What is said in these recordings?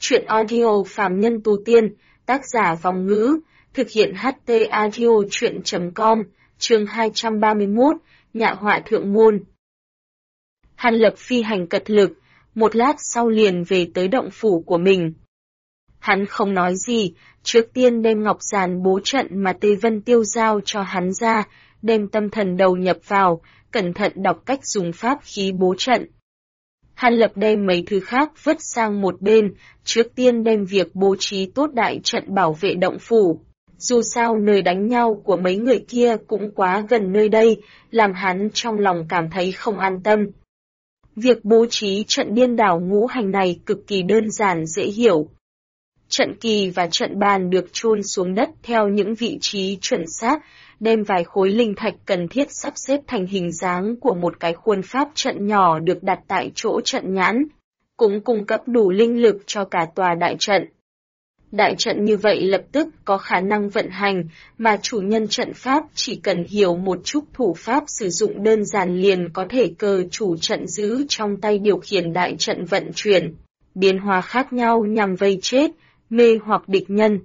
Truyện audio Phàm Nhân Tu Tiên, tác giả Vòng Ngữ, thực hiện HT Audio Truyện.com, chương 231, Nhạ Họa Thượng Môn. Hàn Lập phi hành cật lực, một lát sau liền về tới động phủ của mình. Hắn không nói gì, trước tiên đem ngọc giàn bố trận mà Tây Vân Tiêu giao cho hắn ra, đem tâm thần đầu nhập vào, cẩn thận đọc cách dùng pháp khí bố trận. Hàn Lập đem mấy thứ khác vứt sang một bên, trước tiên đem việc bố trí tốt đại trận bảo vệ động phủ. Dù sao nơi đánh nhau của mấy người kia cũng quá gần nơi đây, làm hắn trong lòng cảm thấy không an tâm. Việc bố trí trận điên đảo ngũ hành này cực kỳ đơn giản dễ hiểu. Trận kỳ và trận bàn được chôn xuống đất theo những vị trí chuẩn xác, đem vài khối linh thạch cần thiết sắp xếp thành hình dáng của một cái khuôn pháp trận nhỏ được đặt tại chỗ trận nhãn, cũng cung cấp đủ linh lực cho cả tòa đại trận. Đại trận như vậy lập tức có khả năng vận hành, mà chủ nhân trận pháp chỉ cần hiểu một chút thủ pháp sử dụng đơn giản liền có thể cờ chủ trận giữ trong tay điều khiển đại trận vận chuyển, biến hóa khác nhau nhằm vây chết, mê hoặc địch nhân.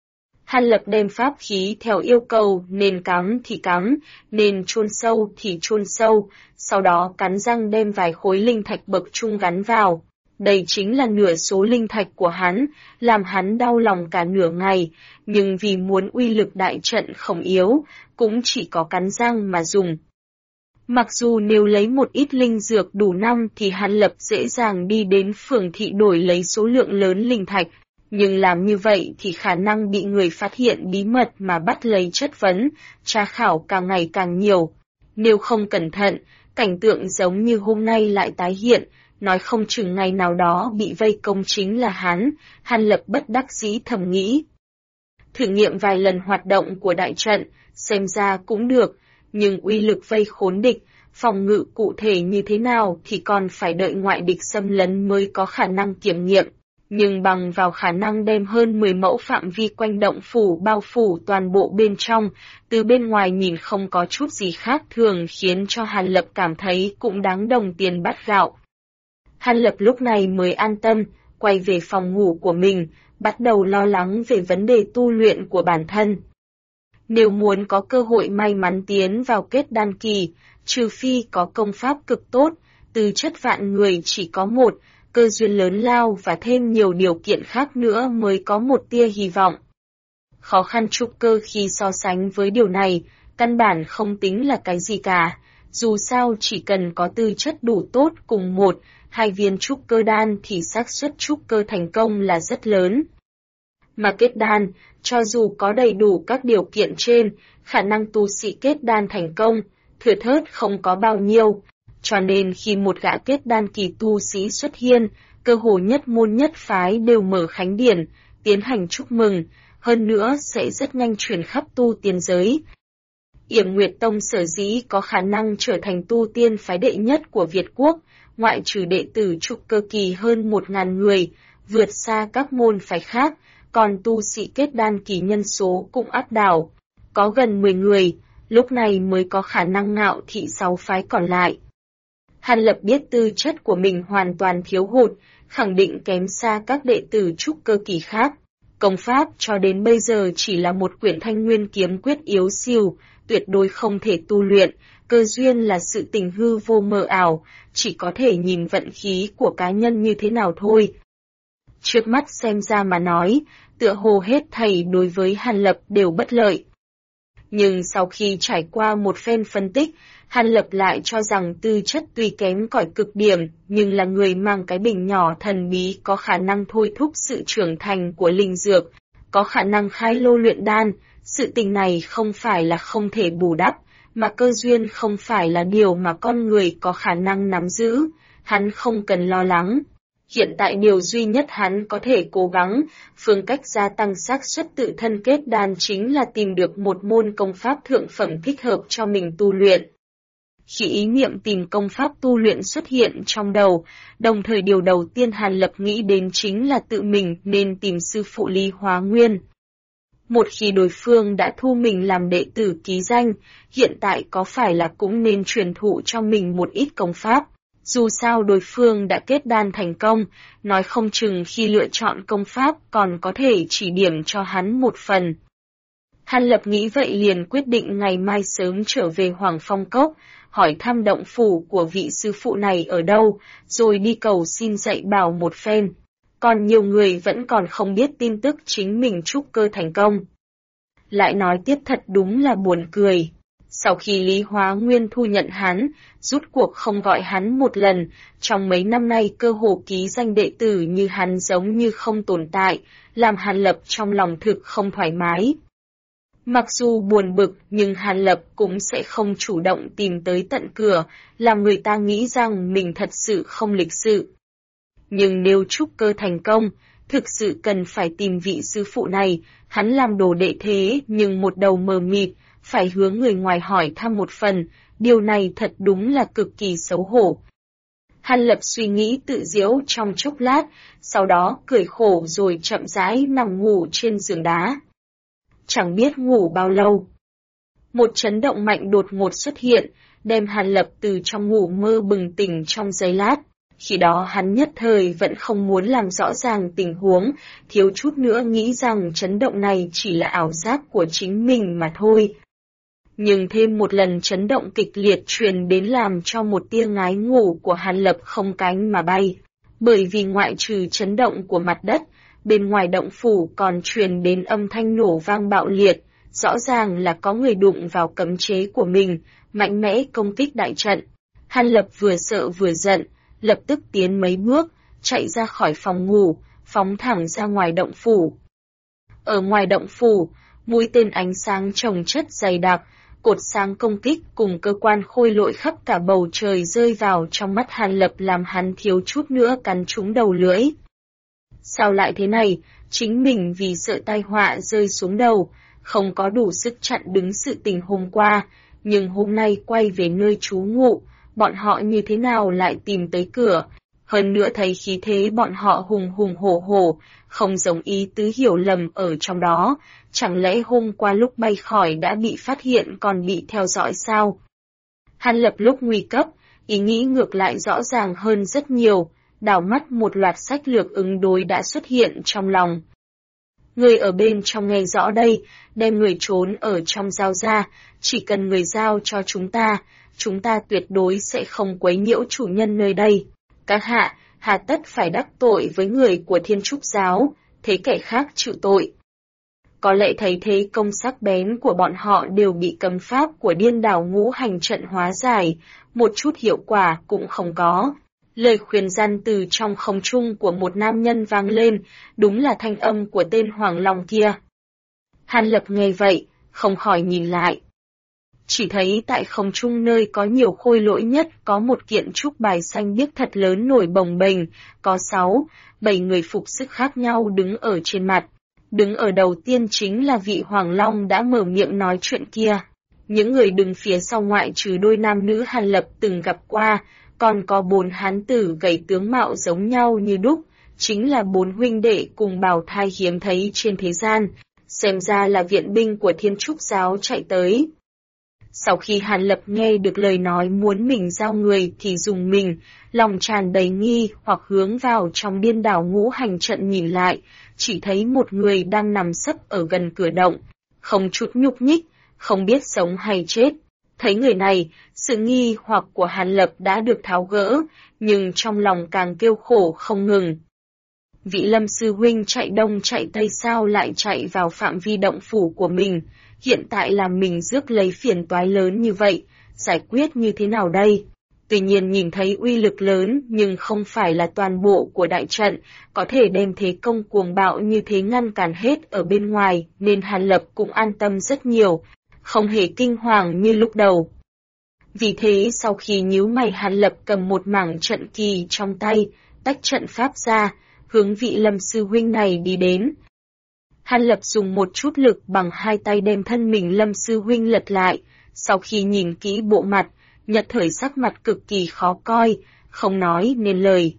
Hàn Lập đem pháp khí theo yêu cầu nên cắm thì cắm, nên chôn sâu thì chôn sâu, sau đó cắn răng đem vài khối linh thạch bậc trung gắn vào. Đây chính là nửa số linh thạch của hắn, làm hắn đau lòng cả nửa ngày, nhưng vì muốn uy lực đại trận không yếu, cũng chỉ có cắn răng mà dùng. Mặc dù nếu lấy một ít linh dược đủ năm thì Hàn Lập dễ dàng đi đến phường thị đổi lấy số lượng lớn linh thạch, nhưng làm như vậy thì khả năng bị người phát hiện bí mật mà bắt lấy chất vấn, tra khảo càng ngày càng nhiều. Nếu không cẩn thận, cảnh tượng giống như hôm nay lại tái hiện, nói không chừng ngày nào đó bị vây công chính là hắn, Hàn Lập bất đắc dĩ thầm nghĩ. Thử nghiệm vài lần hoạt động của đại trận, xem ra cũng được, nhưng uy lực vây khốn địch, phòng ngự cụ thể như thế nào thì còn phải đợi ngoại địch xâm lấn mới có khả năng kiểm nghiệm. Nhưng bằng vào khả năng đem hơn 10 mẫu phạm vi quanh động phủ bao phủ toàn bộ bên trong, từ bên ngoài nhìn không có chút gì khác thường khiến cho Hàn Lập cảm thấy cũng đáng đồng tiền bát gạo. Hàn Lập lúc này mới an tâm, quay về phòng ngủ của mình, bắt đầu lo lắng về vấn đề tu luyện của bản thân. Nếu muốn có cơ hội may mắn tiến vào kết đan kỳ, trừ phi có công pháp cực tốt, tư chất vạn người chỉ có một, cơ duyên lớn lao và thêm nhiều điều kiện khác nữa mới có một tia hy vọng. Khó khăn trúc cơ khi so sánh với điều này, căn bản không tính là cái gì cả, dù sao chỉ cần có tư chất đủ tốt cùng một, hai viên trúc cơ đan thì xác suất trúc cơ thành công là rất lớn. Mà kết đan, cho dù có đầy đủ các điều kiện trên, khả năng tu sĩ kết đan thành công, thừa thớt không có bao nhiêu. Cho nên khi một gã kết đan kỳ tu sĩ xuất hiện, cơ hồ nhất môn nhất phái đều mở khánh điển, tiến hành chúc mừng, hơn nữa sẽ rất nhanh truyền khắp tu tiên giới. Yểm Nguyệt Tông sở dĩ có khả năng trở thành tu tiên phái đệ nhất của Việt Quốc, ngoại trừ đệ tử trúc cơ kỳ hơn 1.000 người, vượt xa các môn phái khác, còn tu sĩ kết đan kỳ nhân số cũng áp đảo, có gần 10 người, lúc này mới có khả năng ngạo thị 6 phái còn lại. Hàn Lập biết tư chất của mình hoàn toàn thiếu hụt, khẳng định kém xa các đệ tử trúc cơ kỳ khác. Công pháp cho đến bây giờ chỉ là một quyển Thanh Nguyên kiếm quyết yếu siêu, tuyệt đối không thể tu luyện, cơ duyên là sự tình hư vô mờ ảo, chỉ có thể nhìn vận khí của cá nhân như thế nào thôi. Trước mắt xem ra mà nói, tựa hồ hết thảy đối với Hàn Lập đều bất lợi. Nhưng sau khi trải qua một phen phân tích, Hàn Lập lại cho rằng tư chất tuy kém cỏi cực điểm, nhưng là người mang cái bình nhỏ thần bí có khả năng thôi thúc sự trưởng thành của linh dược, có khả năng khai lô luyện đan, sự tình này không phải là không thể bù đắp, mà cơ duyên không phải là điều mà con người có khả năng nắm giữ, hắn không cần lo lắng. Hiện tại điều duy nhất hắn có thể cố gắng, phương cách gia tăng xác suất tự thân kết đan chính là tìm được một môn công pháp thượng phẩm thích hợp cho mình tu luyện. Khi ý niệm tìm công pháp tu luyện xuất hiện trong đầu, đồng thời điều đầu tiên Hàn Lập nghĩ đến chính là tự mình nên tìm sư phụ Lý Hóa Nguyên. Một khi đối phương đã thu mình làm đệ tử ký danh, hiện tại có phải là cũng nên truyền thụ cho mình một ít công pháp. Dù sao đối phương đã kết đan thành công, nói không chừng khi lựa chọn công pháp còn có thể chỉ điểm cho hắn một phần. Hàn Lập nghĩ vậy liền quyết định ngày mai sớm trở về Hoàng Phong Cốc, hỏi thăm động phủ của vị sư phụ này ở đâu, rồi đi cầu xin dạy bảo một phen. Còn nhiều người vẫn còn không biết tin tức chính mình trúc cơ thành công. Lại nói tiếp thật đúng là buồn cười. Sau khi Lý Hóa Nguyên thu nhận hắn, rút cuộc không gọi hắn một lần, trong mấy năm nay cơ hồ ký danh đệ tử như hắn giống như không tồn tại, làm Hàn Lập trong lòng thực không thoải mái. Mặc dù buồn bực nhưng Hàn Lập cũng sẽ không chủ động tìm tới tận cửa, làm người ta nghĩ rằng mình thật sự không lịch sự. Nhưng nếu trúc cơ thành công, thực sự cần phải tìm vị sư phụ này, hắn làm đồ đệ thế nhưng một đầu mờ mịt, phải hướng người ngoài hỏi thăm một phần, điều này thật đúng là cực kỳ xấu hổ. Hàn Lập suy nghĩ tự giễu trong chốc lát, sau đó cười khổ rồi chậm rãi nằm ngủ trên giường đá. Chẳng biết ngủ bao lâu. Một chấn động mạnh đột ngột xuất hiện, đem Hàn Lập từ trong ngủ mơ bừng tỉnh trong giây lát. Khi đó hắn nhất thời vẫn không muốn làm rõ ràng tình huống, thiếu chút nữa nghĩ rằng chấn động này chỉ là ảo giác của chính mình mà thôi. Nhưng thêm một lần chấn động kịch liệt truyền đến làm cho một tia ngái ngủ của Hàn Lập không cánh mà bay. Bởi vì ngoại trừ chấn động của mặt đất, bên ngoài động phủ còn truyền đến âm thanh nổ vang bạo liệt, rõ ràng là có người đụng vào cấm chế của mình, mạnh mẽ công kích đại trận. Hàn Lập vừa sợ vừa giận, lập tức tiến mấy bước, chạy ra khỏi phòng ngủ, phóng thẳng ra ngoài động phủ. Ở ngoài động phủ, mũi tên ánh sáng chồng chất dày đặc, cột sáng công kích cùng cơ quan khôi lỗi khắp cả bầu trời rơi vào trong mắt Hàn Lập làm hắn thiếu chút nữa cắn trúng đầu lưỡi. Sao lại thế này, chính mình vì sợ tai họa rơi xuống đầu, không có đủ sức chặn đứng sự tình hôm qua, nhưng hôm nay quay về nơi trú ngụ, bọn họ như thế nào lại tìm tới cửa, hơn nữa thấy khí thế bọn họ hùng hùng hổ hổ, không giống ý tứ hiểu lầm ở trong đó, chẳng lẽ hôm qua lúc bay khỏi đã bị phát hiện còn bị theo dõi sao? Hàn Lập lúc nguy cấp, ý nghĩ ngược lại rõ ràng hơn rất nhiều, đảo mắt một loạt sách lược ứng đối đã xuất hiện trong lòng. Người ở bên trong nghe rõ đây, đem người trốn ở trong giao ra, chỉ cần người giao cho chúng ta tuyệt đối sẽ không quấy nhiễu chủ nhân nơi đây. Các hạ, hà tất phải đắc tội với người của Thiên Trúc Giáo, thế kẻ khác chịu tội. Có lẽ thấy thế công sắc bén của bọn họ đều bị cấm pháp của điên đảo ngũ hành trận hóa giải, một chút hiệu quả cũng không có. Lời khuyên gian từ trong không trung của một nam nhân vang lên, đúng là thanh âm của tên Hoàng Long kia. Hàn Lập nghe vậy, không khỏi nhìn lại. Chỉ thấy tại không trung nơi có nhiều khôi lỗi nhất có một kiện trúc bài xanh biếc thật lớn nổi bồng bềnh, có 6-7 người phục sức khác nhau đứng ở trên mặt. Đứng ở đầu tiên chính là vị Hoàng Long đã mở miệng nói chuyện kia. Những người đứng phía sau ngoại trừ đôi nam nữ Hàn Lập từng gặp qua, còn có 4 hán tử gầy tướng mạo giống nhau như đúc, chính là 4 huynh đệ cùng bào thai hiếm thấy trên thế gian, xem ra là viện binh của Thiên Trúc Giáo chạy tới. Sau khi Hàn Lập nghe được lời nói muốn mình giao người thì dùng mình, lòng tràn đầy nghi hoặc hướng vào trong điên đảo ngũ hành trận nhìn lại, chỉ thấy một người đang nằm sấp ở gần cửa động, không chút nhúc nhích, không biết sống hay chết. Thấy người này, sự nghi hoặc của Hàn Lập đã được tháo gỡ, nhưng trong lòng càng kêu khổ không ngừng. Vị Lâm sư huynh chạy đông chạy tây sao lại chạy vào phạm vi động phủ của mình, hiện tại là mình rước lấy phiền toái lớn như vậy, giải quyết như thế nào đây? Tuy nhiên nhìn thấy uy lực lớn nhưng không phải là toàn bộ của đại trận, có thể đem thế công cuồng bạo như thế ngăn cản hết ở bên ngoài, nên Hàn Lập cũng an tâm rất nhiều, không hề kinh hoàng như lúc đầu. Vì thế sau khi nhíu mày Hàn Lập cầm một mảng trận kỳ trong tay, tách trận pháp ra, hướng vị Lâm sư huynh này đi đến. Hàn Lập dùng một chút lực bằng hai tay đem thân mình Lâm sư huynh lật lại, sau khi nhìn kỹ bộ mặt, Nhật Thời sắc mặt cực kỳ khó coi, không nói nên lời.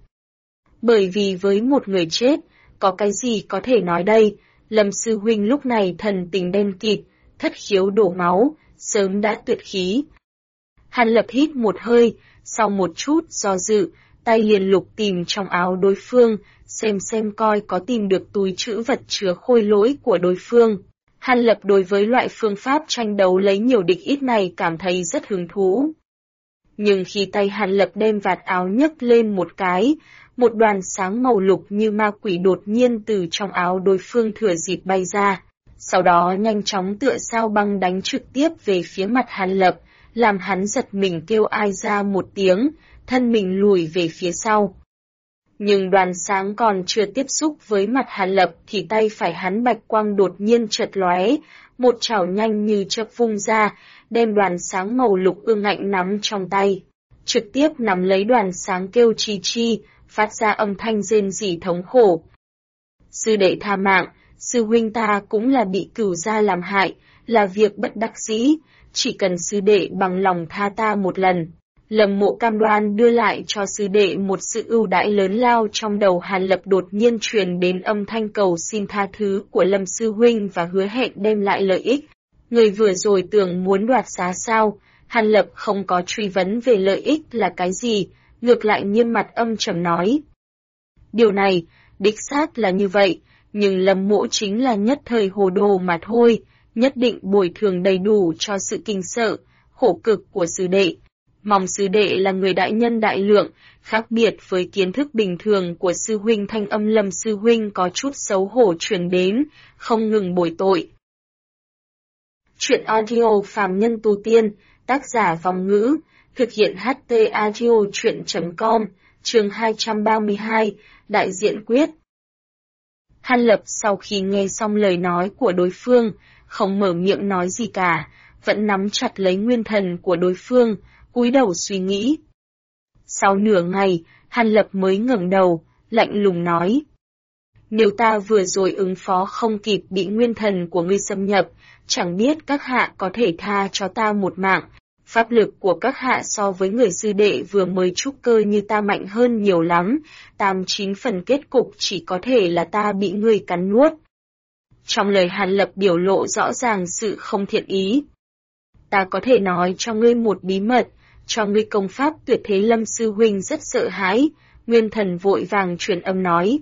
Bởi vì với một người chết, có cái gì có thể nói đây, Lâm sư huynh lúc này thần tình đen kịt, thất khiếu đổ máu, sớm đã tuyệt khí. Hàn Lập hít một hơi, Sau một chút do dự, tay liền lục tìm trong áo đối phương, xem coi có tìm được túi trữ vật chứa khôi lỗi của đối phương. Hàn Lập đối với loại phương pháp tranh đấu lấy nhiều địch ít này cảm thấy rất hứng thú. Nhưng khi tay Hàn Lập đem vạt áo nhấc lên một cái, một đoàn sáng màu lục như ma quỷ đột nhiên từ trong áo đối phương thừa dịp bay ra. Sau đó nhanh chóng tựa sao băng đánh trực tiếp về phía mặt Hàn Lập, làm hắn giật mình kêu ai ra một tiếng, thân mình lùi về phía sau. Nhưng đoàn sáng còn chưa tiếp xúc với mặt Hàn Lập thì tay phải hắn bạch quang đột nhiên chợt lóe, một chảo nhanh như chớp vung ra, đem đoàn sáng màu lục ương ngạnh nắm trong tay. Trực tiếp nắm lấy đoàn sáng kêu chi chi, phát ra âm thanh rên rỉ thống khổ. Sư đệ tha mạng, sư huynh ta cũng là bị cửu gia làm hại, là việc bất đắc dĩ, chỉ cần sư đệ bằng lòng tha ta một lần. Lâm Mộ cam đoan đưa lại cho sư đệ một sự ưu đãi lớn lao. Trong đầu Hàn Lập đột nhiên truyền đến âm thanh cầu xin tha thứ của Lâm sư huynh và hứa hẹn đem lại lợi ích. Người vừa rồi tưởng muốn đoạt giá sao? Hàn Lập không có truy vấn về lợi ích là cái gì, ngược lại nghiêm mặt âm trầm nói. Điều này, đích xác là như vậy, nhưng Lâm Mộ chính là nhất thời hồ đồ mà thôi, nhất định bồi thường đầy đủ cho sự kinh sợ, khổ cực của sư đệ. Mong sư đệ là người đại nhân đại lượng, khác biệt với kiến thức bình thường của sư huynh. Thanh âm Lâm sư huynh có chút xấu hổ truyền đến, không ngừng bồi tội. Truyện audio phàm nhân tu tiên, tác giả Vòng Ngữ, thực hiện HT audio truyện.com, chương 232, đại diện quyết. Hàn Lập sau khi nghe xong lời nói của đối phương, không mở miệng nói gì cả, vẫn nắm chặt lấy nguyên thần của đối phương, cúi đầu suy nghĩ. Sau nửa ngày, Hàn Lập mới ngẩng đầu, lạnh lùng nói. Nếu ta vừa rồi ứng phó không kịp bị nguyên thần của ngươi xâm nhập, chẳng biết các hạ có thể tha cho ta một mạng. Pháp lực của các hạ so với người sư đệ vừa mới trúc cơ như ta mạnh hơn nhiều lắm, 89 phần kết cục chỉ có thể là ta bị ngươi cắn nuốt. Trong lời Hàn Lập biểu lộ rõ ràng sự không thiện ý. Ta có thể nói cho ngươi một bí mật, cho ngươi công pháp tuyệt thế. Lâm sư huynh rất sợ hãi, nguyên thần vội vàng truyền âm nói.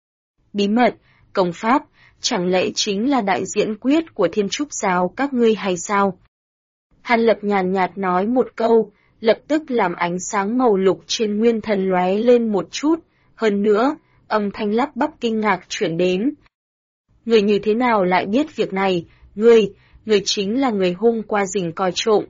Bí mật, công pháp, chẳng lẽ chính là đại diễn quyết của Thiên Trúc giáo các ngươi hay sao? Hàn Lập nhàn nhạt nói một câu, lập tức làm ánh sáng màu lục trên nguyên thần lóe lên một chút, hơn nữa, âm thanh lắp bắp kinh ngạc chuyển đến. Người như thế nào lại biết việc này? Người chính là người hôm qua rình coi trộm.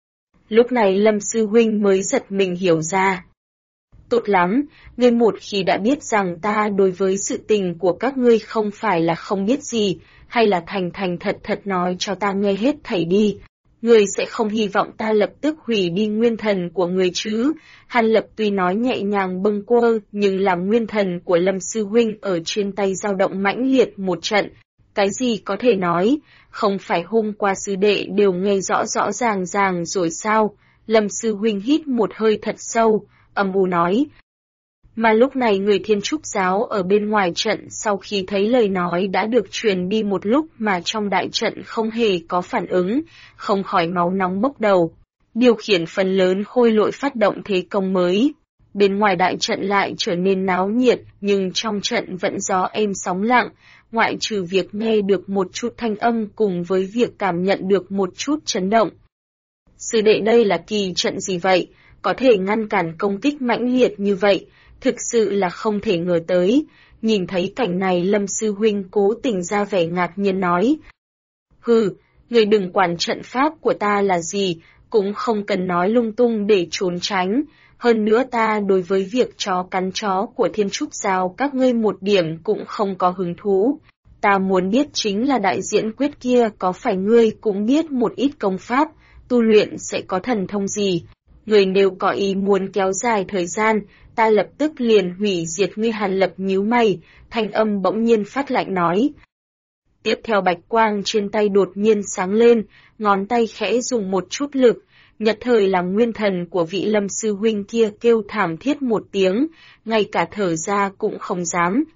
Lúc này Lâm sư huynh mới giật mình hiểu ra. Tốt lắm, ngươi một khi đã biết rằng ta đối với sự tình của các ngươi không phải là không biết gì, hay là thành thật nói cho ta nghe hết thảy đi. Ngươi sẽ không hy vọng ta lập tức hủy đi nguyên thần của ngươi chứ? Hàn Lập tuy nói nhẹ nhàng bâng quơ, nhưng làm nguyên thần của Lâm sư huynh ở trên tay dao động mãnh liệt một trận. Cái gì có thể nói, không phải hôm qua sư đệ đều nghe rõ ràng rồi sao? Lâm sư huynh hít một hơi thật sâu, âm u nói. Mà lúc này người Thiên Trúc giáo ở bên ngoài trận sau khi thấy lời nói đã được truyền đi một lúc mà trong đại trận không hề có phản ứng, không khỏi máu nóng bốc đầu. Điều khiển phần lớn khôi lỗi phát động thế công mới. Bên ngoài đại trận lại trở nên náo nhiệt, nhưng trong trận vẫn gió êm sóng lặng, ngoại trừ việc nghe được một chút thanh âm cùng với việc cảm nhận được một chút chấn động. Sư đệ đây là kỳ trận gì vậy? Có thể ngăn cản công kích mãnh liệt như vậy, thực sự là không thể ngờ tới. Nhìn thấy cảnh này Lâm sư huynh cố tình ra vẻ ngạc nhiên nói. Hừ, người đừng quản trận pháp của ta là gì, cũng không cần nói lung tung để trốn tránh. Hơn nữa ta đối với việc chó cắn chó của Thiên Trúc giáo các ngươi một điểm cũng không có hứng thú. Ta muốn biết chính là đại diễn quyết kia có phải ngươi cũng biết một ít công pháp, tu luyện sẽ có thần thông gì. Người nếu có ý muốn kéo dài thời gian, ta lập tức liền hủy diệt ngươi. Hàn Lập nhíu mày, thanh âm bỗng nhiên phát lạnh nói. Tiếp theo bạch quang trên tay đột nhiên sáng lên, ngón tay khẽ dùng một chút lực, nhất thời làm nguyên thần của vị Lâm sư huynh kia kêu thảm thiết một tiếng, ngay cả thở ra cũng không dám.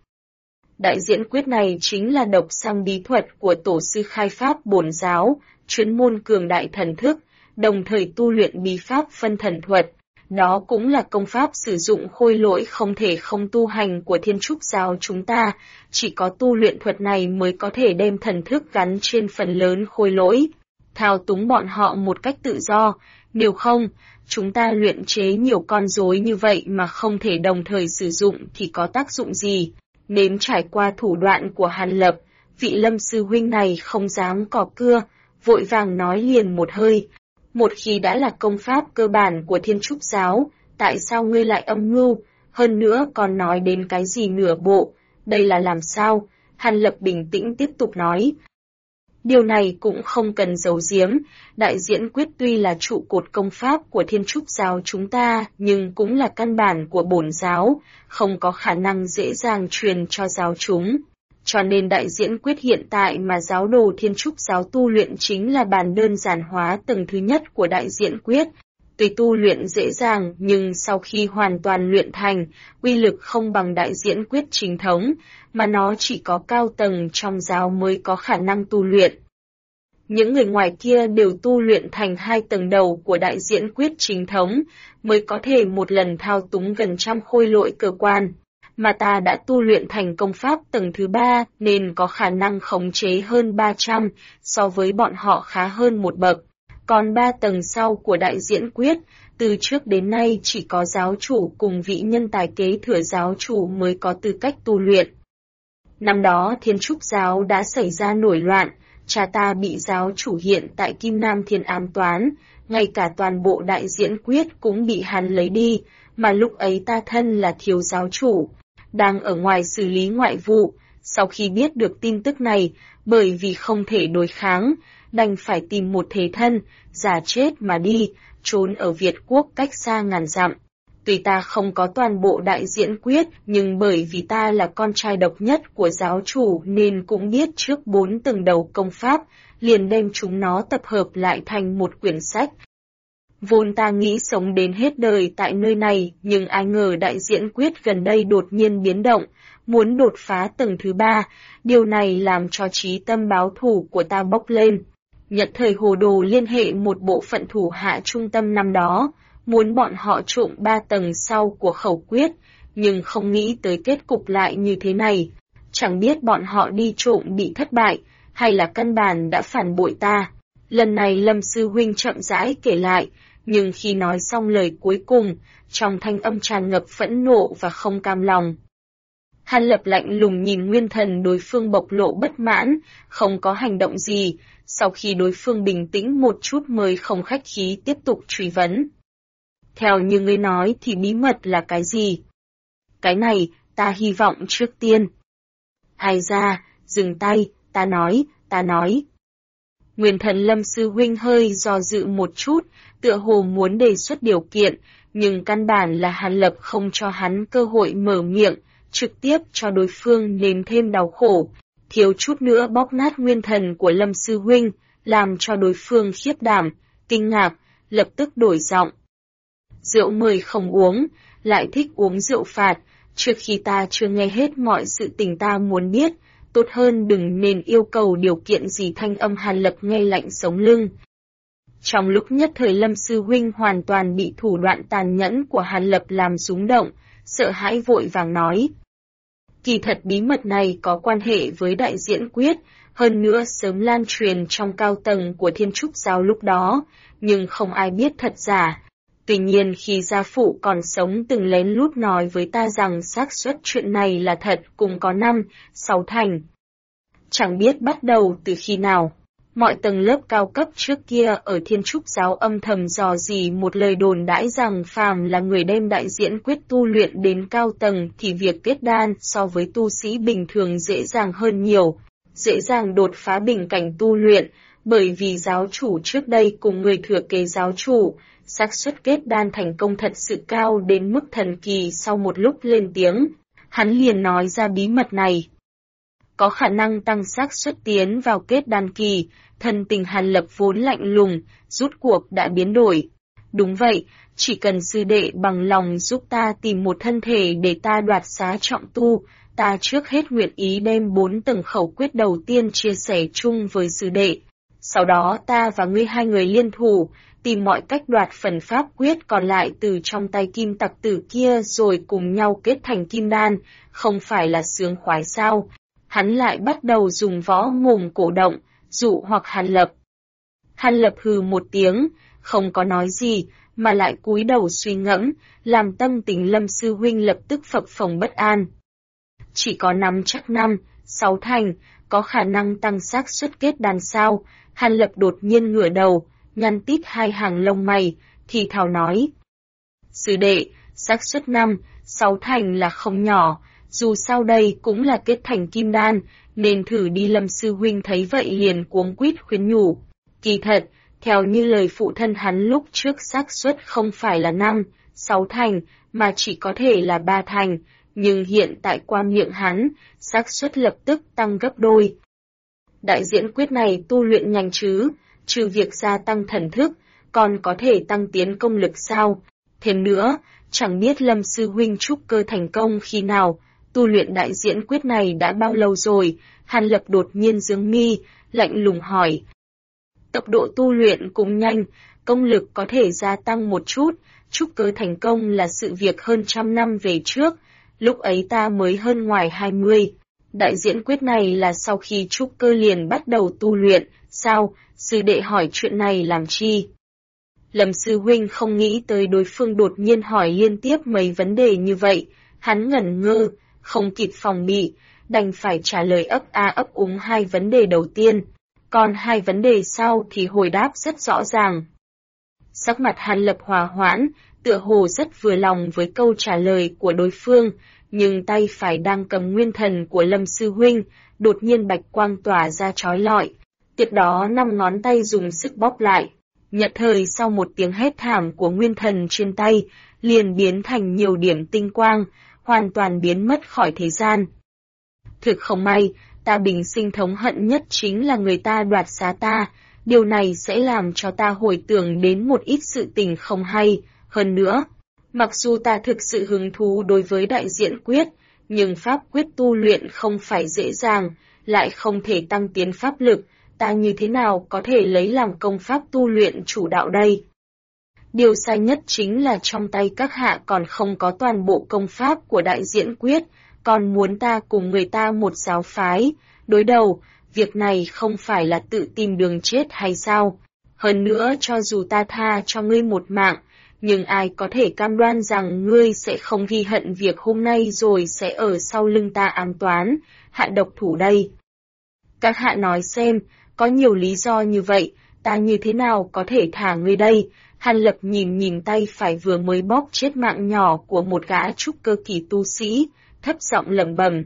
Đại diễn quyết này chính là độc sang bí thuật của tổ sư khai pháp bổn giáo, chuyên môn cường đại thần thức, đồng thời tu luyện bí pháp phân thần thuật. Đó cũng là công pháp sử dụng khôi lỗi không thể không tu hành của Thiên Trúc giáo chúng ta, chỉ có tu luyện thuật này mới có thể đem thần thức gắn trên phần lớn khôi lỗi, thao túng bọn họ một cách tự do, nếu không, chúng ta luyện chế nhiều con rối như vậy mà không thể đồng thời sử dụng thì có tác dụng gì. Nếm trải qua thủ đoạn của Hàn Lập, vị Lâm sư huynh này không dám cò cưa, vội vàng nói liền một hơi. Một khi đã là công pháp cơ bản của Thiên Trúc giáo, tại sao ngươi lại âm mưu, hơn nữa còn nói đến cái gì nửa bộ, đây là làm sao? Hàn Lập bình tĩnh tiếp tục nói. Điều này cũng không cần giấu giếm, đại diễn quyết tuy là trụ cột công pháp của Thiên Trúc giáo chúng ta, nhưng cũng là căn bản của bổn giáo, không có khả năng dễ dàng truyền cho giáo chúng. Cho nên đại diễn quyết hiện tại mà giáo đồ Thiên Trúc giáo tu luyện chính là bản đơn giản hóa tầng thứ nhất của đại diễn quyết. Tuy tu luyện dễ dàng nhưng sau khi hoàn toàn luyện thành, uy lực không bằng đại diễn quyết chính thống, mà nó chỉ có cao tầng trong giáo mới có khả năng tu luyện. Những người ngoài kia đều tu luyện thành 2 tầng đầu của đại diễn quyết chính thống, mới có thể một lần thao túng gần trăm khôi lỗi cơ quan. Mà ta đã tu luyện thành công pháp tầng thứ 3 nên có khả năng khống chế hơn 300, so với bọn họ khá hơn một bậc. Còn 3 tầng sau của đại diễn quyết, từ trước đến nay chỉ có giáo chủ cùng vị nhân tài kế thừa giáo chủ mới có tư cách tu luyện. Năm đó Thiên Trúc giáo đã xảy ra nổi loạn, cha ta bị giáo chủ hiện tại Kim Nam Thiên ám toán, ngay cả toàn bộ đại diễn quyết cũng bị hắn lấy đi, mà lúc ấy ta thân là thiếu giáo chủ, đang ở ngoài xử lý ngoại vụ. Sau khi biết được tin tức này, bởi vì không thể đối kháng, đành phải tìm một thế thân, giả chết mà đi, trốn ở Việt Quốc cách xa ngàn dặm. Tuy ta không có toàn bộ đại diễn quyết, nhưng bởi vì ta là con trai độc nhất của giáo chủ nên cũng biết trước 4 tầng đầu công pháp, liền đem chúng nó tập hợp lại thành một quyển sách. Vốn ta nghĩ sống đến hết đời tại nơi này, nhưng ai ngờ đại diễn quyết gần đây đột nhiên biến động, muốn đột phá tầng thứ 3, điều này làm cho trí tâm báo thù của ta bốc lên. Nhận thời hồ đồ liên hệ một bộ phận thủ hạ trung tâm năm đó, muốn bọn họ trộm 3 tầng sau của khẩu quyết, nhưng không nghĩ tới kết cục lại như thế này. Chẳng biết bọn họ đi trộm bị thất bại, hay là căn bản đã phản bội ta. Lần này Lâm sư huynh chậm rãi kể lại, nhưng khi nói xong lời cuối cùng, trong thanh âm tràn ngập phẫn nộ và không cam lòng. Hàn Lập lạnh lùng nhìn Nguyên Thần đối phương bộc lộ bất mãn, không có hành động gì, sau khi đối phương bình tĩnh một chút mới không khách khí tiếp tục truy vấn. Theo như ngươi nói thì bí mật là cái gì? Cái này, ta hy vọng trước tiên. Ai ra, dừng tay, ta nói. Nguyên Thần Lâm sư huynh hơi do dự một chút, tựa hồ muốn đề xuất điều kiện, nhưng căn bản là Hàn Lập không cho hắn cơ hội mở miệng, trực tiếp cho đối phương nếm thêm đau khổ, thiếu chút nữa bóp nát nguyên thần của Lâm sư huynh, làm cho đối phương khiếp đảm, kinh ngạc, lập tức đổi giọng. Rượu mời không uống, lại thích uống rượu phạt, trước khi ta chưa nghe hết mọi sự tình ta muốn biết, tốt hơn đừng nên yêu cầu điều kiện gì. Thanh âm Hàn Lập nghe lạnh sống lưng. Trong lúc nhất thời Lâm sư huynh hoàn toàn bị thủ đoạn tàn nhẫn của Hàn Lập làm rúng động, sợ hãi vội vàng nói. Kỳ thật bí mật này có quan hệ với đại diễn quyết, hơn nữa sớm lan truyền trong cao tầng của Thiên Trúc giáo lúc đó, nhưng không ai biết thật giả. Tuy nhiên khi gia phụ còn sống từng lén lút nói với ta rằng xác suất chuyện này là thật cũng có 5-6 thành. Chẳng biết bắt đầu từ khi nào, mọi tầng lớp cao cấp trước kia ở Thiên Trúc giáo âm thầm dò dỉ một lời đồn đãi rằng phàm là người đem đại diễn quyết tu luyện đến cao tầng thì việc kết đan so với tu sĩ bình thường dễ dàng hơn nhiều, dễ dàng đột phá bình cảnh tu luyện, bởi vì giáo chủ trước đây cùng người thừa kế giáo chủ, xác suất kết đan thành công thật sự cao đến mức thần kỳ. Sau một lúc lên tiếng, hắn liền nói ra bí mật này. Có khả năng tăng xác suất tiến vào kết đan kỳ, thân tình Hàn Lập vốn lạnh lùng, rút cuộc đã biến đổi. Đúng vậy, chỉ cần sư đệ bằng lòng giúp ta tìm một thân thể để ta đoạt xá trọng tu, ta trước hết nguyện ý đem 4 tầng khẩu quyết đầu tiên chia sẻ chung với sư đệ. Sau đó ta và ngươi hai người liên thủ, tìm mọi cách đoạt phần pháp quyết còn lại từ trong tay kim tặc tử kia rồi cùng nhau kết thành kim đan, không phải là sướng khoái sao? Hắn lại bắt đầu dùng võ mồm cổ động, dụ hoặc Hàn Lập. Hàn Lập hừ một tiếng, không có nói gì, mà lại cúi đầu suy ngẫm, làm tâm tình Lâm sư huynh lập tức phập phồng bất an. Chỉ có nắm chắc 5-6 thành, có khả năng tăng xác suất kết đan sao? Hàn Lập đột nhiên ngửa đầu, nhăn tít hai hàng lông mày, thì thào nói. Sư đệ, xác suất 5-6 thành là không nhỏ, dù sao đây cũng là kết thành kim đan, nên thử đi. Lâm sư huynh thấy vậy liền cuống quýt khuyên nhủ. Kỳ thật, theo như lời phụ thân hắn lúc trước xác suất không phải là 5-6 thành, mà chỉ có thể là 3 thành, nhưng hiện tại qua miệng hắn, xác suất lập tức tăng gấp đôi. Đại diễn quyết này tu luyện nhanh chứ, trừ việc gia tăng thần thức, còn có thể tăng tiến công lực sao? Thêm nữa, chẳng biết Lâm sư huynh trúc cơ thành công khi nào, tu luyện đại diễn quyết này đã bao lâu rồi? Hàn Lập đột nhiên giương mi, lạnh lùng hỏi. Tốc độ tu luyện cũng nhanh, công lực có thể gia tăng một chút, trúc cơ thành công là sự việc hơn 100 năm về trước, lúc ấy ta mới hơn ngoài 20. Đại diễn quyết này là sau khi trúc cơ liền bắt đầu tu luyện, sao? Sư đệ hỏi chuyện này làm chi? Lâm sư huynh không nghĩ tới đối phương đột nhiên hỏi liên tiếp mấy vấn đề như vậy, hắn ngẩn ngơ, không kịp phòng bị, đành phải trả lời ấp a ấp úng hai vấn đề đầu tiên, còn hai vấn đề sau thì hồi đáp rất rõ ràng. Sắc mặt Hàn Lập hòa hoãn, tựa hồ rất vừa lòng với câu trả lời của đối phương, nhưng tay phải đang cầm nguyên thần của Lâm sư huynh, đột nhiên bạch quang tỏa ra chói lọi. Tiếp đó 5 ngón tay dùng sức bóp lại, nhận thời sau một tiếng hét thảm của nguyên thần trên tay, liền biến thành nhiều điểm tinh quang, hoàn toàn biến mất khỏi thế gian. Thực không may, ta bình sinh thống hận nhất chính là người ta đoạt xá ta, điều này sẽ làm cho ta hồi tưởng đến một ít sự tình không hay. Hơn nữa, mặc dù ta thực sự hứng thú đối với đại diễn quyết, nhưng pháp quyết tu luyện không phải dễ dàng, lại không thể tăng tiến pháp lực, ta như thế nào có thể lấy làm công pháp tu luyện chủ đạo đây? Điều sai nhất chính là trong tay các hạ còn không có toàn bộ công pháp của đại diễn quyết, còn muốn ta cùng người ta một giáo phái, đối đầu, việc này không phải là tự tìm đường chết hay sao? Hơn nữa cho dù ta tha cho ngươi một mạng, nhưng ai có thể cam đoan rằng ngươi sẽ không ghi hận việc hôm nay rồi sẽ ở sau lưng ta ám toán, hạ độc thủ đây. Các hạ nói xem, có nhiều lý do như vậy, ta như thế nào có thể thả ngươi đây? Hàn Lập nhìn tay phải vừa mới bóp chết mạng nhỏ của một gã trúc cơ kỳ tu sĩ, thấp giọng lẩm bẩm.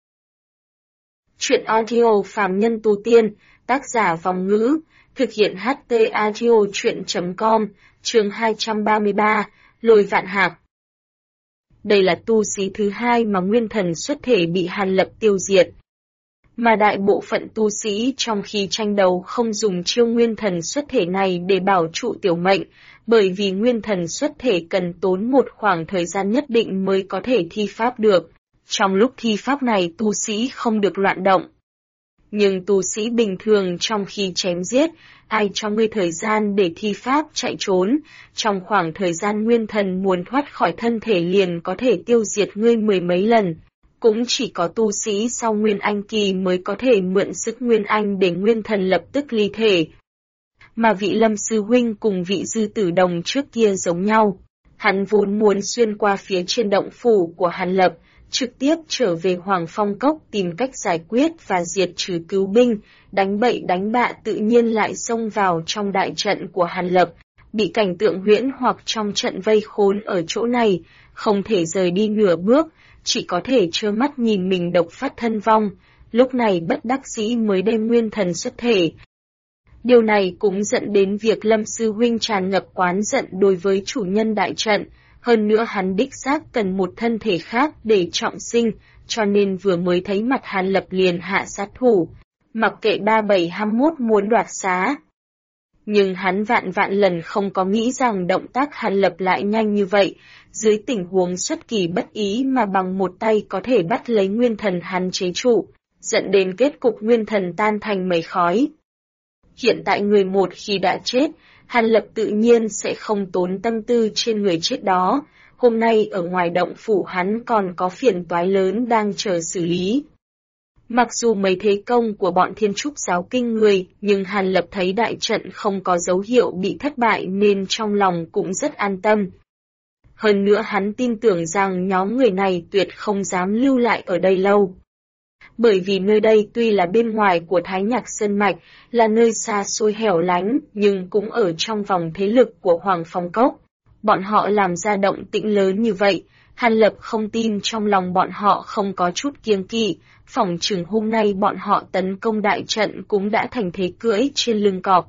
Chuyện audio phàm nhân tu tiên, tác giả Vòng Ngữ, thực hiện HT audio chuyện.com, chương 233, Lôi Vạn Hạc. Đây là tu sĩ thứ hai mà nguyên thần xuất thể bị Hàn Lập tiêu diệt. Mà đại bộ phận tu sĩ trong khi tranh đấu không dùng chiêu nguyên thần xuất thể này để bảo trụ tiểu mệnh, bởi vì nguyên thần xuất thể cần tốn một khoảng thời gian nhất định mới có thể thi pháp được. Trong lúc thi pháp này tu sĩ không được loạn động. Nhưng tu sĩ bình thường trong khi chém giết, ai cho ngươi thời gian để thi pháp chạy trốn, trong khoảng thời gian nguyên thần muốn thoát khỏi thân thể liền có thể tiêu diệt ngươi 10 mấy lần. Cũng chỉ có tu sĩ sau Nguyên Anh kỳ mới có thể mượn sức Nguyên Anh để nguyên thần lập tức ly thể. Mà vị Lâm sư huynh cùng vị Dư Tử Đồng trước kia giống nhau. Hắn vốn muốn xuyên qua phía trên động phủ của Hàn Lập, trực tiếp trở về Hoàng Phong Cốc tìm cách giải quyết và diệt trừ cứu binh, đánh bậy đánh bạ tự nhiên lại xông vào trong đại trận của Hàn Lập, bị cảnh tượng huyễn hoặc trong trận vây khốn ở chỗ này, không thể rời đi nửa bước, chỉ có thể trơ mắt nhìn mình độc phát thân vong, lúc này bất đắc dĩ mới đem nguyên thần xuất thể. Điều này cũng dẫn đến việc Lâm sư huynh tràn ngập oán giận đối với chủ nhân đại trận, hơn nữa hắn đích xác cần một thân thể khác để trọng sinh, cho nên vừa mới thấy mặt Hàn Lập liền hạ sát thủ, mặc kệ 3721 muốn đoạt xá. Nhưng hắn vạn lần không có nghĩ rằng động tác Hàn Lập lại nhanh như vậy, dưới tình huống xuất kỳ bất ý mà bằng một tay có thể bắt lấy nguyên thần hắn chế trụ, dẫn đến kết cục nguyên thần tan thành mây khói. Hiện tại người một khi đã chết, Hàn Lập tự nhiên sẽ không tốn tâm tư trên người chết đó. Hôm nay ở ngoài động phủ hắn còn có phiền toái lớn đang chờ xử lý. Mặc dù mấy thế công của bọn Thiên Trúc giáo kinh người, nhưng Hàn Lập thấy đại trận không có dấu hiệu bị thất bại nên trong lòng cũng rất an tâm. Hơn nữa hắn tin tưởng rằng nhóm người này tuyệt không dám lưu lại ở đây lâu. Bởi vì nơi đây tuy là bên ngoài của Thái Nhạc Sơn Mạch, là nơi xa xôi hẻo lánh, nhưng cũng ở trong vòng thế lực của Hoàng Phong Cốc. Bọn họ làm ra động tĩnh lớn như vậy, Hàn Lập không tin trong lòng bọn họ không có chút kiêng kỵ, phỏng chừng hôm nay bọn họ tấn công đại trận cũng đã thành thế cưỡi trên lưng cọp.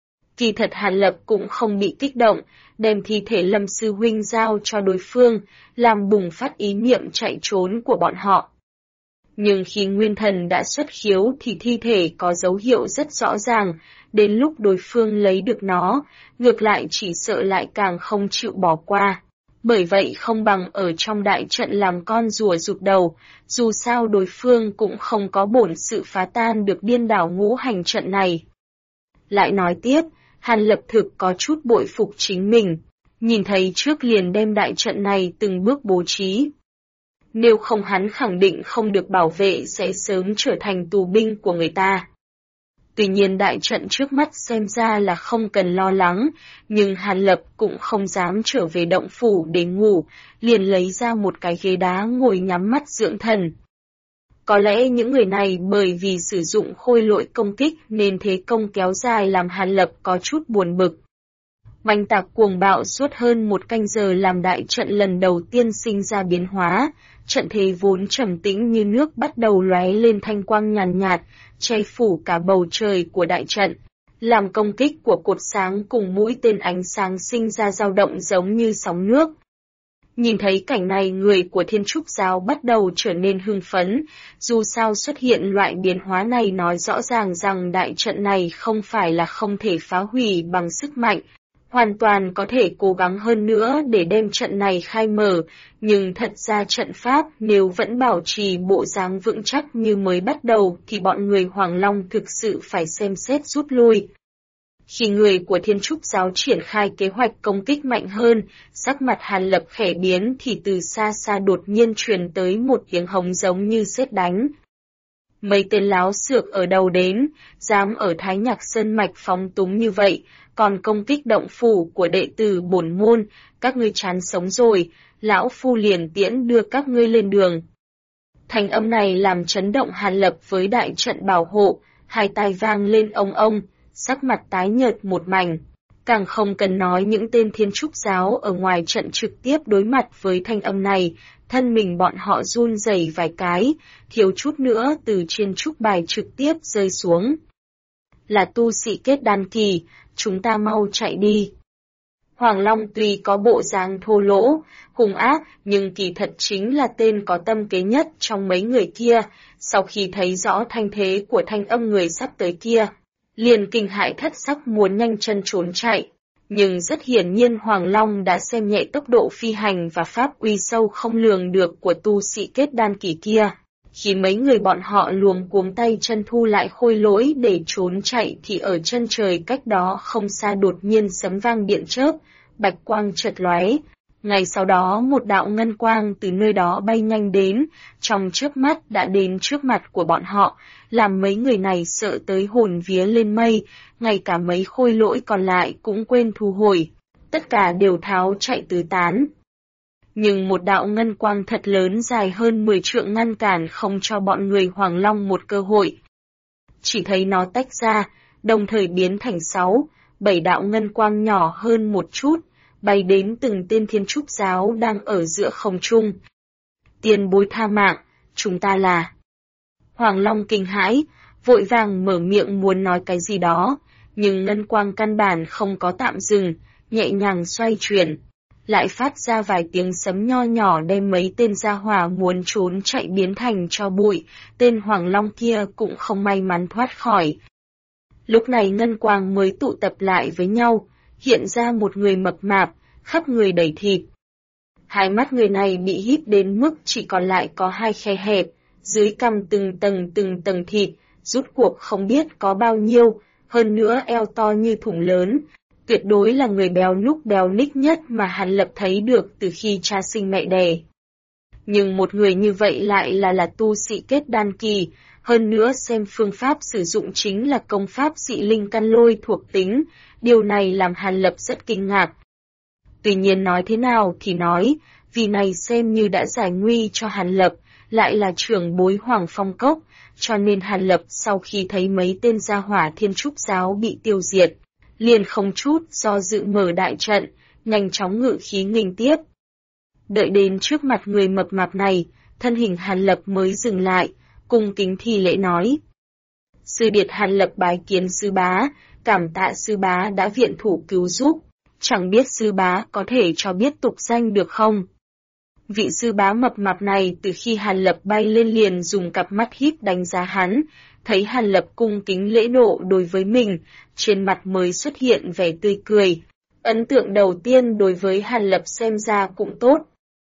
Kỳ thật Hàn Lập cũng không bị kích động, đem thi thể Lâm Sư Huynh giao cho đối phương, làm bùng phát ý niệm chạy trốn của bọn họ. Nhưng khi nguyên thần đã xuất khiếu thì thi thể có dấu hiệu rất rõ ràng, đến lúc đối phương lấy được nó, ngược lại chỉ sợ lại càng không chịu bỏ qua. Bởi vậy không bằng ở trong đại trận làm con rùa rụt đầu, dù sao đối phương cũng không có bổn sự phá tan được điên đảo ngũ hành trận này. Lại nói tiếp, Hàn Lập thực có chút bội phục chính mình, nhìn thấy trước liền đem đại trận này từng bước bố trí. Nếu không hắn khẳng định không được bảo vệ sẽ sớm trở thành tù binh của người ta. Tuy nhiên đại trận trước mắt xem ra là không cần lo lắng, nhưng Hàn Lập cũng không dám trở về động phủ để ngủ, liền lấy ra một cái ghế đá ngồi nhắm mắt dưỡng thần. Có lẽ những người này bởi vì sử dụng khôi lỗi công kích nên thế công kéo dài làm Hàn Lập có chút buồn bực. Oanh tạc cuồng bạo suốt hơn một canh giờ làm đại trận lần đầu tiên sinh ra biến hóa, trận thế vốn trầm tĩnh như nước bắt đầu lóe lên thanh quang nhàn nhạt, che phủ cả bầu trời của đại trận, làm công kích của cột sáng cùng mũi tên ánh sáng sinh ra dao động giống như sóng nước. Nhìn thấy cảnh này người của Thiên Trúc giáo bắt đầu trở nên hưng phấn, dù sao xuất hiện loại biến hóa này nói rõ ràng rằng đại trận này không phải là không thể phá hủy bằng sức mạnh, hoàn toàn có thể cố gắng hơn nữa để đem trận này khai mở, nhưng thật ra trận pháp nếu vẫn bảo trì bộ dáng vững chắc như mới bắt đầu thì bọn người Hoàng Long thực sự phải xem xét rút lui. Khi người của Thiên Trúc giáo triển khai kế hoạch công kích mạnh hơn, sắc mặt Hàn Lập khẽ biến thì từ xa xa đột nhiên truyền tới một tiếng hống giống như sét đánh. Mấy tên láo xược ở đầu đến, dám ở Thái Nhạc Sơn Mạch phóng túng như vậy, còn công kích động phủ của đệ tử bổn môn, các ngươi chán sống rồi, lão phu liền tiễn đưa các ngươi lên đường. Thanh âm này làm chấn động Hàn Lập với đại trận bảo hộ, hai tai vang lên ông ông, sắc mặt tái nhợt một mảnh. Càng không cần nói những tên Thiên Trúc giáo ở ngoài trận trực tiếp đối mặt với thanh âm này, thân mình bọn họ run rẩy vài cái, thiếu chút nữa từ trên trúc bài trực tiếp rơi xuống. Là tu sĩ kết đan kỳ, chúng ta mau chạy đi. Hoàng Long tuy có bộ dáng thô lỗ, hung ác, nhưng kỳ thật chính là tên có tâm kế nhất trong mấy người kia, sau khi thấy rõ thanh thế của thanh âm người sắp tới kia, liền kinh hãi thất sắc muốn nhanh chân trốn chạy. Nhưng rất hiển nhiên Hoàng Long đã xem nhẹ tốc độ phi hành và pháp uy sâu không lường được của tu sĩ kết đan kỳ kia. Khi mấy người bọn họ luống cuống tay chân thu lại khôi lỗi để trốn chạy thì ở chân trời cách đó không xa đột nhiên sấm vang điện chớp, bạch quang chợt lóe. Ngay sau đó một đạo ngân quang từ nơi đó bay nhanh đến, trong chớp mắt đã đến trước mặt của bọn họ, làm mấy người này sợ tới hồn vía lên mây, ngay cả mấy khôi lỗi còn lại cũng quên thu hồi, tất cả đều tháo chạy tứ tán. Nhưng một đạo ngân quang thật lớn dài hơn 10 trượng ngăn cản không cho bọn người Hoàng Long một cơ hội. Chỉ thấy nó tách ra, đồng thời biến thành 6-7 đạo ngân quang nhỏ hơn một chút, bay đến từng tên Thiên Trúc giáo đang ở giữa không trung. Tiền bối tha mạng, chúng ta là... Hoàng Long kinh hãi, vội vàng mở miệng muốn nói cái gì đó, nhưng ngân quang căn bản không có tạm dừng, nhẹ nhàng xoay chuyển. Lại phát ra vài tiếng sấm nho nhỏ đem mấy tên gia hỏa muốn trốn chạy biến thành cho bụi, tên Hoàng Long kia cũng không may mắn thoát khỏi. Lúc này ngân quang mới tụ tập lại với nhau, hiện ra một người mập mạp, khắp người đầy thịt. Hai mắt người này bị híp đến mức chỉ còn lại có hai khe hẹp, dưới cằm từng tầng thịt, rút cuộc không biết có bao nhiêu, hơn nữa eo to như thùng lớn. Tuyệt đối là người béo nhúc béo ních nhất mà Hàn Lập thấy được từ khi cha sinh mẹ đẻ. Nhưng một người như vậy lại là tu sĩ kết đan kỳ, hơn nữa xem phương pháp sử dụng chính là công pháp dị linh căn lôi thuộc tính, điều này làm Hàn Lập rất kinh ngạc. Tuy nhiên nói thế nào thì nói, vì này xem như đã giải nguy cho Hàn Lập, lại là trưởng bối Hoàng Phong Cốc, cho nên Hàn Lập sau khi thấy mấy tên gia hỏa Thiên Trúc giáo bị tiêu diệt, liền không chút do dự mở đại trận, nhanh chóng ngự khí nghênh tiếp. Đợi đến trước mặt người mập mạp này, thân hình Hàn Lập mới dừng lại, cung kính thi lễ nói. Sư điệt Hàn Lập bái kiến sư bá, cảm tạ sư bá đã viện thủ cứu giúp, chẳng biết sư bá có thể cho biết tục danh được không? Vị sư bá mập mạp này từ khi Hàn Lập bay lên liền dùng cặp mắt híp đánh giá hắn, thấy Hàn Lập cung kính lễ độ đối với mình, trên mặt mới xuất hiện vẻ tươi cười. Ấn tượng đầu tiên đối với Hàn Lập xem ra cũng tốt.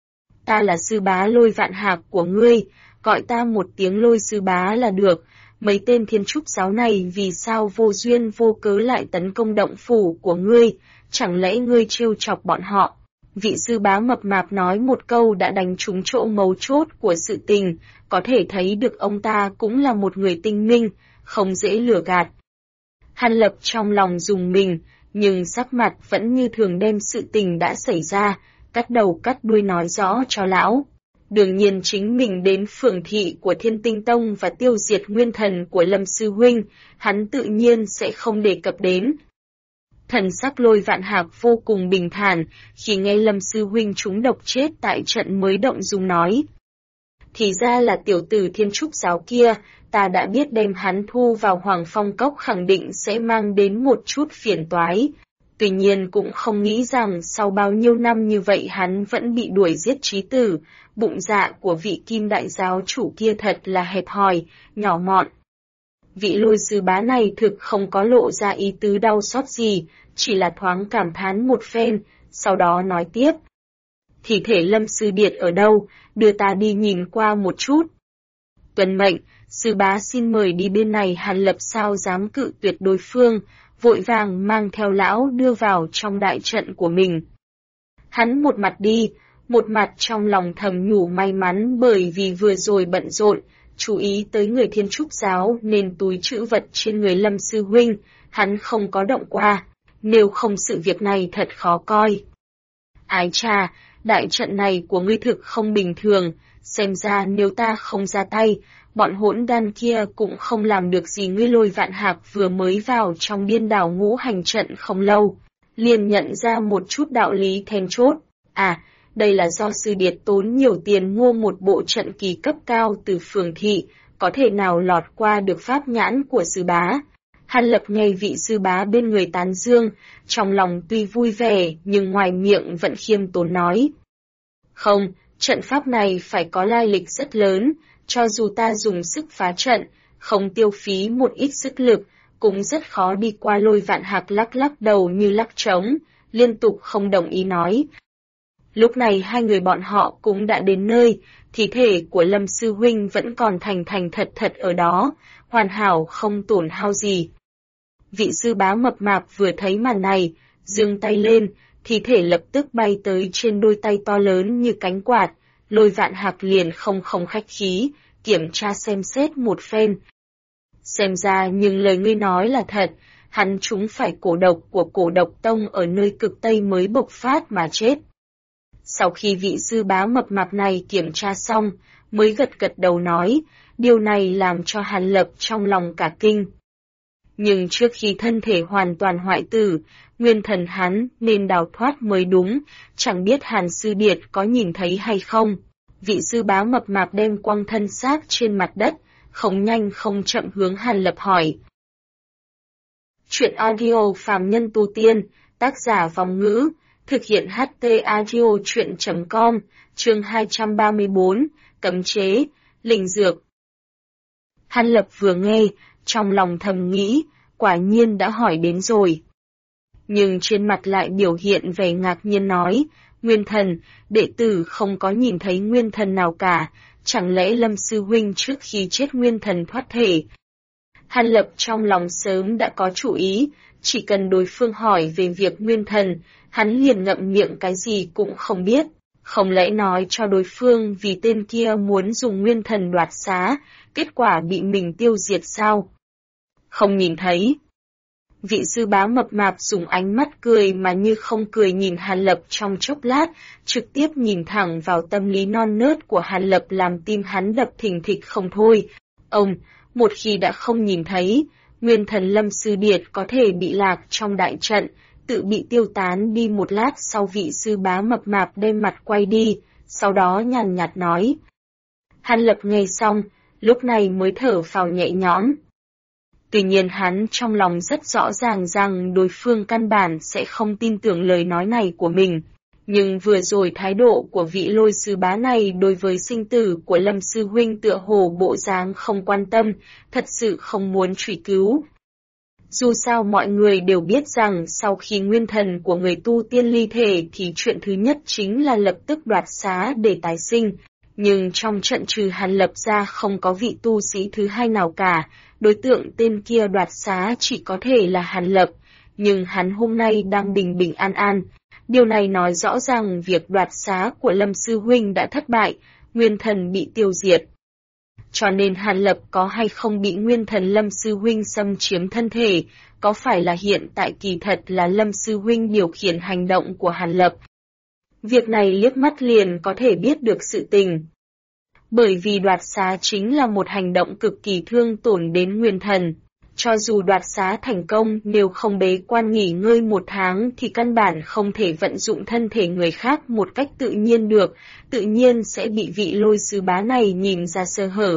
Ta là sư bá Lôi Vạn Hạc của ngươi, gọi ta một tiếng Lôi sư bá là được. Mấy tên Thiên Trúc giáo này vì sao vô duyên vô cớ lại tấn công động phủ của ngươi, chẳng lẽ ngươi trêu chọc bọn họ? Vị sư bá mập mạp nói một câu đã đánh trúng chỗ mấu chốt của sự tình, có thể thấy được ông ta cũng là một người tinh minh, không dễ lừa gạt. Hàn Lập trong lòng rùng mình, nhưng sắc mặt vẫn như thường đem sự tình đã xảy ra, cắt đầu cắt đuôi nói rõ cho lão. Đương nhiên chính mình đến phường thị của Thiên Tinh Tông và tiêu diệt nguyên thần của Lâm Sư Huynh, hắn tự nhiên sẽ không đề cập đến. Thần sắc Lôi Vạn Hạc vô cùng bình thản, khi nghe Lâm Sư Huynh trúng độc chết tại trận mới động dung nói. Thì ra là tiểu tử Thiên Trúc giáo kia, ta đã biết đem hắn thu vào Hoàng Phong Cốc khẳng định sẽ mang đến một chút phiền toái. Tuy nhiên cũng không nghĩ rằng sau bao nhiêu năm như vậy hắn vẫn bị đuổi giết chí tử, bụng dạ của vị Kim Đại giáo chủ kia thật là hẹp hòi, nhỏ mọn. Vị Lôi sư bá này thực không có lộ ra ý tứ đau xót gì, chỉ là thoáng cảm thán một phen, sau đó nói tiếp. Thi thể Lâm sư điệt ở đâu, đưa ta đi nhìn qua một chút. Tuân mệnh, sư bá xin mời đi bên này. Hàn Lập sao dám cự tuyệt đối phương, vội vàng mang theo lão đưa vào trong đại trận của mình. Hắn một mặt đi, một mặt trong lòng thầm nhủ may mắn bởi vì vừa rồi bận rộn, chú ý tới người Thiên Trúc giáo nên túi trữ vật trên người Lâm sư huynh, hắn không có động qua, nếu không sự việc này thật khó coi. Ái chà, đại trận này của ngươi thực không bình thường, xem ra nếu ta không ra tay, bọn hỗn đan kia cũng không làm được gì. Ngươi Lôi Vạn Hạc vừa mới vào trong điên đảo ngũ hành trận không lâu, liền nhận ra một chút đạo lý then chốt. À, đây là do sư điệt tốn nhiều tiền mua một bộ trận kỳ cấp cao từ phường thị, có thể nào lọt qua được pháp nhãn của sư bá. Hàn Lập nghe vị sư bá bên người tán dương, trong lòng tuy vui vẻ nhưng ngoài miệng vẫn khiêm tốn nói. Không, trận pháp này phải có lai lịch rất lớn, cho dù ta dùng sức phá trận, không tiêu phí một ít sức lực, cũng rất khó đi qua. Lôi Vạn Hạc lắc lắc đầu như lắc trống, liên tục không đồng ý nói. Lúc này hai người bọn họ cũng đã đến nơi, thi thể của Lâm sư huynh vẫn còn thành thật thật ở đó, hoàn hảo không tổn hao gì. Vị sư bá mập mạp vừa thấy màn này, giương tay lên, thi thể lập tức bay tới trên đôi tay to lớn như cánh quạt. Lôi Vạn Hạc liền không khách khí, kiểm tra xem xét một phen. Xem ra nhưng lời ngươi nói là thật, hắn trúng phải cổ độc của Cổ Độc Tông ở nơi cực Tây mới bộc phát mà chết. Sau khi vị sư bá mập mạp này kiểm tra xong, mới gật đầu nói, điều này làm cho Hàn Lập trong lòng cả kinh. Nhưng trước khi thân thể hoàn toàn hoại tử, nguyên thần hắn nên đào thoát mới đúng, chẳng biết Hàn sư điệt có nhìn thấy hay không. Vị sư bá mập mạp đem quăng thân xác trên mặt đất, không nhanh không chậm hướng Hàn Lập hỏi. Chuyện audio phàm nhân tu tiên, tác giả Vòng Ngữ, thực hiện HT audio chuyện.com, chương 234, cấm chế, linh dược. Hàn Lập vừa nghe, trong lòng thầm nghĩ, quả nhiên đã hỏi đến rồi. Nhưng trên mặt lại biểu hiện vẻ ngạc nhiên nói, nguyên thần, đệ tử không có nhìn thấy nguyên thần nào cả, chẳng lẽ Lâm sư huynh trước khi chết nguyên thần thoát thể? Hàn Lập trong lòng sớm đã có chủ ý, chỉ cần đối phương hỏi về việc nguyên thần, hắn liền ngậm miệng cái gì cũng không biết. Không lẽ nói cho đối phương vì tên kia muốn dùng nguyên thần đoạt xá, kết quả bị mình tiêu diệt sao? Không nhìn thấy. Vị sư bá mập mạp dùng ánh mắt cười mà như không cười nhìn Hàn Lập trong chốc lát, trực tiếp nhìn thẳng vào tâm lý non nớt của Hàn Lập làm tim hắn đập thình thịch không thôi. Ông, một khi đã không nhìn thấy, nguyên thần Lâm Sư Điệt có thể bị lạc trong đại trận, tự bị tiêu tán đi một lát sau vị sư bá mập mạp đem mặt quay đi, sau đó nhàn nhạt nói. Hàn Lập nghe xong, lúc này mới thở phào nhẹ nhõm. Tuy nhiên hắn trong lòng rất rõ ràng rằng đối phương căn bản sẽ không tin tưởng lời nói này của mình. Nhưng vừa rồi thái độ của vị Lôi sư bá này đối với sinh tử của Lâm sư huynh tựa hồ bộ dáng không quan tâm, thật sự không muốn truy cứu. Dù sao mọi người đều biết rằng sau khi nguyên thần của người tu tiên ly thể thì chuyện thứ nhất chính là lập tức đoạt xá để tái sinh. Nhưng trong trận trừ Hàn Lập ra không có vị tu sĩ thứ hai nào cả, đối tượng tên kia đoạt xá chỉ có thể là Hàn Lập, nhưng hắn hôm nay đang bình bình an an. Điều này nói rõ ràng việc đoạt xá của Lâm sư huynh đã thất bại, nguyên thần bị tiêu diệt. Cho nên Hàn Lập có hay không bị nguyên thần Lâm sư huynh xâm chiếm thân thể, có phải là hiện tại kỳ thật là Lâm sư huynh điều khiển hành động của Hàn Lập. Việc này liếc mắt liền có thể biết được sự tình. Bởi vì đoạt xá chính là một hành động cực kỳ thương tổn đến nguyên thần. Cho dù đoạt xá thành công, nếu không bế quan nghỉ ngơi 1 tháng thì căn bản không thể vận dụng thân thể người khác một cách tự nhiên được, tự nhiên sẽ bị vị Lôi sư bá này nhìn ra sơ hở.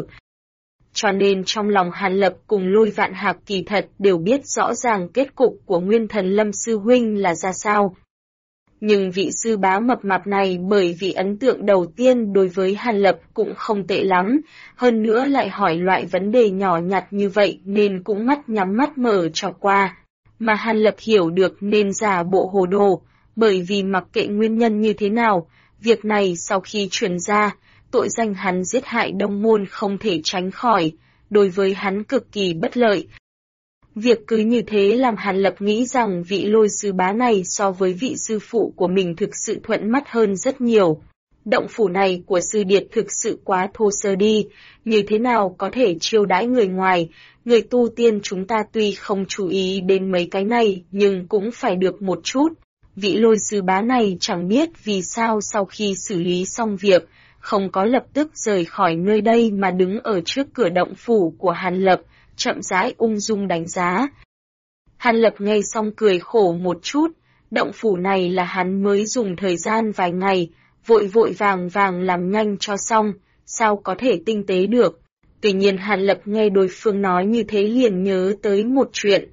Cho nên trong lòng Hàn Lập cùng Lôi Vạn Hạc kỳ thật đều biết rõ ràng kết cục của nguyên thần Lâm sư huynh là ra sao. Nhưng vị sư bá mập mạp này bởi vì ấn tượng đầu tiên đối với Hàn Lập cũng không tệ lắm, hơn nữa lại hỏi loại vấn đề nhỏ nhặt như vậy nên cũng mắt nhắm mắt mở cho qua. Mà Hàn Lập hiểu được nên giả bộ hồ đồ, bởi vì mặc kệ nguyên nhân như thế nào, việc này sau khi truyền ra, tội danh hắn giết hại đồng môn không thể tránh khỏi, đối với hắn cực kỳ bất lợi. Việc cứ như thế làm Hàn Lập nghĩ rằng vị Lôi sư bá này so với vị sư phụ của mình thực sự thuận mắt hơn rất nhiều. Động phủ này của sư điệt thực sự quá thô sơ đi, như thế nào có thể chiêu đãi người ngoài, người tu tiên chúng ta tuy không chú ý đến mấy cái này nhưng cũng phải được một chút. Vị Lôi sư bá này chẳng biết vì sao sau khi xử lý xong việc, không có lập tức rời khỏi nơi đây mà đứng ở trước cửa động phủ của Hàn Lập, chậm rãi ung dung đánh giá. Hàn Lập nghe xong cười khổ một chút, động phủ này là hắn mới dùng thời gian vài ngày, vội vội vàng vàng làm nhanh cho xong, sao có thể tinh tế được. Tuy nhiên Hàn Lập nghe đối phương nói như thế liền nhớ tới một chuyện.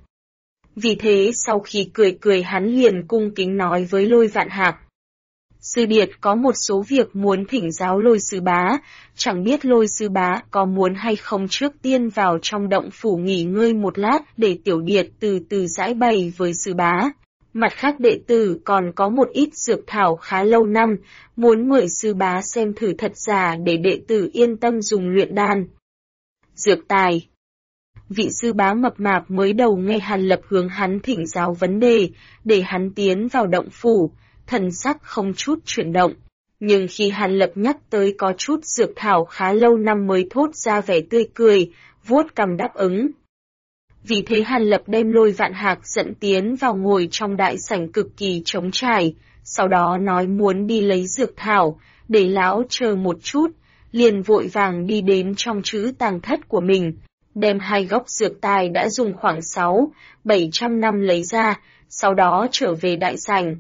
Vì thế sau khi cười hắn liền cung kính nói với Lôi Vạn Hạc. Sư điệt có một số việc muốn thỉnh giáo Lôi sư bá, chẳng biết Lôi sư bá có muốn hay không trước tiên vào trong động phủ nghỉ ngơi một lát để tiểu điệt từ từ giải bày với sư bá. Mặt khác đệ tử còn có một ít dược thảo khá lâu năm, muốn mời sư bá xem thử thật giả để đệ tử yên tâm dùng luyện đan. Dược tài. Vị sư bá mập mạp mới đầu nghe Hàn Lập hướng hắn thỉnh giáo vấn đề, để hắn tiến vào động phủ, thần sắc không chút chuyển động. Nhưng khi Hàn Lập nhắc tới có chút dược thảo khá lâu năm mới thốt ra vẻ tươi cười, vuốt cằm đáp ứng. Vì thế Hàn Lập đem Lôi Vạn Hạc dẫn tiến vào ngồi trong đại sảnh cực kỳ trống trải, sau đó nói muốn đi lấy dược thảo, để lão chờ một chút, liền vội vàng đi đến trong trữ tàng thất của mình, đem 2 gốc dược tài đã dùng khoảng 600-700 năm lấy ra, sau đó trở về đại sảnh.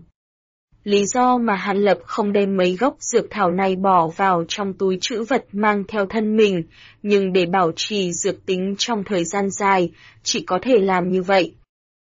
Lý do mà Hàn Lập không đem mấy gốc dược thảo này bỏ vào trong túi trữ vật mang theo thân mình, nhưng để bảo trì dược tính trong thời gian dài, chỉ có thể làm như vậy.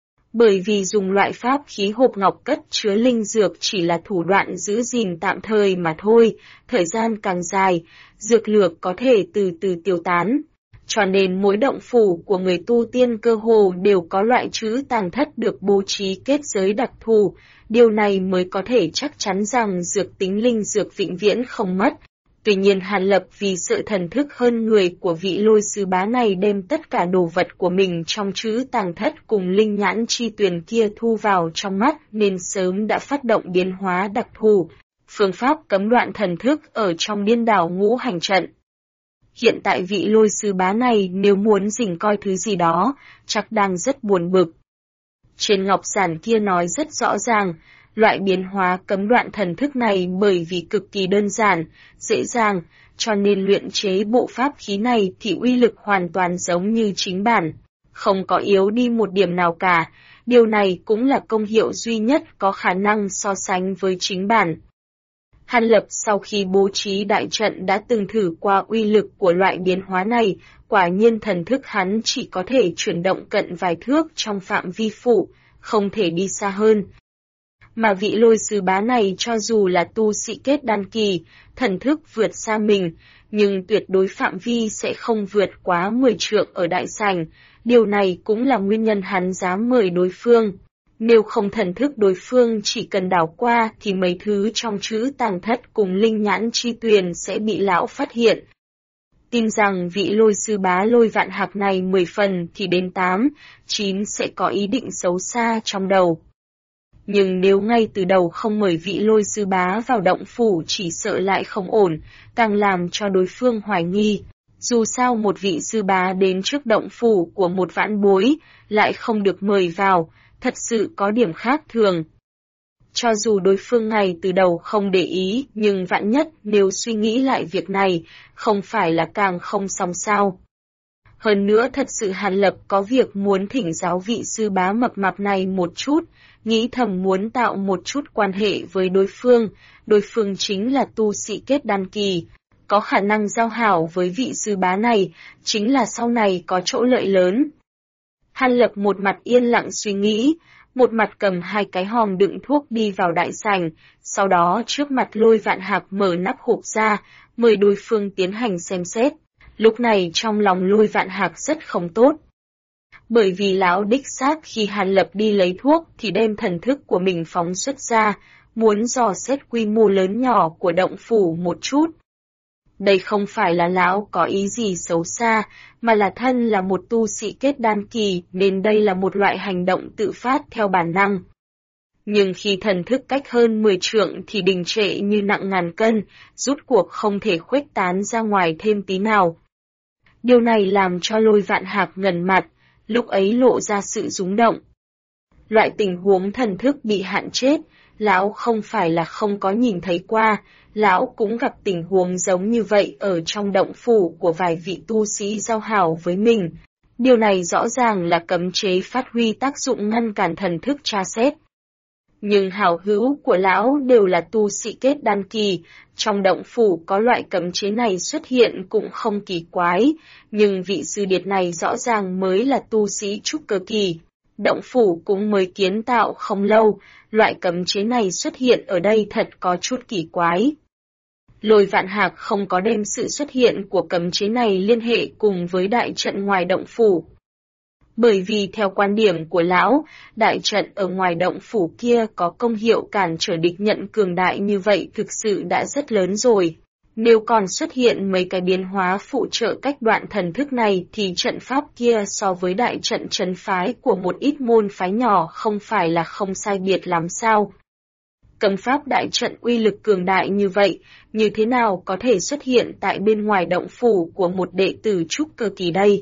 Bởi vì dùng loại pháp khí hộp ngọc cất chứa linh dược chỉ là thủ đoạn giữ gìn tạm thời mà thôi, thời gian càng dài, dược lược có thể từ từ tiêu tán. Cho nên mỗi động phủ của người tu tiên cơ hồ đều có loại trữ tàng thất được bố trí kết giới đặc thù, điều này mới có thể chắc chắn rằng dược tính linh dược vĩnh viễn không mất. Tuy nhiên Hàn Lập vì sợ thần thức hơn người của vị Lôi Sư Bá này đem tất cả đồ vật của mình trong trữ tàng thất cùng linh nhãn chi tuyền kia thu vào trong mắt nên sớm đã phát động biến hóa đặc thù, phương pháp cấm đoạn thần thức ở trong điên đảo ngũ hành trận. Hiện tại vị Lôi Sư Bá này nếu muốn rình coi thứ gì đó, chắc đang rất buồn bực. Trên ngọc giản kia nói rất rõ ràng, loại biến hóa cấm đoạn thần thức này bởi vì cực kỳ đơn giản, dễ dàng, cho nên luyện chế bộ pháp khí này thì uy lực hoàn toàn giống như chính bản, không có yếu đi một điểm nào cả, điều này cũng là công hiệu duy nhất có khả năng so sánh với chính bản. Hàn Lập sau khi bố trí đại trận đã từng thử qua uy lực của loại biến hóa này, quả nhiên thần thức hắn chỉ có thể chuyển động cận vài thước trong phạm vi phủ, không thể đi xa hơn. Mà vị Lôi Sư Bá này cho dù là tu sĩ kết đan kỳ, thần thức vượt xa mình, nhưng tuyệt đối phạm vi sẽ không vượt quá 10 trượng ở đại sảnh, điều này cũng là nguyên nhân hắn dám mời đối phương. Nếu không thần thức đối phương chỉ cần đảo qua thì mấy thứ trong trữ tàng thất cùng linh nhãn chi tuyền sẽ bị lão phát hiện. Tin rằng vị Lôi Sư Bá Lôi Vạn Hạc này 10 phần thì đến 8, 9 sẽ có ý định xấu xa trong đầu. Nhưng nếu ngay từ đầu không mời vị Lôi Sư Bá vào động phủ chỉ sợ lại không ổn, càng làm cho đối phương hoài nghi. Dù sao một vị sư bá đến trước động phủ của một vãn bối, lại không được mời vào, thật sự có điểm khác thường. Cho dù đối phương ngay từ đầu không để ý, nhưng vạn nhất nếu suy nghĩ lại việc này, không phải là càng không xong sao. Hơn nữa thật sự Hàn Lập có việc muốn thỉnh giáo vị sư bá mập mạp này một chút, nghĩ thầm muốn tạo một chút quan hệ với đối phương chính là tu sĩ kết đan kỳ, có khả năng giao hảo với vị sư bá này, chính là sau này có chỗ lợi lớn. Hàn Lập một mặt yên lặng suy nghĩ, một mặt cầm 2 cái hòm đựng thuốc đi vào đại sảnh, sau đó trước mặt Lôi Vạn Hạc mở nắp hộp ra, mời đối phương tiến hành xem xét. Lúc này trong lòng Lôi Vạn Hạc rất không tốt. Bởi vì lão đích xác khi Hàn Lập đi lấy thuốc thì đem thần thức của mình phóng xuất ra, muốn dò xét quy mô lớn nhỏ của động phủ một chút. Đây không phải là lão có ý gì xấu xa, mà là thân là một tu sĩ kết đan kỳ nên đây là một loại hành động tự phát theo bản năng. Nhưng khi thần thức cách hơn 10 trượng thì đình trệ như nặng ngàn cân, rút cuộc không thể khuếch tán ra ngoài thêm tí nào. Điều này làm cho Lôi Vạn Hạc ngần mặt, lúc ấy lộ ra sự rúng động. Loại tình huống thần thức bị hạn chết, lão không phải là không có nhìn thấy qua, lão cũng gặp tình huống giống như vậy ở trong động phủ của vài vị tu sĩ giao hảo với mình. Điều này rõ ràng là cấm chế phát huy tác dụng ngăn cản thần thức tra xét. Nhưng hảo hữu của lão đều là tu sĩ kết đan kỳ, trong động phủ có loại cấm chế này xuất hiện cũng không kỳ quái, nhưng vị sư điệt này rõ ràng mới là tu sĩ trúc cơ kỳ. Động phủ cũng mới kiến tạo không lâu, loại cấm chế này xuất hiện ở đây thật có chút kỳ quái. Lôi Vạn Hạc không có đem sự xuất hiện của cấm chế này liên hệ cùng với đại trận ngoài động phủ. Bởi vì theo quan điểm của lão, đại trận ở ngoài động phủ kia có công hiệu cản trở địch nhận cường đại như vậy thực sự đã rất lớn rồi. Nếu còn xuất hiện mấy cái biến hóa phụ trợ cách đoạn thần thức này thì trận pháp kia so với đại trận trấn phái của một ít môn phái nhỏ không phải là không sai biệt lắm sao. Cấm pháp đại trận uy lực cường đại như vậy, như thế nào có thể xuất hiện tại bên ngoài động phủ của một đệ tử trúc cơ kỳ đây?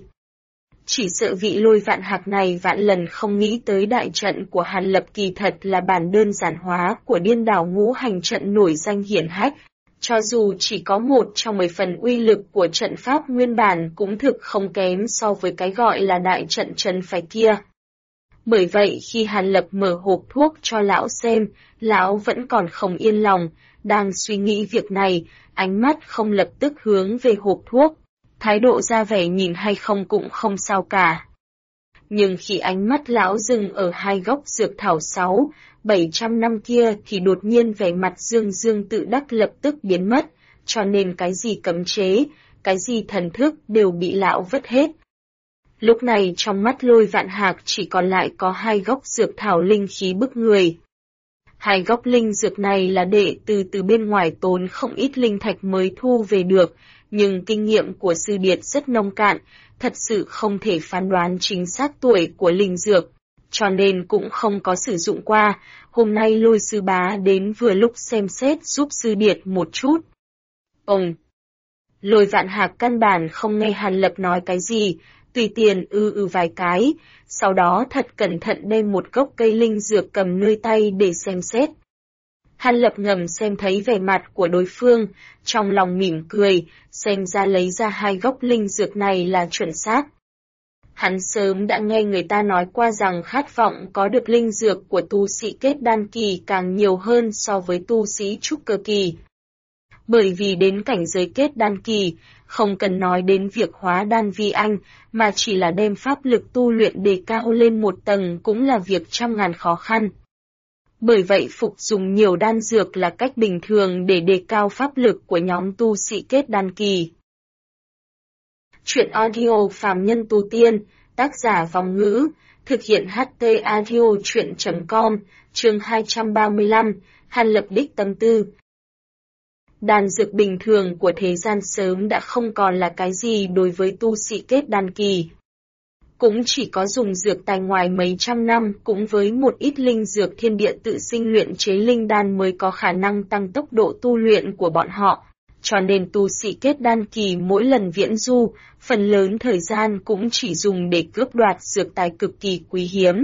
Chỉ sợ vị Lôi Vạn Hạc này vạn lần không nghĩ tới đại trận của Hàn Lập kỳ thật là bản đơn giản hóa của điên đảo ngũ hành trận nổi danh hiển hách. Cho dù chỉ có 1 trong 10 phần uy lực của trận pháp nguyên bản cũng thực không kém so với cái gọi là đại trận trấn phái kia. Bởi vậy khi Hàn Lập mở hộp thuốc cho lão xem, lão vẫn còn không yên lòng, đang suy nghĩ việc này, ánh mắt không lập tức hướng về hộp thuốc, thái độ ra vẻ nhìn hay không cũng không sao cả. Nhưng khi ánh mắt lão dừng ở 2 gốc dược thảo 600-700 năm kia thì đột nhiên vẻ mặt Dương Dương tự đắc lập tức biến mất, cho nên cái gì cấm chế, cái gì thần thức đều bị lão vứt hết. Lúc này trong mắt Lôi Vạn Hạc chỉ còn lại có 2 gốc dược thảo linh khí bức người. Hai gốc linh dược này là đệ tử từ bên ngoài tốn không ít linh thạch mới thu về được, nhưng kinh nghiệm của sư điệt rất nông cạn, thật sự không thể phán đoán chính xác tuổi của linh dược, cho nên cũng không có sử dụng qua. Hôm nay Lôi sư bá đến vừa lúc xem xét giúp sư điệt một chút. Lôi Vạn Hạc căn bản không nghe Hàn Lập nói cái gì, tùy tiền vài cái, sau đó thật cẩn thận đem một gốc cây linh dược cầm nơi tay để xem xét. Hàn Lập ngầm xem thấy vẻ mặt của đối phương, trong lòng mỉm cười, xem ra lấy ra hai gốc linh dược này là chuẩn xác. Hắn sớm đã nghe người ta nói qua rằng khát vọng có được linh dược của tu sĩ kết đan kỳ càng nhiều hơn so với tu sĩ trúc cơ kỳ. Bởi vì đến cảnh giới kết đan kỳ, không cần nói đến việc hóa đan vi anh, mà chỉ là đem pháp lực tu luyện đề cao lên một tầng cũng là việc trăm ngàn khó khăn. Bởi vậy phục dùng nhiều đan dược là cách bình thường để đề cao pháp lực của nhóm tu sĩ kết đan kỳ. Chuyện audio Phàm Nhân Tu Tiên, tác giả Vong Ngữ, thực hiện HT Audio Chuyện.com, chương 235, Hàn Lập đích tâm tư. Đan dược bình thường của thế gian sớm đã không còn là cái gì đối với tu sĩ kết đan kỳ. Cũng chỉ có dùng dược tài ngoài mấy trăm năm cũng với một ít linh dược thiên địa tự sinh luyện chế linh đan mới có khả năng tăng tốc độ tu luyện của bọn họ. Cho nên tu sĩ kết đan kỳ mỗi lần viễn du, phần lớn thời gian cũng chỉ dùng để cướp đoạt dược tài cực kỳ quý hiếm.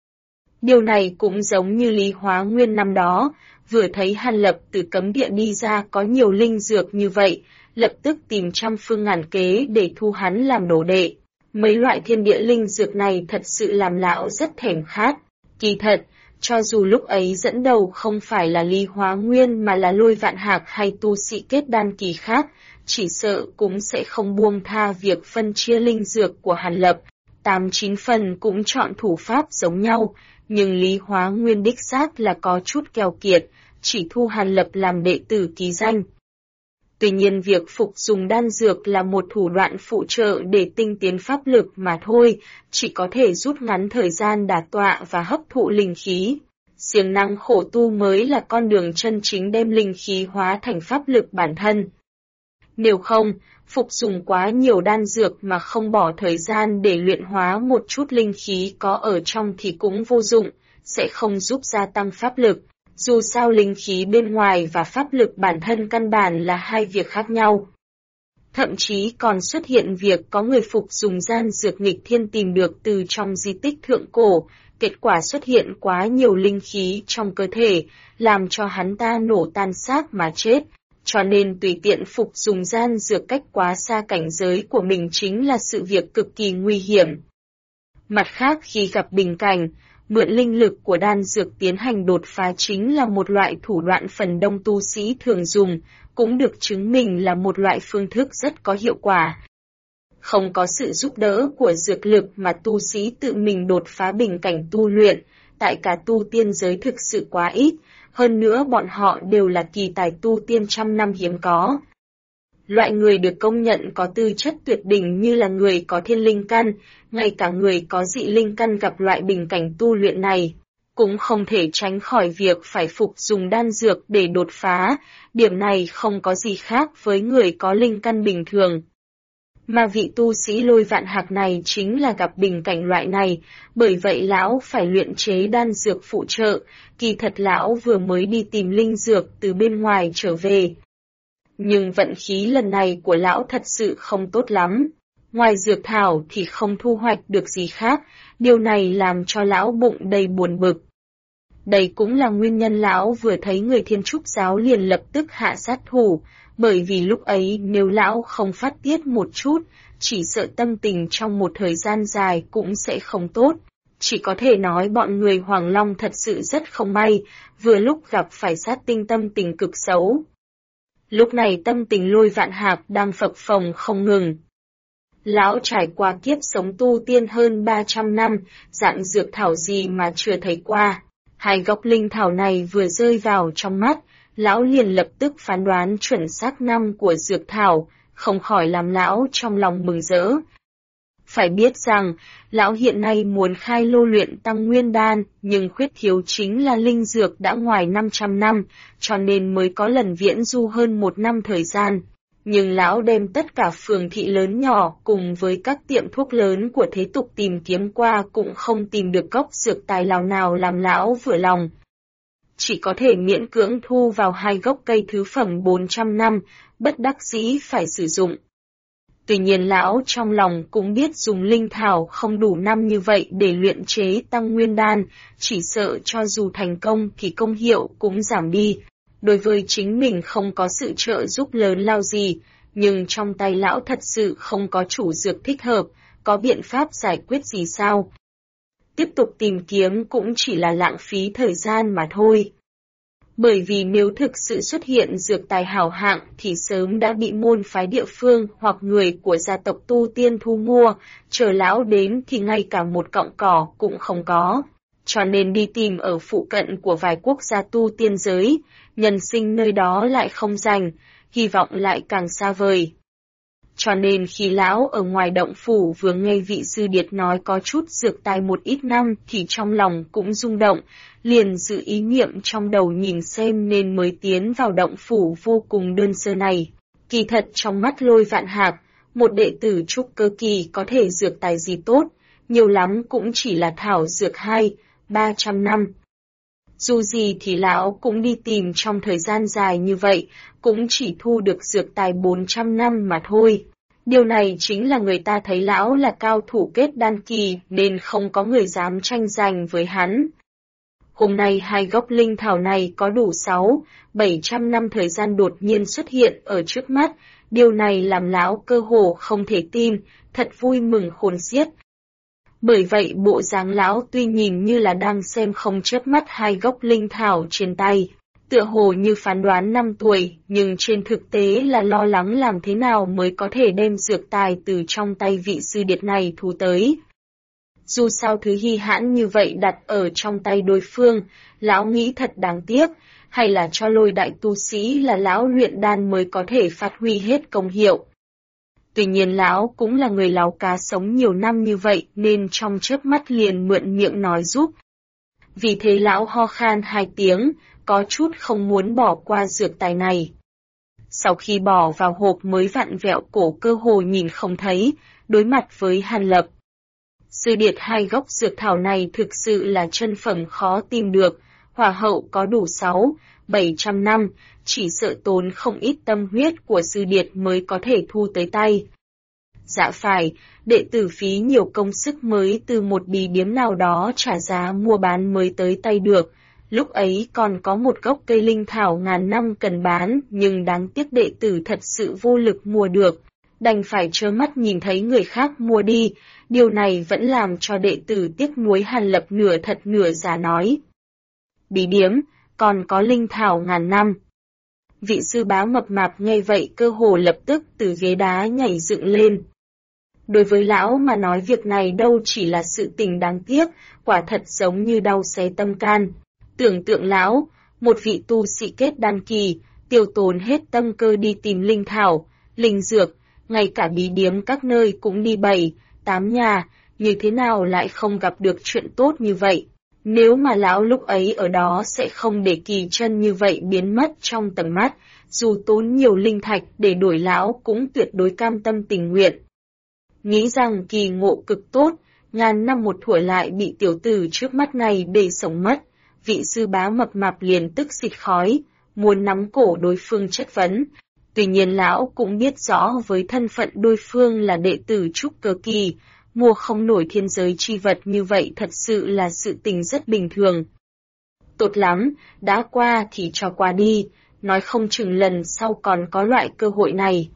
Điều này cũng giống như Lý Hóa Nguyên năm đó, vừa thấy Hàn Lập từ cấm địa đi ra có nhiều linh dược như vậy, lập tức tìm trăm phương ngàn kế để thu hắn làm đồ đệ. Mấy loại thiên địa linh dược này thật sự làm lão rất thèm khát. Kỳ thật, cho dù lúc ấy dẫn đầu không phải là Lý Hóa Nguyên mà là Lôi Vạn Hạc hay tu sĩ kết đan kỳ khác, chỉ sợ cũng sẽ không buông tha việc phân chia linh dược của Hàn Lập. 8-9 phần cũng chọn thủ pháp giống nhau, nhưng Lý Hóa Nguyên đích xác là có chút keo kiệt, chỉ thu Hàn Lập làm đệ tử ký danh. Tuy nhiên việc phục dùng đan dược là một thủ đoạn phụ trợ để tinh tiến pháp lực mà thôi, chỉ có thể rút ngắn thời gian đả tọa và hấp thụ linh khí. Siêng năng khổ tu mới là con đường chân chính đem linh khí hóa thành pháp lực bản thân. Nếu không, phục dùng quá nhiều đan dược mà không bỏ thời gian để luyện hóa một chút linh khí có ở trong thì cũng vô dụng, sẽ không giúp gia tăng pháp lực. Dù sao linh khí bên ngoài và pháp lực bản thân căn bản là hai việc khác nhau. Thậm chí còn xuất hiện việc có người phục dùng đan dược nghịch thiên tìm được từ trong di tích thượng cổ, kết quả xuất hiện quá nhiều linh khí trong cơ thể, làm cho hắn ta nổ tan xác mà chết. Cho nên tùy tiện phục dùng đan dược cách quá xa cảnh giới của mình chính là sự việc cực kỳ nguy hiểm. Mặt khác khi gặp bình cảnh, mượn linh lực của đan dược tiến hành đột phá chính là một loại thủ đoạn phần đông tu sĩ thường dùng, cũng được chứng minh là một loại phương thức rất có hiệu quả. Không có sự giúp đỡ của dược lực mà tu sĩ tự mình đột phá bình cảnh tu luyện, tại cả tu tiên giới thực sự quá ít, hơn nữa bọn họ đều là kỳ tài tu tiên trăm năm hiếm có. Loại người được công nhận có tư chất tuyệt đỉnh như là người có thiên linh căn, ngay cả người có dị linh căn gặp loại bình cảnh tu luyện này, cũng không thể tránh khỏi việc phải phục dùng đan dược để đột phá, điểm này không có gì khác với người có linh căn bình thường. Mà vị tu sĩ Lôi Vạn Hạc này chính là gặp bình cảnh loại này, bởi vậy lão phải luyện chế đan dược phụ trợ, kỳ thật lão vừa mới đi tìm linh dược từ bên ngoài trở về. Nhưng vận khí lần này của lão thật sự không tốt lắm. Ngoài dược thảo thì không thu hoạch được gì khác, điều này làm cho lão bụng đầy buồn bực. Đây cũng là nguyên nhân lão vừa thấy người Thiên Trúc giáo liền lập tức hạ sát thủ, bởi vì lúc ấy nếu lão không phát tiết một chút, chỉ sợ tâm tình trong một thời gian dài cũng sẽ không tốt. Chỉ có thể nói bọn người Hoàng Long thật sự rất không may, vừa lúc gặp phải sát tinh tâm tình cực xấu. Lúc này tâm tình Lôi Vạn Hạc đang phập phồng không ngừng. Lão trải qua kiếp sống tu tiên hơn 300 năm, dạng dược thảo gì mà chưa thấy qua. Hai gốc linh thảo này vừa rơi vào trong mắt, lão liền lập tức phán đoán chuẩn xác năm của dược thảo, không khỏi làm lão trong lòng mừng rỡ. Phải biết rằng, lão hiện nay muốn khai lô luyện tăng nguyên đan, nhưng khuyết thiếu chính là linh dược đã ngoài 500 năm, cho nên mới có lần viễn du hơn 1 năm thời gian. Nhưng lão đem tất cả phường thị lớn nhỏ cùng với các tiệm thuốc lớn của thế tục tìm kiếm qua cũng không tìm được gốc dược tài nào làm lão vừa lòng. Chỉ có thể miễn cưỡng thu vào 2 gốc cây thứ phẩm 400 năm, bất đắc dĩ phải sử dụng. Tuy nhiên lão trong lòng cũng biết dùng linh thảo không đủ năm như vậy để luyện chế tăng nguyên đan, chỉ sợ cho dù thành công thì công hiệu cũng giảm đi. Đối với chính mình không có sự trợ giúp lớn lao gì, nhưng trong tay lão thật sự không có chủ dược thích hợp, có biện pháp giải quyết gì sao? Tiếp tục tìm kiếm cũng chỉ là lãng phí thời gian mà thôi. Bởi vì nếu thực sự xuất hiện dược tài hảo hạng thì sớm đã bị môn phái địa phương hoặc người của gia tộc tu tiên thu mua, chờ lão đến thì ngay cả một cọng cỏ cũng không có. Cho nên đi tìm ở phụ cận của vài quốc gia tu tiên giới, nhân sinh nơi đó lại không dành, hy vọng lại càng xa vời. Cho nên khi lão ở ngoài động phủ vừa nghe vị sư điệt nói có chút dược tài một ít năm thì trong lòng cũng rung động, liền dự ý niệm trong đầu nhìn xem nên mới tiến vào động phủ vô cùng đơn sơ này. Kỳ thật trong mắt Lôi Vạn Hạc, một đệ tử trúc cơ kỳ có thể dược tài gì tốt, nhiều lắm cũng chỉ là thảo dược 200-300 năm. Dù gì thì lão cũng đi tìm trong thời gian dài như vậy, cũng chỉ thu được dược tài 400 năm mà thôi. Điều này chính là người ta thấy lão là cao thủ kết đan kỳ nên không có người dám tranh giành với hắn. Hôm nay 2 gốc linh thảo này có đủ 600-700 năm thời gian đột nhiên xuất hiện ở trước mắt, điều này làm lão cơ hồ không thể tin, thật vui mừng khôn xiết. Bởi vậy bộ dáng lão tuy nhìn như là đang xem không chớp mắt 2 gốc linh thảo trên tay, tựa hồ như phán đoán 5 tuổi, nhưng trên thực tế là lo lắng làm thế nào mới có thể đem dược tài từ trong tay vị sư điệt này thu tới. Dù sao thứ hy hãn như vậy đặt ở trong tay đối phương, lão nghĩ thật đáng tiếc, hay là cho Lôi đại tu sĩ là lão luyện đan mới có thể phát huy hết công hiệu. Tuy nhiên lão cũng là người láo cá sống nhiều năm như vậy nên trong chớp mắt liền mượn miệng nói giúp. Vì thế lão ho khan 2 tiếng, có chút không muốn bỏ qua dược tài này. Sau khi bỏ vào hộp mới vặn vẹo cổ cơ hồ nhìn không thấy, đối mặt với Hàn Lập. Sư điệt 2 gốc dược thảo này thực sự là chân phẩm khó tìm được, hỏa hậu có đủ 600-700 năm, chỉ sợ tốn không ít tâm huyết của sư điệt mới có thể thu tới tay. Dạ phải, đệ tử phí nhiều công sức mới từ một bì điếm nào đó trả giá mua bán mới tới tay được, lúc ấy còn có một gốc cây linh thảo ngàn năm cần bán nhưng đáng tiếc đệ tử thật sự vô lực mua được, đành phải trơ mắt nhìn thấy người khác mua đi, điều này vẫn làm cho đệ tử tiếc nuối. Hàn Lập nửa thật nửa giả nói. Bí điếm, còn có linh thảo ngàn năm. Vị sư bá mập mạp nghe vậy cơ hồ lập tức từ ghế đá nhảy dựng lên. Đối với lão mà nói việc này đâu chỉ là sự tình đáng tiếc, quả thật giống như đau xé tâm can. Tưởng tượng lão, một vị tu sĩ kết đan kỳ, tiêu tốn hết tâm cơ đi tìm linh thảo, linh dược, ngay cả bí điếm các nơi cũng đi 7-8 nhà, như thế nào lại không gặp được chuyện tốt như vậy. Nếu mà lão lúc ấy ở đó sẽ không để kỳ chân như vậy biến mất trong tầm mắt, dù tốn nhiều linh thạch để đổi lão cũng tuyệt đối cam tâm tình nguyện. Nghĩ rằng kỳ ngộ cực tốt, ngàn năm một thuở lại bị tiểu tử trước mắt này để sống mất, vị sư bá mập mạp liền tức xịt khói, muốn nắm cổ đối phương chất vấn. Tuy nhiên lão cũng biết rõ với thân phận đối phương là đệ tử trúc cơ kỳ, mua không nổi thiên giới chi vật như vậy thật sự là sự tình rất bình thường. Tốt lắm, đã qua thì cho qua đi, nói không chừng lần sau còn có loại cơ hội này.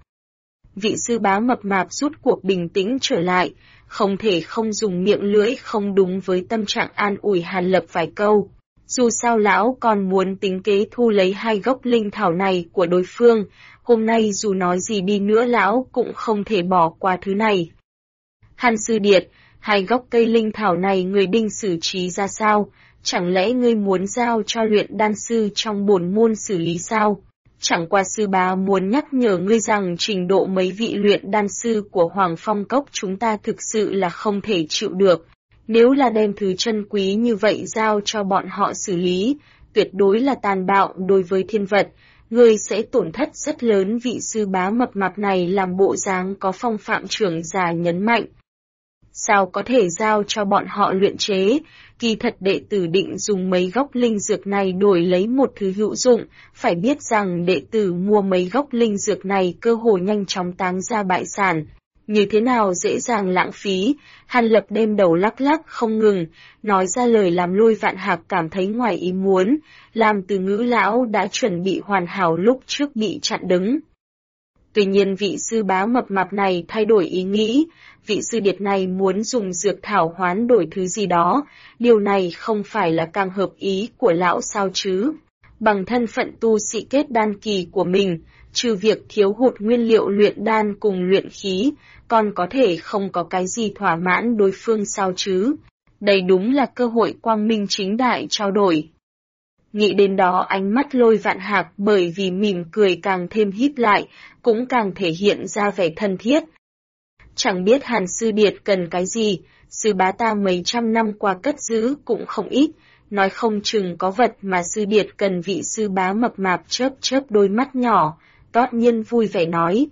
Vị sư bá mập mạp rút cuộc bình tĩnh trở lại, không thể không dùng miệng lưỡi không đúng với tâm trạng an ủi Hàn Lập vài câu. Dù sao lão còn muốn tính kế thu lấy 2 gốc linh thảo này của đối phương, hôm nay dù nói gì đi nữa lão cũng không thể bỏ qua thứ này. Hàn sư điệt, 2 gốc cây linh thảo này người định xử trí ra sao, chẳng lẽ ngươi muốn giao cho luyện đan sư trong bổn môn xử lý sao? Chẳng qua sư bá muốn nhắc nhở ngươi rằng trình độ mấy vị luyện đan sư của Hoàng Phong Cốc chúng ta thực sự là không thể chịu được. Nếu là đem thứ chân quý như vậy giao cho bọn họ xử lý, tuyệt đối là tàn bạo đối với thiên vật, ngươi sẽ tổn thất rất lớn. Vị sư bá mập mạp này làm bộ dáng có phong phạm trưởng giả nhấn mạnh. Sao có thể giao cho bọn họ luyện chế, kỳ thật đệ tử định dùng mấy gốc linh dược này đổi lấy một thứ hữu dụng, phải biết rằng đệ tử mua mấy gốc linh dược này cơ hồ nhanh chóng táng ra bại sản. Như thế nào dễ dàng lãng phí, Hàn Lập đêm đầu lắc lắc không ngừng, nói ra lời làm Lôi Vạn Hạc cảm thấy ngoài ý muốn, làm từ ngữ lão đã chuẩn bị hoàn hảo lúc trước bị chặn đứng. Tuy nhiên vị sư bá mập mạp này thay đổi ý nghĩ, vị sư điệt này muốn dùng dược thảo hoán đổi thứ gì đó, điều này không phải là càng hợp ý của lão sao chứ. Bằng thân phận tu sĩ kết đan kỳ của mình, trừ việc thiếu hụt nguyên liệu luyện đan cùng luyện khí, còn có thể không có cái gì thỏa mãn đối phương sao chứ. Đây đúng là cơ hội quang minh chính đại trao đổi. Nghĩ đến đó ánh mắt Lôi Vạn Hạc bởi vì mỉm cười càng thêm híp lại, cũng càng thể hiện ra vẻ thân thiết. Chẳng biết Hàn sư điệt cần cái gì, sư bá ta mấy trăm năm qua cất giữ cũng không ít, nói không chừng có vật mà sư điệt cần. Vị sư bá mập mạp chớp chớp đôi mắt nhỏ, đột nhiên vui vẻ nói.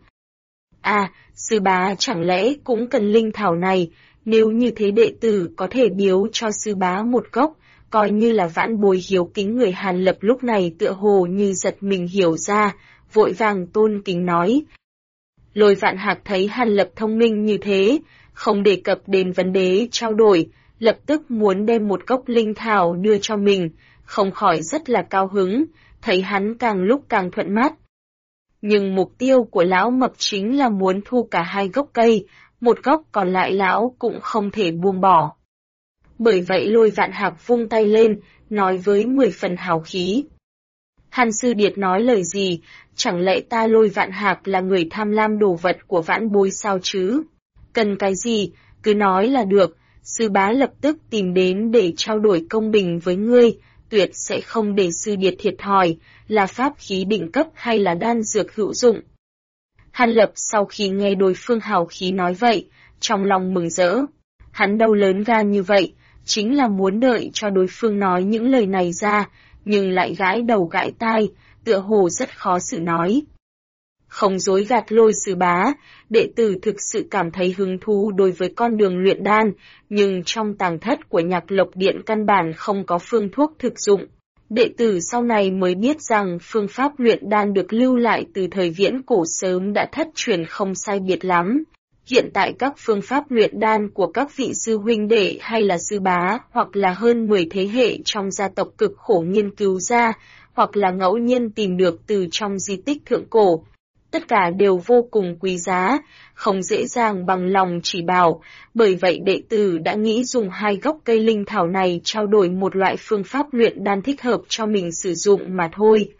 À, sư bá chẳng lẽ cũng cần linh thảo này, nếu như thế đệ tử có thể biếu cho sư bá một gốc, coi như là vãn bồi hiếu kính. Người Hàn Lập lúc này tựa hồ như giật mình hiểu ra, vội vàng tôn kính nói. Lôi Vạn Hạc thấy Hàn Lập thông minh như thế, không đề cập đến vấn đề trao đổi, lập tức muốn đem một gốc linh thảo đưa cho mình, không khỏi rất là cao hứng, thấy hắn càng lúc càng thuận mắt. Nhưng mục tiêu của lão mập chính là muốn thu cả hai gốc cây, một gốc còn lại lão cũng không thể buông bỏ. Bởi vậy Lôi Vạn Hạc vung tay lên, nói với 10 phần hào khí. Hàn sư điệt nói lời gì, chẳng lẽ ta Lôi Vạn Hạc là người tham lam đồ vật của vãn bối sao chứ? Cần cái gì, cứ nói là được, sư bá lập tức tìm đến để trao đổi công bình với ngươi, tuyệt sẽ không để sư điệt thiệt thòi, là pháp khí đỉnh cấp hay là đan dược hữu dụng. Hàn Lập sau khi nghe đối phương hào khí nói vậy, trong lòng mừng rỡ. Hắn đâu lớn gan như vậy, chính là muốn đợi cho đối phương nói những lời này ra, nhưng lại gãi đầu gãi tai, tựa hồ rất khó xử nói. Không dối gạt Lôi sư bá, đệ tử thực sự cảm thấy hứng thú đối với con đường luyện đan, nhưng trong tàng thất của Nhạc Lộc Điện căn bản không có phương thuốc thực dụng. Đệ tử sau này mới biết rằng phương pháp luyện đan được lưu lại từ thời viễn cổ sớm đã thất truyền không sai biệt lắm. Hiện tại các phương pháp luyện đan của các vị sư huynh đệ hay là sư bá hoặc là hơn 10 thế hệ trong gia tộc cực khổ nghiên cứu ra, hoặc là ngẫu nhiên tìm được từ trong di tích thượng cổ. Tất cả đều vô cùng quý giá, không dễ dàng bằng lòng chỉ bảo, bởi vậy đệ tử đã nghĩ dùng hai gốc cây linh thảo này trao đổi một loại phương pháp luyện đan thích hợp cho mình sử dụng mà thôi.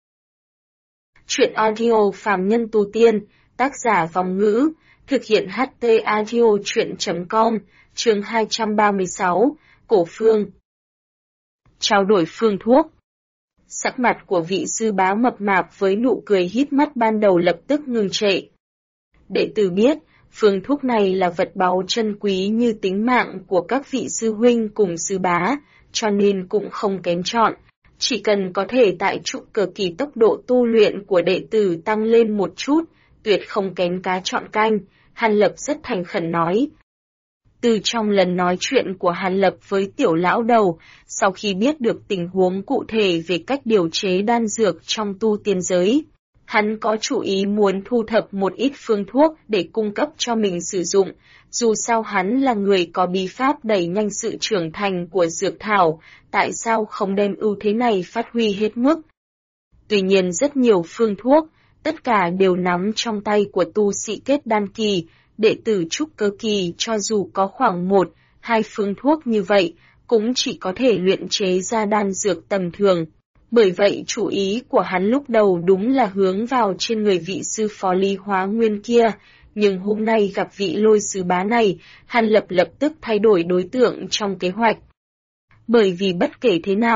Chuyện audio phàm nhân tu tiên, tác giả Vòng Ngữ, thực hiện HT audio chuyện.com, chương 236, Cổ Phương. Trao đổi phương thuốc. Sắc mặt của vị sư bá mập mạp với nụ cười híp mắt ban đầu lập tức ngừng trệ. Đệ tử biết, phương thuốc này là vật báu chân quý như tính mạng của các vị sư huynh cùng sư bá, cho nên cũng không kén chọn. Chỉ cần có thể tại trúc cơ kỳ tốc độ tu luyện của đệ tử tăng lên một chút, tuyệt không kén cá chọn canh, Hàn Lập rất thành khẩn nói. Từ trong lần nói chuyện của Hàn Lập với tiểu lão đầu, sau khi biết được tình huống cụ thể về cách điều chế đan dược trong tu tiên giới, hắn có chủ ý muốn thu thập một ít phương thuốc để cung cấp cho mình sử dụng, dù sao hắn là người có bí pháp đẩy nhanh sự trưởng thành của dược thảo, tại sao không đem ưu thế này phát huy hết mức. Tuy nhiên rất nhiều phương thuốc, tất cả đều nắm trong tay của tu sĩ kết đan kỳ, đệ tử trúc cơ kỳ cho dù có khoảng 1-2 phương thuốc như vậy, cũng chỉ có thể luyện chế ra đan dược tầm thường. Bởi vậy chủ ý của hắn lúc đầu đúng là hướng vào trên người vị sư phó Ly Hóa Nguyên kia, nhưng hôm nay gặp vị Lôi sư bá này, Hàn Lập lập tức thay đổi đối tượng trong kế hoạch. Bởi vì bất kể thế nào,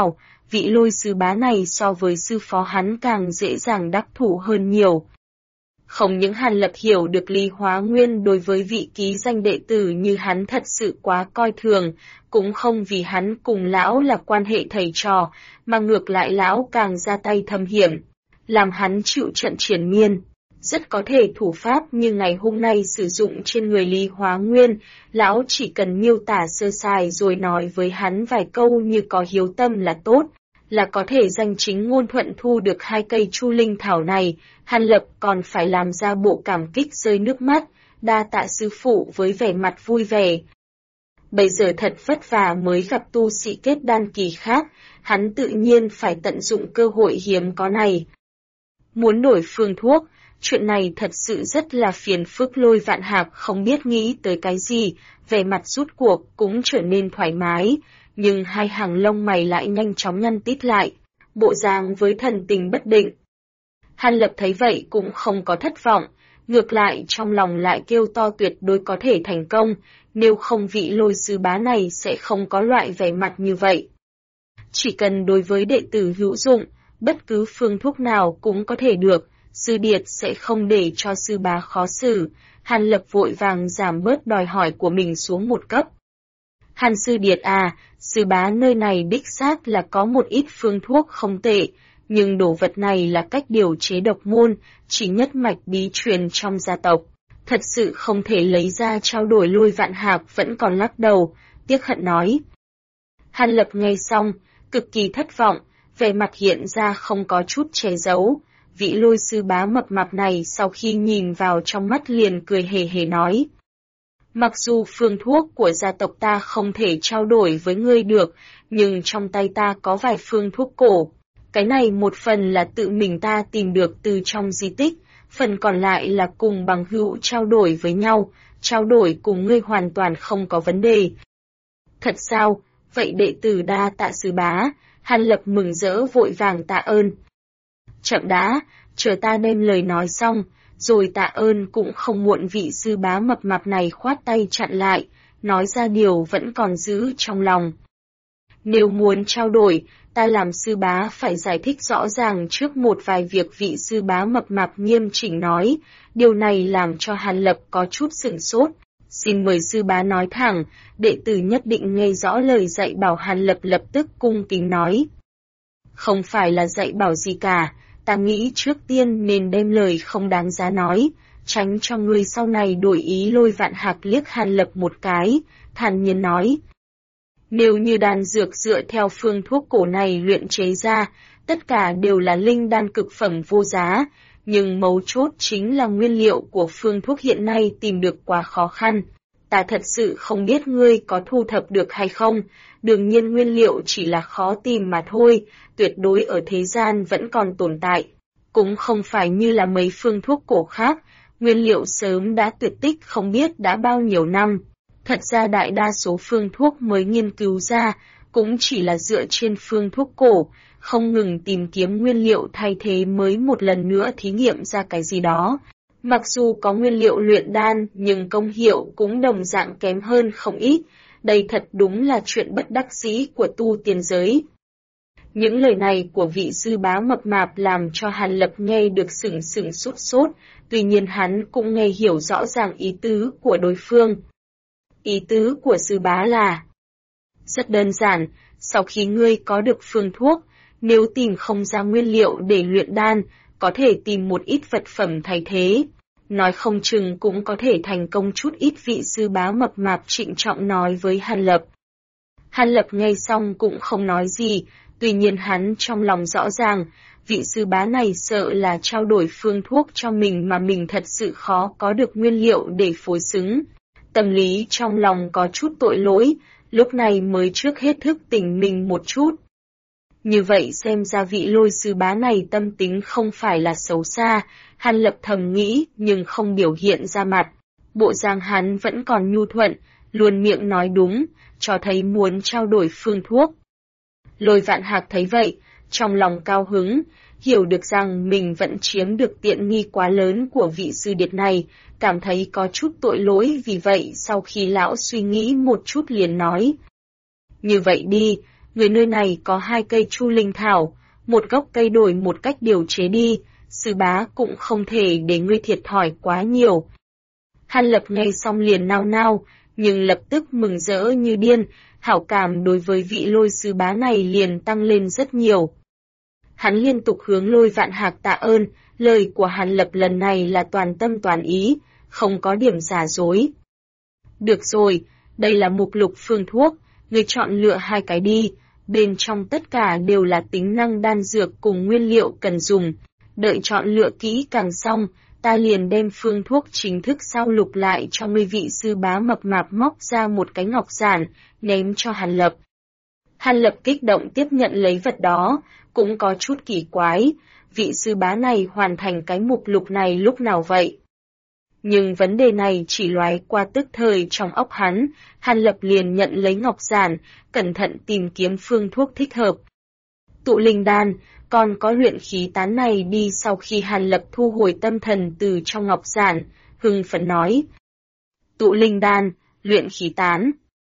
vị Lôi sư bá này so với sư phó hắn càng dễ dàng đắc thủ hơn nhiều. Không những Hàn Lập hiểu được Lý Hóa Nguyên đối với vị ký danh đệ tử như hắn thật sự quá coi thường, cũng không vì hắn cùng lão là quan hệ thầy trò, mà ngược lại lão càng ra tay thâm hiểm, làm hắn chịu trận triền miên. Rất có thể thủ pháp như ngày hôm nay sử dụng trên người Lý Hóa Nguyên, lão chỉ cần miêu tả sơ sài rồi nói với hắn vài câu như có hiếu tâm là tốt, là có thể danh chính ngôn thuận thu được 2 cây chu linh thảo này. Hàn Lập còn phải làm ra bộ cảm kích rơi nước mắt, đa tạ sư phụ với vẻ mặt vui vẻ. Bây giờ thật vất vả mới gặp tu sĩ kết đan kỳ khác, hắn tự nhiên phải tận dụng cơ hội hiếm có này. Muốn đổi phương thuốc, chuyện này thật sự rất là phiền phức. Lôi Vạn Hạc không biết nghĩ tới cái gì, vẻ mặt rút cuộc cũng trở nên thoải mái, nhưng 2 hàng lông mày lại nhanh chóng nhăn tít lại, bộ dáng với thần tình bất định. Hàn Lập thấy vậy cũng không có thất vọng, ngược lại trong lòng lại kêu to tuyệt đối có thể thành công, nếu không vị Lôi sư bá này sẽ không có loại vẻ mặt như vậy. Chỉ cần đối với đệ tử hữu dụng, bất cứ phương thuốc nào cũng có thể được, sư điệt sẽ không để cho sư bá khó xử. Hàn Lập vội vàng giảm bớt đòi hỏi của mình xuống một cấp. Hàn sư điệt à, sư bá nơi này đích xác là có một ít phương thuốc không tệ, nhưng đồ vật này là cách điều chế độc môn, chỉ nhất mạch bí truyền trong gia tộc, thật sự không thể lấy ra trao đổi. Lôi Vạn Hạc vẫn còn lắc đầu, tiếc hận nói. Hàn Lập nghe xong, cực kỳ thất vọng, vẻ mặt hiện ra không có chút che giấu. Vị Lôi sư bá mập mạp này sau khi nhìn vào trong mắt liền cười hề hề nói. Mặc dù phương thuốc của gia tộc ta không thể trao đổi với ngươi được, nhưng trong tay ta có vài phương thuốc cổ. Cái này một phần là tự mình ta tìm được từ trong di tích, phần còn lại là cùng bằng hữu trao đổi với nhau, trao đổi cùng ngươi hoàn toàn không có vấn đề. Thật sao? Vậy đệ tử đa tạ sư bá. Hàn Lập mừng rỡ vội vàng tạ ơn. Chậm đã, chờ ta đem lời nói xong, rồi tạ ơn cũng không muộn. Vị sư bá mập mạp này khoát tay chặn lại, nói ra điều vẫn còn giữ trong lòng. Nếu muốn trao đổi, ta làm sư bá phải giải thích rõ ràng trước một vài việc. Vị sư bá mập mạp nghiêm chỉnh nói, điều này làm cho Hàn Lập có chút sửng sốt. Xin mời sư bá nói thẳng, đệ tử nhất định nghe rõ lời dạy bảo. Hàn Lập lập tức cung kính nói. Không phải là dạy bảo gì cả, ta nghĩ trước tiên nên đem lời không đáng giá nói, tránh cho ngươi sau này đổi ý. Lôi Vạn Hạc liếc Hàn Lập một cái, thản nhiên nói. Nếu như đan dược dựa theo phương thuốc cổ này luyện chế ra, tất cả đều là linh đan cực phẩm vô giá, nhưng mấu chốt chính là nguyên liệu của phương thuốc hiện nay tìm được quá khó khăn. Ta thật sự không biết ngươi có thu thập được hay không, đương nhiên nguyên liệu chỉ là khó tìm mà thôi, tuyệt đối ở thế gian vẫn còn tồn tại. Cũng không phải như là mấy phương thuốc cổ khác, nguyên liệu sớm đã tuyệt tích không biết đã bao nhiêu năm. Thật ra đại đa số phương thuốc mới nghiên cứu ra, cũng chỉ là dựa trên phương thuốc cổ, không ngừng tìm kiếm nguyên liệu thay thế mới một lần nữa thí nghiệm ra cái gì đó. Mặc dù có nguyên liệu luyện đan, nhưng công hiệu cũng đồng dạng kém hơn không ít. Đây thật đúng là chuyện bất đắc dĩ của tu tiên giới. Những lời này của vị sư bá mập mạp làm cho Hàn Lập nghe được sửng sốt, tuy nhiên hắn cũng nghe hiểu rõ ràng ý tứ của đối phương. Ý tứ của sư bá là rất đơn giản, sau khi ngươi có được phương thuốc, nếu tìm không ra nguyên liệu để luyện đan, có thể tìm một ít vật phẩm thay thế. Nói không chừng cũng có thể thành công chút ít. Vị sư bá mập mạp trịnh trọng nói với Hàn Lập. Hàn Lập nghe xong cũng không nói gì, tuy nhiên hắn trong lòng rõ ràng, vị sư bá này sợ là trao đổi phương thuốc cho mình mà mình thật sự khó có được nguyên liệu để phối xứng. Tâm lý trong lòng có chút tội lỗi, lúc này mới trước hết thức tỉnh mình một chút. Như vậy xem ra vị Lôi sư bá này tâm tính không phải là xấu xa, Hàn Lập thầm nghĩ nhưng không biểu hiện ra mặt. Bộ dạng hắn vẫn còn nhu thuận, luôn miệng nói đúng, cho thấy muốn trao đổi phương thuốc. Lôi Vạn Hạc thấy vậy, trong lòng cao hứng, hiểu được rằng mình vẫn chiếm được tiện nghi quá lớn của vị sư điệt này, cảm thấy có chút tội lỗi. Vì vậy sau khi lão suy nghĩ một chút liền nói. Như vậy đi, người nơi này có 2 cây chu linh thảo, một gốc cây đổi một cách điều chế đi, sư bá cũng không thể để ngươi thiệt thòi quá nhiều. Hàn Lập nghe xong liền nao nao, nhưng lập tức mừng rỡ như điên, hảo cảm đối với vị Lôi sư bá này liền tăng lên rất nhiều. Hắn liên tục hướng Lôi Vạn Hạc tạ ơn, lời của Hàn Lập lần này là toàn tâm toàn ý, không có điểm giả dối. Được rồi, đây là mục lục phương thuốc, ngươi chọn lựa 2 cái đi, bên trong tất cả đều là tính năng đan dược cùng nguyên liệu cần dùng. Đợi chọn lựa kỹ càng xong, ta liền đem phương thuốc chính thức sao lục lại cho ngươi. Vị sư bá mập mạp móc ra một cái ngọc giản, ném cho Hàn Lập. Hàn Lập kích động tiếp nhận lấy vật đó, cũng có chút kỳ quái, vị sư bá này hoàn thành cái mục lục này lúc nào vậy? Nhưng vấn đề này chỉ lóe qua tức thời trong óc hắn, Hàn Lập liền nhận lấy ngọc giản, cẩn thận tìm kiếm phương thuốc thích hợp. Tụ linh đan, còn có luyện khí tán này đi. Sau khi Hàn Lập thu hồi tâm thần từ trong ngọc giản, hưng phấn nói. Tụ linh đan, luyện khí tán.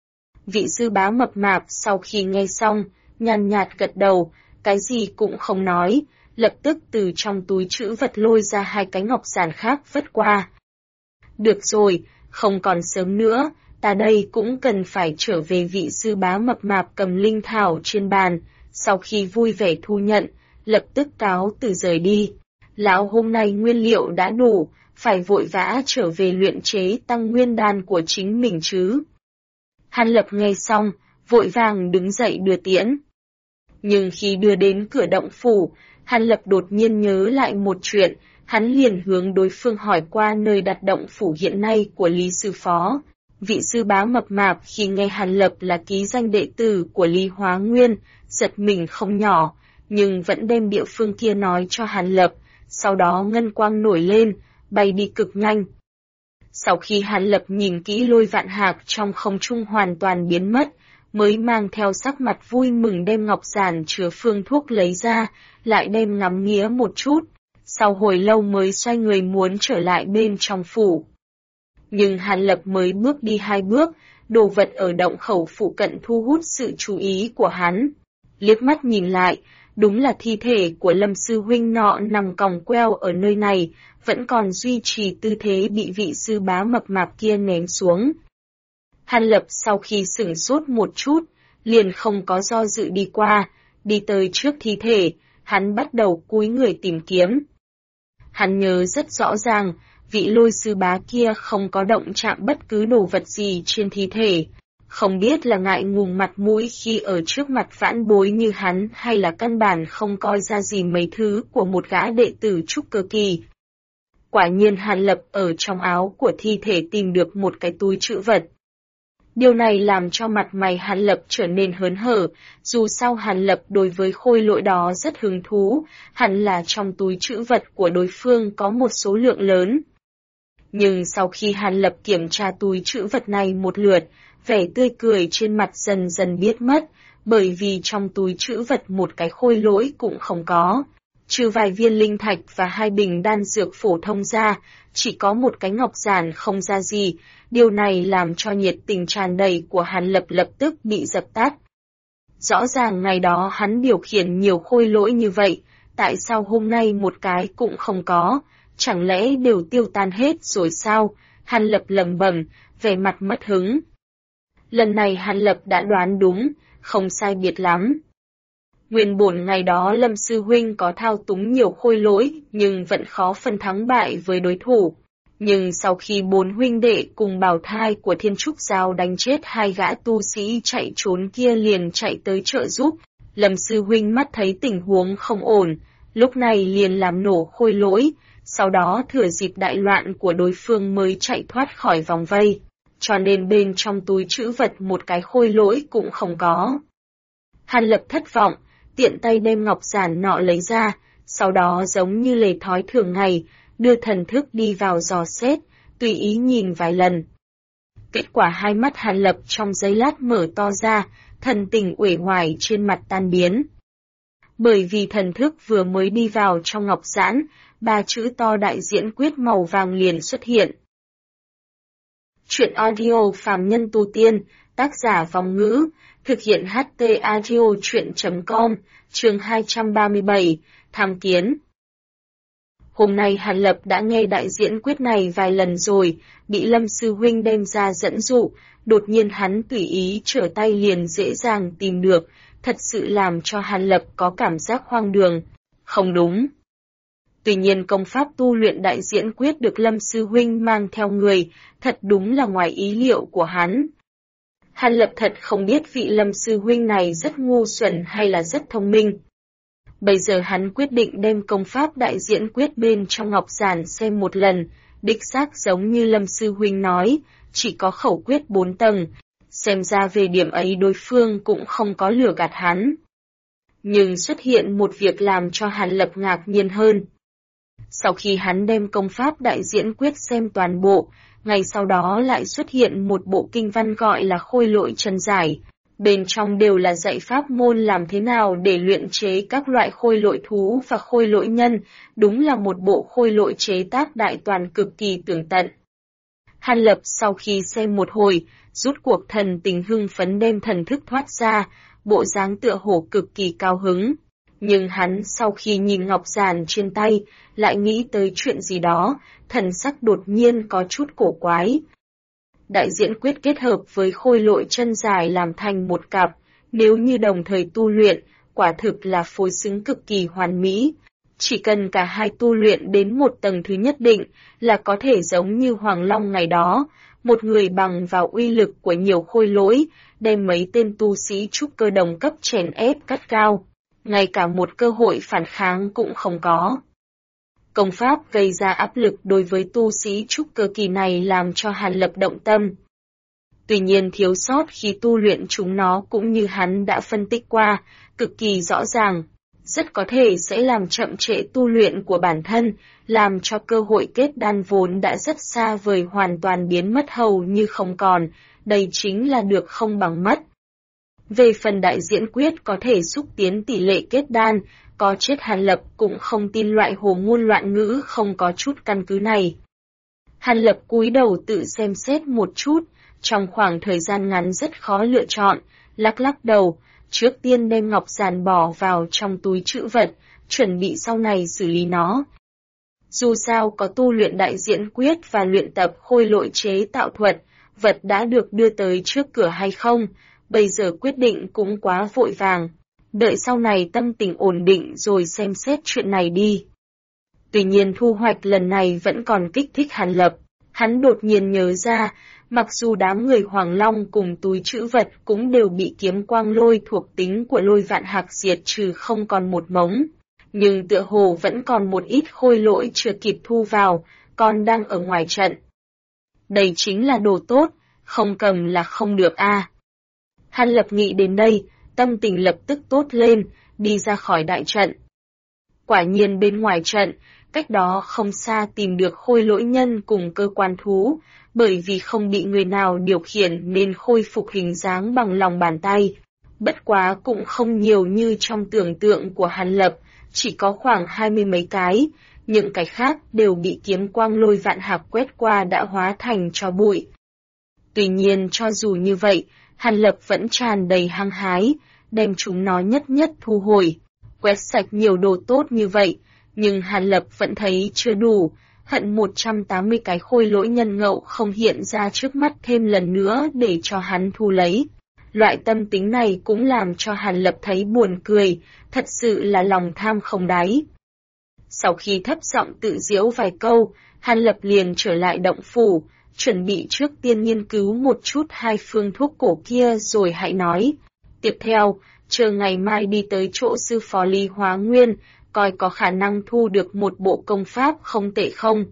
Vị sư bá mập mạp sau khi nghe xong, nhàn nhạt gật đầu, cái gì cũng không nói, lập tức từ trong túi trữ vật lôi ra 2 cái ngọc giản khác vất qua. Được rồi, không còn sớm nữa, ta đây cũng cần phải trở về. Vị sư bá mập mạp cầm linh thảo trên bàn, sau khi vui vẻ thu nhận, lập tức cáo từ rời đi. Lão hôm nay nguyên liệu đã đủ, phải vội vã trở về luyện chế tăng nguyên đan của chính mình chứ. Hàn Lập nghe xong, vội vàng đứng dậy đưa tiễn. Nhưng khi đưa đến cửa động phủ, Hàn Lập đột nhiên nhớ lại một chuyện, hắn liền hướng đối phương hỏi qua nơi đặt động phủ hiện nay của Lý sư phó. Vị sư bá mập mạp khi nghe Hàn Lập là ký danh đệ tử của Lý Hóa Nguyên, giật mình không nhỏ, nhưng vẫn đem địa phương kia nói cho Hàn Lập, sau đó ngân quang nổi lên, bay đi cực nhanh. Sau khi Hàn Lập nhìn kỹ Lôi Vạn Hạc trong không trung hoàn toàn biến mất, mới mang theo sắc mặt vui mừng đem ngọc giản chứa phương thuốc lấy ra, lại đem ngắm nghía một chút, sau hồi lâu mới xoay người muốn trở lại bên trong phủ. Nhưng Hàn Lập mới bước đi 2 bước, đồ vật ở động khẩu phụ cận thu hút sự chú ý của hắn. Liếc mắt nhìn lại, đúng là thi thể của Lâm sư huynh nọ nằm còng queo ở nơi này, vẫn còn duy trì tư thế bị vị sư bá mập mạp kia ném xuống. Hàn Lập sau khi sửng sốt một chút, liền không có do dự đi qua, đi tới trước thi thể, hắn bắt đầu cúi người tìm kiếm. Hắn nhớ rất rõ ràng, vị Lôi sư bá kia không có động chạm bất cứ đồ vật gì trên thi thể. Không biết là ngại ngùng mặt mũi khi ở trước mặt vãn bối như hắn hay là căn bản không coi ra gì mấy thứ của một gã đệ tử trúc cơ kỳ. Quả nhiên Hàn Lập ở trong áo của thi thể tìm được một cái túi trữ vật. Điều này làm cho mặt mày Hàn Lập trở nên hớn hở, dù sao Hàn Lập đối với khôi lỗi đó rất hứng thú, hẳn là trong túi trữ vật của đối phương có một số lượng lớn. Nhưng sau khi Hàn Lập kiểm tra túi trữ vật này một lượt, vẻ tươi cười trên mặt dần dần biến mất, bởi vì trong túi trữ vật một cái khôi lỗi cũng không có. Trừ vài viên linh thạch và 2 bình đan dược phổ thông ra, chỉ có một cái ngọc giản không ra gì, điều này làm cho nhiệt tình tràn đầy của Hàn Lập lập tức bị dập tắt. Rõ ràng ngày đó hắn điều khiển nhiều khôi lỗi như vậy, tại sao hôm nay một cái cũng không có, chẳng lẽ đều tiêu tan hết rồi sao? Hàn Lập lẩm bẩm, vẻ mặt mất hứng. Lần này Hàn Lập đã đoán đúng, không sai biệt lắm. Nguyên bổn ngày đó Lâm sư huynh có thao túng nhiều khôi lỗi, nhưng vẫn khó phân thắng bại với đối thủ. Nhưng sau khi 4 huynh đệ cùng bào thai của Thiên Trúc Giáo đánh chết 2 gã tu sĩ chạy trốn kia liền chạy tới trợ giúp, Lâm sư huynh mắt thấy tình huống không ổn, lúc này liền làm nổ khôi lỗi, sau đó thừa dịp đại loạn của đối phương mới chạy thoát khỏi vòng vây, cho nên bên trong túi trữ vật một cái khôi lỗi cũng không có. Hàn Lập thất vọng, tiện tay đem ngọc giản nọ lấy ra, sau đó giống như lề thói thường ngày, đưa thần thức đi vào dò xét, tùy ý nhìn vài lần. Kết quả 2 mắt Hàn Lập trong giây lát mở to ra, thần tình uể oải trên mặt tan biến. Bởi vì thần thức vừa mới đi vào trong ngọc giản, 3 chữ to đại diễn quyết màu vàng liền xuất hiện. Chuyện audio phàm nhân tu tiên, tác giả Vong Ngữ, thực hiện HT Audio Truyện.com, chương 237, Tham Kiến. Hôm nay Hàn Lập đã nghe đại diễn quyết này vài lần rồi, bị Lâm Sư Huynh đem ra dẫn dụ, đột nhiên hắn tùy ý trở tay liền dễ dàng tìm được, thật sự làm cho Hàn Lập có cảm giác hoang đường. Không đúng. Tuy nhiên công pháp tu luyện đại diễn quyết được Lâm Sư Huynh mang theo người, thật đúng là ngoài ý liệu của hắn. Hàn Lập thật không biết vị Lâm Sư Huynh này rất ngu xuẩn hay là rất thông minh. Bây giờ hắn quyết định đem công pháp đại diễn quyết bên trong ngọc giản xem một lần, đích xác giống như Lâm Sư Huynh nói, chỉ có khẩu quyết 4 tầng, xem ra về điểm ấy đối phương cũng không có lừa gạt hắn. Nhưng xuất hiện một việc làm cho Hàn Lập ngạc nhiên hơn. Sau khi hắn đem công pháp đại diễn quyết xem toàn bộ, ngày sau đó lại xuất hiện một bộ kinh văn gọi là Khôi Lỗi Chân Giải. Bên trong đều là dạy pháp môn làm thế nào để luyện chế các loại khôi lỗi thú và khôi lỗi nhân, đúng là một bộ khôi lỗi chế tác đại toàn cực kỳ tường tận. Hàn Lập sau khi xem một hồi, rút cuộc thần tình hưng phấn đem thần thức thoát ra, bộ dáng tựa hồ cực kỳ cao hứng. Nhưng hắn sau khi nhìn ngọc giản trên tay, lại nghĩ tới chuyện gì đó, thần sắc đột nhiên có chút cổ quái. Đại diễn quyết kết hợp với khôi lỗi chân dài làm thành một cặp, nếu như đồng thời tu luyện, quả thực là phối xứng cực kỳ hoàn mỹ. Chỉ cần cả hai tu luyện đến một tầng thứ nhất định là có thể giống như Hoàng Long ngày đó, một người bằng vào uy lực của nhiều khôi lỗi, đem mấy tên tu sĩ trúc cơ đồng cấp chèn ép cắt cao, ngay cả một cơ hội phản kháng cũng không có. Công pháp gây ra áp lực đối với tu sĩ trúc cơ kỳ này làm cho Hàn Lập động tâm. Tuy nhiên thiếu sót khi tu luyện chúng nó cũng như hắn đã phân tích qua, cực kỳ rõ ràng, rất có thể sẽ làm chậm trễ tu luyện của bản thân, làm cho cơ hội kết đan vốn đã rất xa vời hoàn toàn biến mất hầu như không còn, đây chính là được không bằng mất. Về phần đại diễn quyết có thể xúc tiến tỷ lệ kết đan, có chết Hàn Lập cũng không tin loại hồ ngôn loạn ngữ không có chút căn cứ này. Hàn Lập cúi đầu tự xem xét một chút, trong khoảng thời gian ngắn rất khó lựa chọn, lắc lắc đầu, trước tiên đem ngọc giản bỏ vào trong túi trữ vật, chuẩn bị sau này xử lý nó. Dù sao có tu luyện đại diễn quyết và luyện tập khôi lỗi chế tạo thuật, vật đã được đưa tới trước cửa hay không, bây giờ quyết định cũng quá vội vàng. Đợi sau này tâm tình ổn định rồi xem xét chuyện này đi. Tuy nhiên thu hoạch lần này vẫn còn kích thích Hàn Lập. Hắn đột nhiên nhớ ra, mặc dù đám người Hoàng Long cùng túi trữ vật cũng đều bị kiếm quang lôi thuộc tính của lôi vạn hạc diệt trừ không còn một mống, nhưng tựa hồ vẫn còn một ít khôi lỗi chưa kịp thu vào, còn đang ở ngoài trận. Đây chính là đồ tốt, không cầm là không được a. Hàn Lập nghĩ đến đây, tâm tình lập tức tốt lên, đi ra khỏi đại trận. Quả nhiên bên ngoài trận, cách đó không xa tìm được khôi lỗi nhân cùng cơ quan thú, bởi vì không bị người nào điều khiển nên khôi phục hình dáng bằng lòng bàn tay. Bất quá cũng không nhiều như trong tưởng tượng của Hàn Lập, chỉ có khoảng 20 mấy cái, những cái khác đều bị kiếm quang lôi vạn hạc quét qua đã hóa thành tro bụi. Tuy nhiên cho dù như vậy, Hàn Lập vẫn tràn đầy hăng hái, đem chúng nó nhất nhất thu hồi, quét sạch nhiều đồ tốt như vậy, nhưng Hàn Lập vẫn thấy chưa đủ, hận 180 cái khôi lỗi nhân ngậu không hiện ra trước mắt thêm lần nữa để cho hắn thu lấy. Loại tâm tính này cũng làm cho Hàn Lập thấy buồn cười, thật sự là lòng tham không đáy. Sau khi thấp giọng tự giễu vài câu, Hàn Lập liền trở lại động phủ, chuẩn bị trước tiên nghiên cứu một chút hai phương thuốc cổ kia rồi hãy nói. Tiếp theo, chờ ngày mai đi tới chỗ sư phó Lý Hóa Nguyên, coi có khả năng thu được một bộ công pháp không tệ không.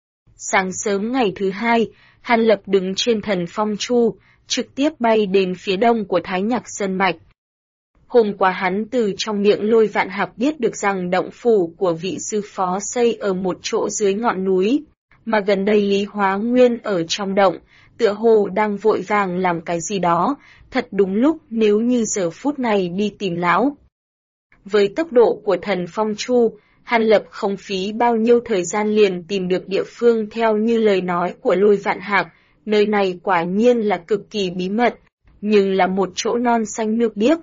Sáng sớm ngày thứ hai, Hàn Lập đứng trên thần phong chu, trực tiếp bay đến phía đông của Thái Nhạc Sơn Mạch. Hôm qua hắn từ trong miệng lôi vạn hạc biết được rằng động phủ của vị sư phó xây ở một chỗ dưới ngọn núi, mà gần đây Lý Hóa Nguyên ở trong động, tựa hồ đang vội vàng làm cái gì đó, thật đúng lúc nếu như giờ phút này đi tìm lão. Với tốc độ của thần phong chu, Hàn Lập không phí bao nhiêu thời gian liền tìm được địa phương theo như lời nói của lôi vạn hạc, nơi này quả nhiên là cực kỳ bí mật, nhưng là một chỗ non xanh nước biếc.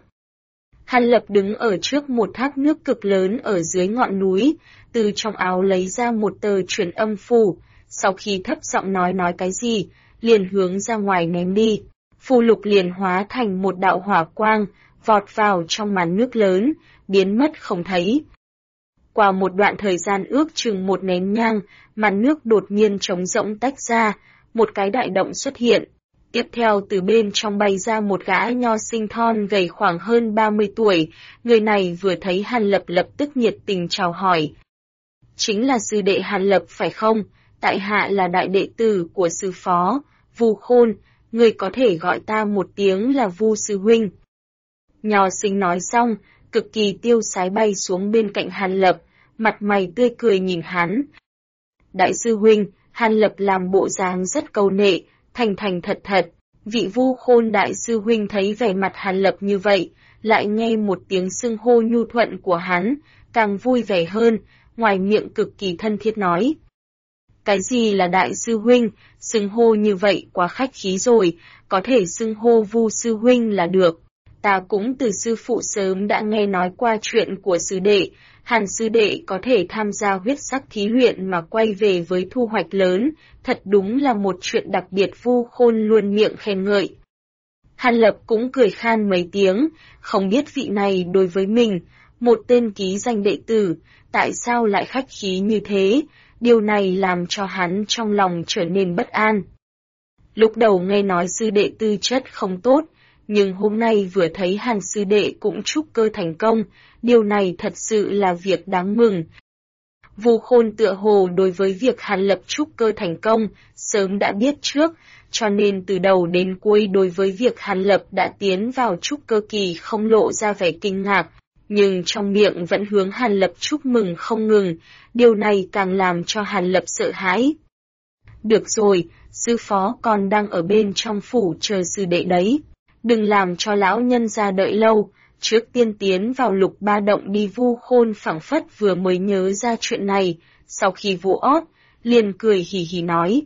Hàn Lập đứng ở trước một thác nước cực lớn ở dưới ngọn núi, từ trong áo lấy ra một tờ truyền âm phù, sau khi thấp giọng nói cái gì, liền hướng ra ngoài ném đi. Phù lục liền hóa thành một đạo hỏa quang, vọt vào trong màn nước lớn, biến mất không thấy. Qua một đoạn thời gian ước chừng một nén nhang, màn nước đột nhiên trống rỗng tách ra, một cái đại động xuất hiện. Tiếp theo từ bên trong bay ra một gã nho sinh thon gầy khoảng hơn 30 tuổi, người này vừa thấy Hàn Lập lập tức nhiệt tình chào hỏi. Chính là sư đệ Hàn Lập phải không? Tại hạ là đại đệ tử của sư phó, Vu Khôn, người có thể gọi ta một tiếng là Vu sư huynh. Nho sinh nói xong, cực kỳ tiêu sái bay xuống bên cạnh Hàn Lập, mặt mày tươi cười nhìn hắn. Đại sư huynh, Hàn Lập làm bộ dáng rất câu nệ, thành thành thật thật. Vị Vu Khôn đại sư huynh thấy vẻ mặt Hàn Lập như vậy, lại nghe một tiếng xưng hô nhu thuận của hắn, càng vui vẻ hơn, ngoài miệng cực kỳ thân thiết nói. Cái gì là đại sư huynh, xưng hô như vậy quá khách khí rồi, có thể xưng hô Vu sư huynh là được. Ta cũng từ sư phụ sớm đã nghe nói qua chuyện của sư đệ, Hàn sư đệ có thể tham gia huyết sắc thí luyện mà quay về với thu hoạch lớn, thật đúng là một chuyện đặc biệt. Vu Khôn luôn miệng khen ngợi. Hàn Lập cũng cười khan mấy tiếng, không biết vị này đối với mình, một tên ký danh đệ tử, tại sao lại khách khí như thế, điều này làm cho hắn trong lòng trở nên bất an. Lúc đầu nghe nói sư đệ tư chất không tốt, nhưng hôm nay vừa thấy Hàn sư đệ cũng trúc cơ thành công, điều này thật sự là việc đáng mừng. Vu Khôn tựa hồ đối với việc Hàn Lập trúc cơ thành công, sớm đã biết trước, cho nên từ đầu đến cuối đối với việc Hàn Lập đã tiến vào trúc cơ kỳ không lộ ra vẻ kinh ngạc, nhưng trong miệng vẫn hướng Hàn Lập chúc mừng không ngừng, điều này càng làm cho Hàn Lập sợ hãi. Được rồi, sư phó còn đang ở bên trong phủ chờ sư đệ đấy. Đừng làm cho lão nhân ra đợi lâu, trước tiên tiến vào Lục Ba Động đi. Vu Khôn phảng phất vừa mới nhớ ra chuyện này, sau khi vụ ót, liền cười hì hì nói.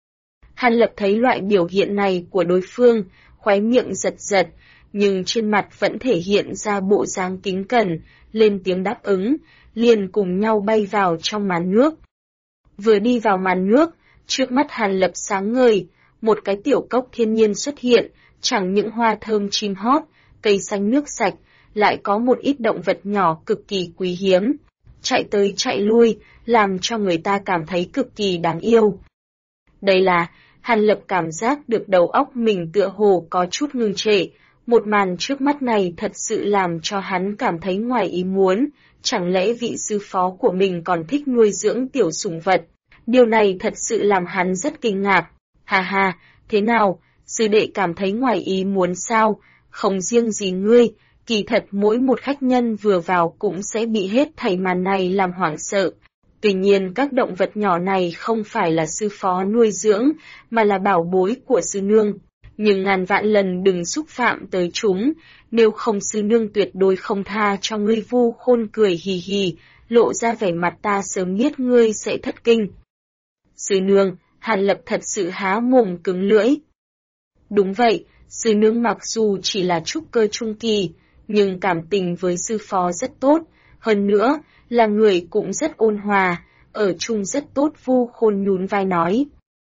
Hàn Lập thấy loại biểu hiện này của đối phương, khóe miệng giật giật, nhưng trên mặt vẫn thể hiện ra bộ dáng kính cẩn, lên tiếng đáp ứng, liền cùng nhau bay vào trong màn nước. Vừa đi vào màn nước, trước mắt Hàn Lập sáng ngời, một cái tiểu cốc thiên nhiên xuất hiện, chẳng những hoa thơm chim hót, cây xanh nước sạch, lại có một ít động vật nhỏ cực kỳ quý hiếm, chạy tới chạy lui, làm cho người ta cảm thấy cực kỳ đáng yêu. Đây là, Hàn Lập cảm giác được đầu óc mình tựa hồ có chút ngưng trệ, một màn trước mắt này thật sự làm cho hắn cảm thấy ngoài ý muốn, chẳng lẽ vị sư phó của mình còn thích nuôi dưỡng tiểu sủng vật, điều này thật sự làm hắn rất kinh ngạc. Ha ha, thế nào? Sư đệ cảm thấy ngoài ý muốn sao? Không riêng gì ngươi, kỳ thật mỗi một khách nhân vừa vào cũng sẽ bị hết thảy màn này làm hoảng sợ. Tuy nhiên các động vật nhỏ này không phải là sư phó nuôi dưỡng, mà là bảo bối của sư nương. Nhưng ngàn vạn lần đừng xúc phạm tới chúng, nếu không sư nương tuyệt đối không tha cho ngươi. Vu Khôn cười hì hì, lộ ra vẻ mặt ta sớm biết ngươi sẽ thất kinh. Sư nương, Hàn Lập thật sự há mồm cứng lưỡi. Đúng vậy, sư nương mặc dù chỉ là trúc cơ trung kỳ, nhưng cảm tình với sư phó rất tốt, hơn nữa, là người cũng rất ôn hòa, ở chung rất tốt. Vu Khôn nhún vai nói.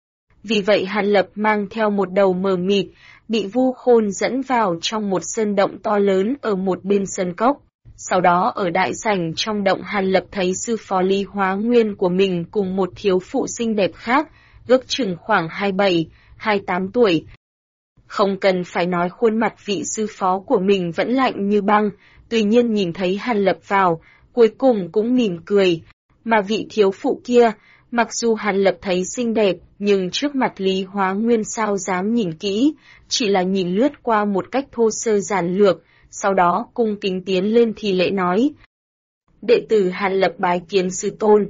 Vì vậy Hàn Lập mang theo một đầu mờ mịt, bị Vu Khôn dẫn vào trong một sơn động to lớn ở một bên sơn cốc. Sau đó ở đại sảnh trong động Hàn Lập thấy sư phó Lý Hóa Nguyên của mình cùng một thiếu phụ xinh đẹp khác, ước chừng khoảng 27, 28 tuổi. Không cần phải nói khuôn mặt vị sư phó của mình vẫn lạnh như băng, tuy nhiên nhìn thấy Hàn Lập vào, cuối cùng cũng mỉm cười. Mà vị thiếu phụ kia, mặc dù Hàn Lập thấy xinh đẹp, nhưng trước mặt Lý Hóa Nguyên sao dám nhìn kỹ, chỉ là nhìn lướt qua một cách thô sơ giản lược, sau đó cung kính tiến lên thì lễ nói. Đệ tử Hàn Lập bái kiến sư tôn.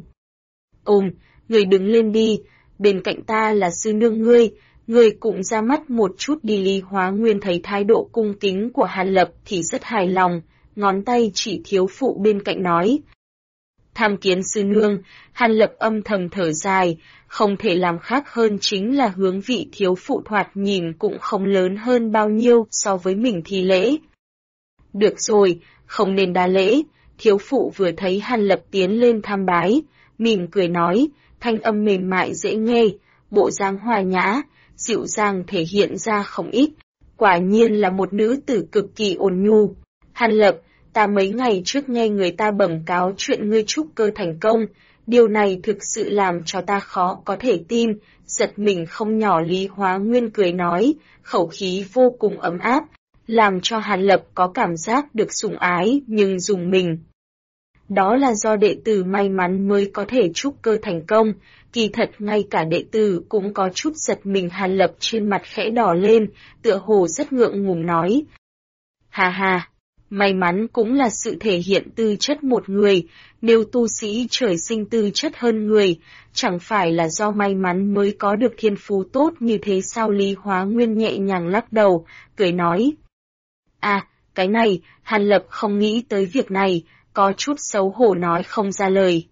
Người đứng lên đi, bên cạnh ta là sư nương ngươi cũng ra mắt một chút đi. Lý Hóa Nguyên thấy thái độ cung kính của Hàn Lập thì rất hài lòng, ngón tay chỉ thiếu phụ bên cạnh nói. Tham kiến sư nương, Hàn Lập âm thầm thở dài, không thể làm khác hơn chính là hướng vị thiếu phụ thoạt nhìn cũng không lớn hơn bao nhiêu so với mình thi lễ. Được rồi, không nên đa lễ, thiếu phụ vừa thấy Hàn Lập tiến lên tham bái, mỉm cười nói, thanh âm mềm mại dễ nghe, bộ dáng hòa nhã, dịu dàng thể hiện ra không ít, quả nhiên là một nữ tử cực kỳ ôn nhu. Hàn Lập, ta mấy ngày trước nghe người ta bẩm cáo chuyện ngươi trúc cơ thành công, điều này thực sự làm cho ta khó có thể tin, giật mình không nhỏ. Lý Hóa Nguyên cười nói, khẩu khí vô cùng ấm áp, làm cho Hàn Lập có cảm giác được sủng ái nhưng dùng mình. Đó là do đệ tử may mắn mới có thể trúc cơ thành công, kỳ thật ngay cả đệ tử cũng có chút giật mình. Hàn Lập trên mặt khẽ đỏ lên, tựa hồ rất ngượng ngùng nói. Hà hà, may mắn cũng là sự thể hiện tư chất một người, nếu tu sĩ trời sinh tư chất hơn người, chẳng phải là do may mắn mới có được thiên phú tốt như thế sao? Lý Hóa Nguyên nhẹ nhàng lắc đầu, cười nói. À, cái này, Hàn Lập không nghĩ tới việc này, có chút xấu hổ nói không ra lời.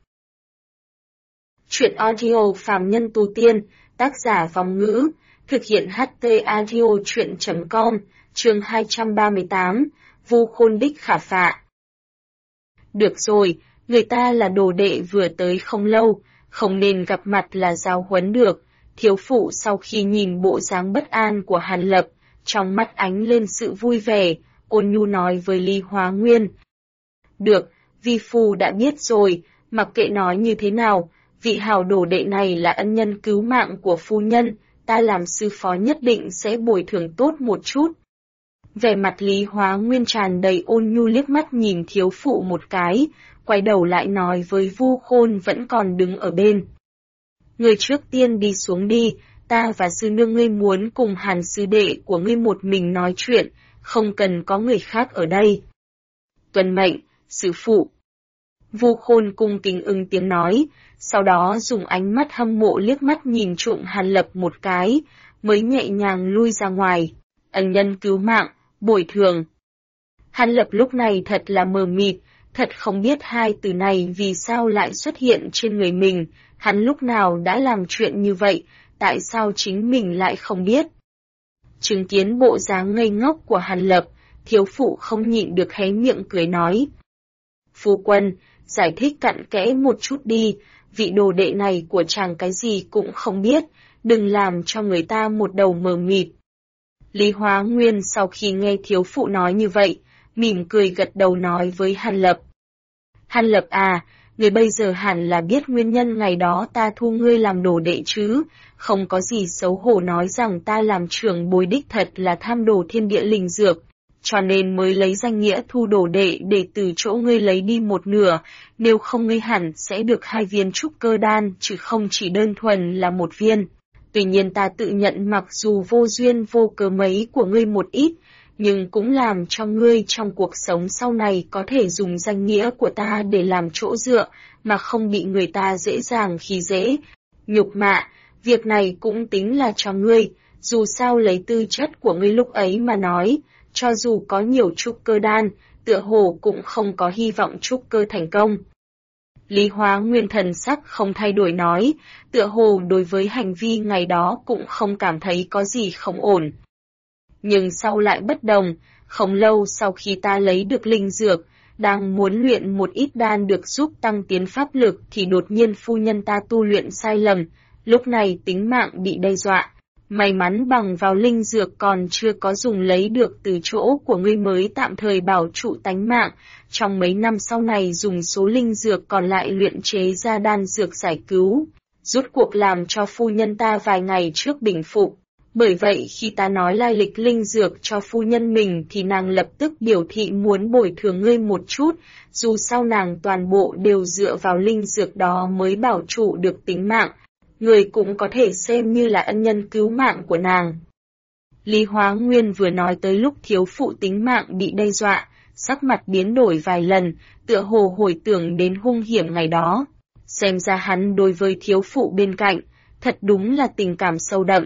Chuyện audio phàm nhân tu tiên, tác giả Vong Ngữ, thực hiện HT audio chuyện.com, chương 238, Vu Khôn Đích Khả Phạ. Được rồi, người ta là đồ đệ vừa tới không lâu, không nên gặp mặt là giáo huấn được. Thiếu phụ sau khi nhìn bộ dáng bất an của Hàn Lập, trong mắt ánh lên sự vui vẻ, ôn nhu nói với Lý Hóa Nguyên. Được, vi phu đã biết rồi, mặc kệ nói như thế nào, vị hào đồ đệ này là ân nhân cứu mạng của phu nhân, ta làm sư phó nhất định sẽ bồi thường tốt một chút. Vẻ mặt Lý Hóa Nguyên tràn đầy ôn nhu, liếc mắt nhìn thiếu phụ một cái, quay đầu lại nói với Vu Khôn vẫn còn đứng ở bên. Ngươi trước tiên đi xuống đi, ta và sư nương ngươi muốn cùng Hàn sư đệ của ngươi một mình nói chuyện, không cần có người khác ở đây. Tuân mệnh, sư phụ. Vu Khôn cung kính ứng tiếng nói, sau đó dùng ánh mắt hâm mộ liếc mắt nhìn trộm Hàn Lập một cái, mới nhẹ nhàng lui ra ngoài. Ân nhân cứu mạng, bồi thường. Hàn Lập lúc này thật là mờ mịt, thật không biết hai từ này vì sao lại xuất hiện trên người mình, hắn lúc nào đã làm chuyện như vậy, tại sao chính mình lại không biết. Chứng kiến bộ dáng ngây ngốc của Hàn Lập, thiếu phụ không nhịn được hé miệng cười nói. Phu quân, giải thích cặn kẽ một chút đi, vị đồ đệ này của chàng cái gì cũng không biết, đừng làm cho người ta một đầu mờ mịt. Lý Hóa Nguyên sau khi nghe thiếu phụ nói như vậy, mỉm cười gật đầu nói với Hàn Lập. Hàn Lập à, người bây giờ hẳn là biết nguyên nhân ngày đó ta thu ngươi làm đồ đệ chứ, không có gì xấu hổ nói rằng ta làm trưởng bối đích thật là tham đồ thiên địa linh dược, cho nên mới lấy danh nghĩa thu đồ đệ để từ chỗ ngươi lấy đi một nửa, nếu không ngươi hẳn sẽ được 2 viên trúc cơ đan chứ không chỉ đơn thuần là 1 viên. Tuy nhiên ta tự nhận mặc dù vô duyên vô cớ mấy của ngươi một ít, nhưng cũng làm cho ngươi trong cuộc sống sau này có thể dùng danh nghĩa của ta để làm chỗ dựa, mà không bị người ta dễ dàng khi dễ, nhục mạ. Việc này cũng tính là cho ngươi, dù sao lấy tư chất của ngươi lúc ấy mà nói, cho dù có nhiều trúc cơ đan, tựa hồ cũng không có hy vọng trúc cơ thành công. Lý Hóa Nguyên thần sắc không thay đổi nói, tựa hồ đối với hành vi ngày đó cũng không cảm thấy có gì không ổn. Nhưng sau lại bất đồng, không lâu sau khi ta lấy được linh dược, đang muốn luyện một ít đan được giúp tăng tiến pháp lực thì đột nhiên phu nhân ta tu luyện sai lầm, lúc này tính mạng bị đe dọa. May mắn bằng vào linh dược còn chưa có dùng lấy được từ chỗ của ngươi mới tạm thời bảo trụ tánh mạng, trong mấy năm sau này dùng số linh dược còn lại luyện chế ra đan dược giải cứu, rốt cuộc làm cho phu nhân ta vài ngày trước bình phục. Bởi vậy khi ta nói lai lịch linh dược cho phu nhân mình thì nàng lập tức biểu thị muốn bồi thường ngươi một chút, dù sao nàng toàn bộ đều dựa vào linh dược đó mới bảo trụ được tính mạng. Người cũng có thể xem như là ân nhân cứu mạng của nàng. Lý Hóa Nguyên vừa nói tới lúc thiếu phụ tính mạng bị đe dọa, sắc mặt biến đổi vài lần, tựa hồ hồi tưởng đến hung hiểm ngày đó. Xem ra hắn đối với thiếu phụ bên cạnh, thật đúng là tình cảm sâu đậm.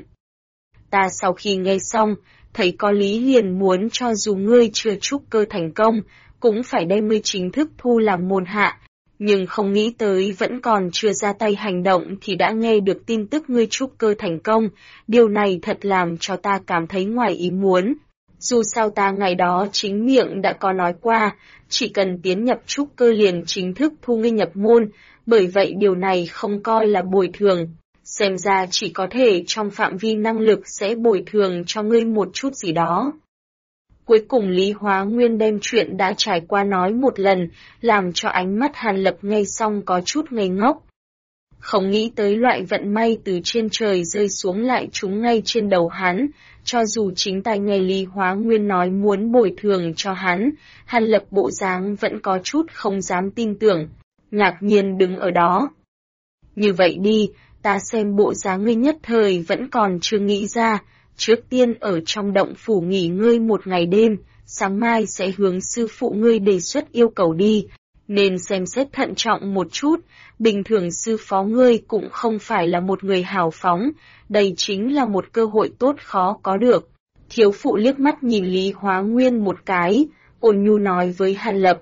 Ta sau khi nghe xong, thấy có lý liền muốn cho dù ngươi chưa trúc cơ thành công, cũng phải đem ngươi chính thức thu làm môn hạ. nhưng không nghĩ tới vẫn còn chưa ra tay hành động thì đã nghe được tin tức ngươi trúc cơ thành công, điều này thật làm cho ta cảm thấy ngoài ý muốn. Dù sao ta ngày đó chính miệng đã có nói qua, chỉ cần tiến nhập trúc cơ liền chính thức thu ngươi nhập môn, bởi vậy điều này không coi là bồi thường. Xem ra chỉ có thể trong phạm vi năng lực sẽ bồi thường cho ngươi một chút gì đó. Cuối cùng Lý Hóa Nguyên đem chuyện đã trải qua nói một lần, làm cho ánh mắt Hàn Lập nghe xong có chút ngây ngốc. Không nghĩ tới loại vận may từ trên trời rơi xuống lại trúng ngay trên đầu hắn, cho dù chính tai nghe Lý Hóa Nguyên nói muốn bồi thường cho hắn, Hàn Lập bộ dáng vẫn có chút không dám tin tưởng, ngạc nhiên đứng ở đó. Như vậy đi, ta xem bộ dáng ngươi nhất thời vẫn còn chưa nghĩ ra, trước tiên ở trong động phủ nghỉ ngơi một ngày đêm, sáng mai sẽ hướng sư phụ ngươi đề xuất yêu cầu đi, nên xem xét thận trọng một chút, bình thường sư phó ngươi cũng không phải là một người hào phóng, đây chính là một cơ hội tốt khó có được. Thiếu phụ liếc mắt nhìn Lý Hóa Nguyên một cái, ôn nhu nói với Hàn Lập.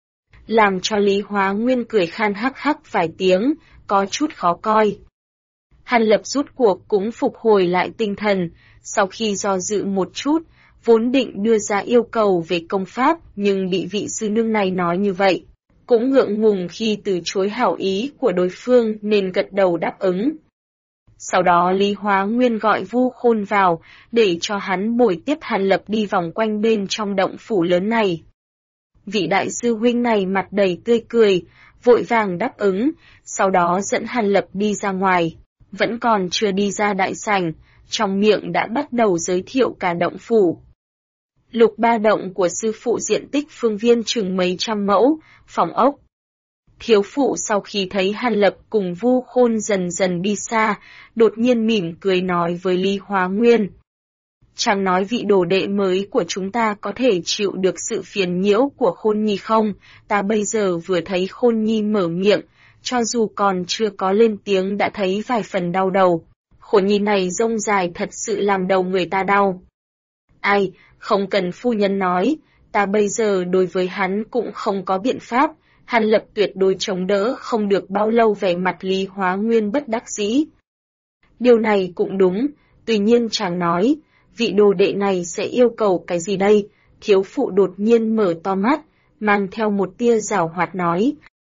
Làm cho Lý Hóa Nguyên cười khan hắc hắc vài tiếng, có chút khó coi. Hàn Lập rút cuộc cũng phục hồi lại tinh thần, sau khi do dự một chút, vốn định đưa ra yêu cầu về công pháp nhưng bị vị sư nương này nói như vậy. Cũng ngượng ngùng khi từ chối hảo ý của đối phương nên gật đầu đáp ứng. Sau đó Lý Hóa Nguyên gọi Vu Khôn vào, để cho hắn bồi tiếp Hàn Lập đi vòng quanh bên trong động phủ lớn này. Vị đại sư huynh này mặt đầy tươi cười, vội vàng đáp ứng, sau đó dẫn Hàn Lập đi ra ngoài. Vẫn còn chưa đi ra đại sảnh, trong miệng đã bắt đầu giới thiệu cả động phủ. Lục ba động của sư phụ diện tích phương viên chừng mấy trăm mẫu, phòng ốc. Thiếu phụ sau khi thấy Hàn Lập cùng Vu Khôn dần dần đi xa, đột nhiên mỉm cười nói với Lý Hóa Nguyên. Chàng nói vị đồ đệ mới của chúng ta có thể chịu được sự phiền nhiễu của Khôn Nhi không? Ta bây giờ vừa thấy Khôn Nhi mở miệng, cho dù còn chưa có lên tiếng đã thấy vài phần đau đầu. Khôn Nhi này rông dài thật sự làm đầu người ta đau. Ai, không cần phu nhân nói, ta bây giờ đối với hắn cũng không có biện pháp. Hàn Lập tuyệt đối chống đỡ không được bao lâu vẻ mặt Lý Hóa Nguyên bất đắc dĩ. Điều này cũng đúng, tuy nhiên chàng nói, vị đồ đệ này sẽ yêu cầu cái gì đây? Thiếu phụ đột nhiên mở to mắt, mang theo một tia giảo hoạt nói.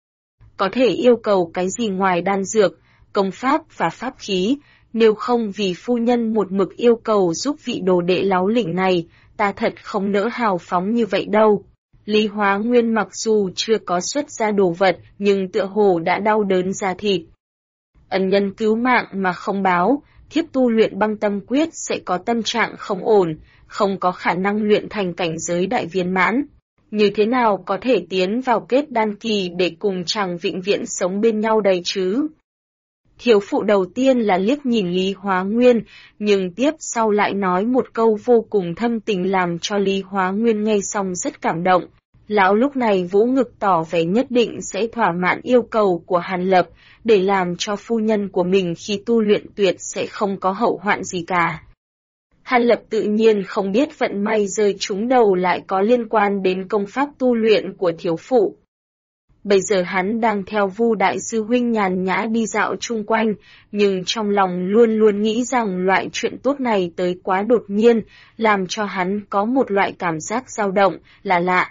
Có thể yêu cầu cái gì ngoài đan dược, công pháp và pháp khí, nếu không vì phu nhân một mực yêu cầu giúp vị đồ đệ láo lỉnh này, ta thật không nỡ hào phóng như vậy đâu. Lý Hóa Nguyên mặc dù chưa có xuất ra đồ vật, nhưng tựa hồ đã đau đớn da thịt. Ân nhân cứu mạng mà không báo, thiếp tu luyện băng tâm quyết sẽ có tâm trạng không ổn, không có khả năng luyện thành cảnh giới đại viên mãn. Như thế nào có thể tiến vào kết đan kỳ để cùng chàng vĩnh viễn sống bên nhau đây chứ? Thiếu phụ đầu tiên là liếc nhìn Lý Hóa Nguyên, nhưng tiếp sau lại nói một câu vô cùng thâm tình làm cho Lý Hóa Nguyên nghe xong rất cảm động. Lão lúc này vỗ ngực tỏ vẻ nhất định sẽ thỏa mãn yêu cầu của Hàn Lập, để làm cho phu nhân của mình khi tu luyện tuyệt sẽ không có hậu hoạn gì cả. Hàn Lập tự nhiên không biết vận may rơi trúng đầu lại có liên quan đến công pháp tu luyện của thiếu phụ. Bây giờ hắn đang theo Vu đại sư huynh nhàn nhã đi dạo chung quanh, nhưng trong lòng luôn luôn nghĩ rằng loại chuyện tốt này tới quá đột nhiên, làm cho hắn có một loại cảm giác dao động, là lạ.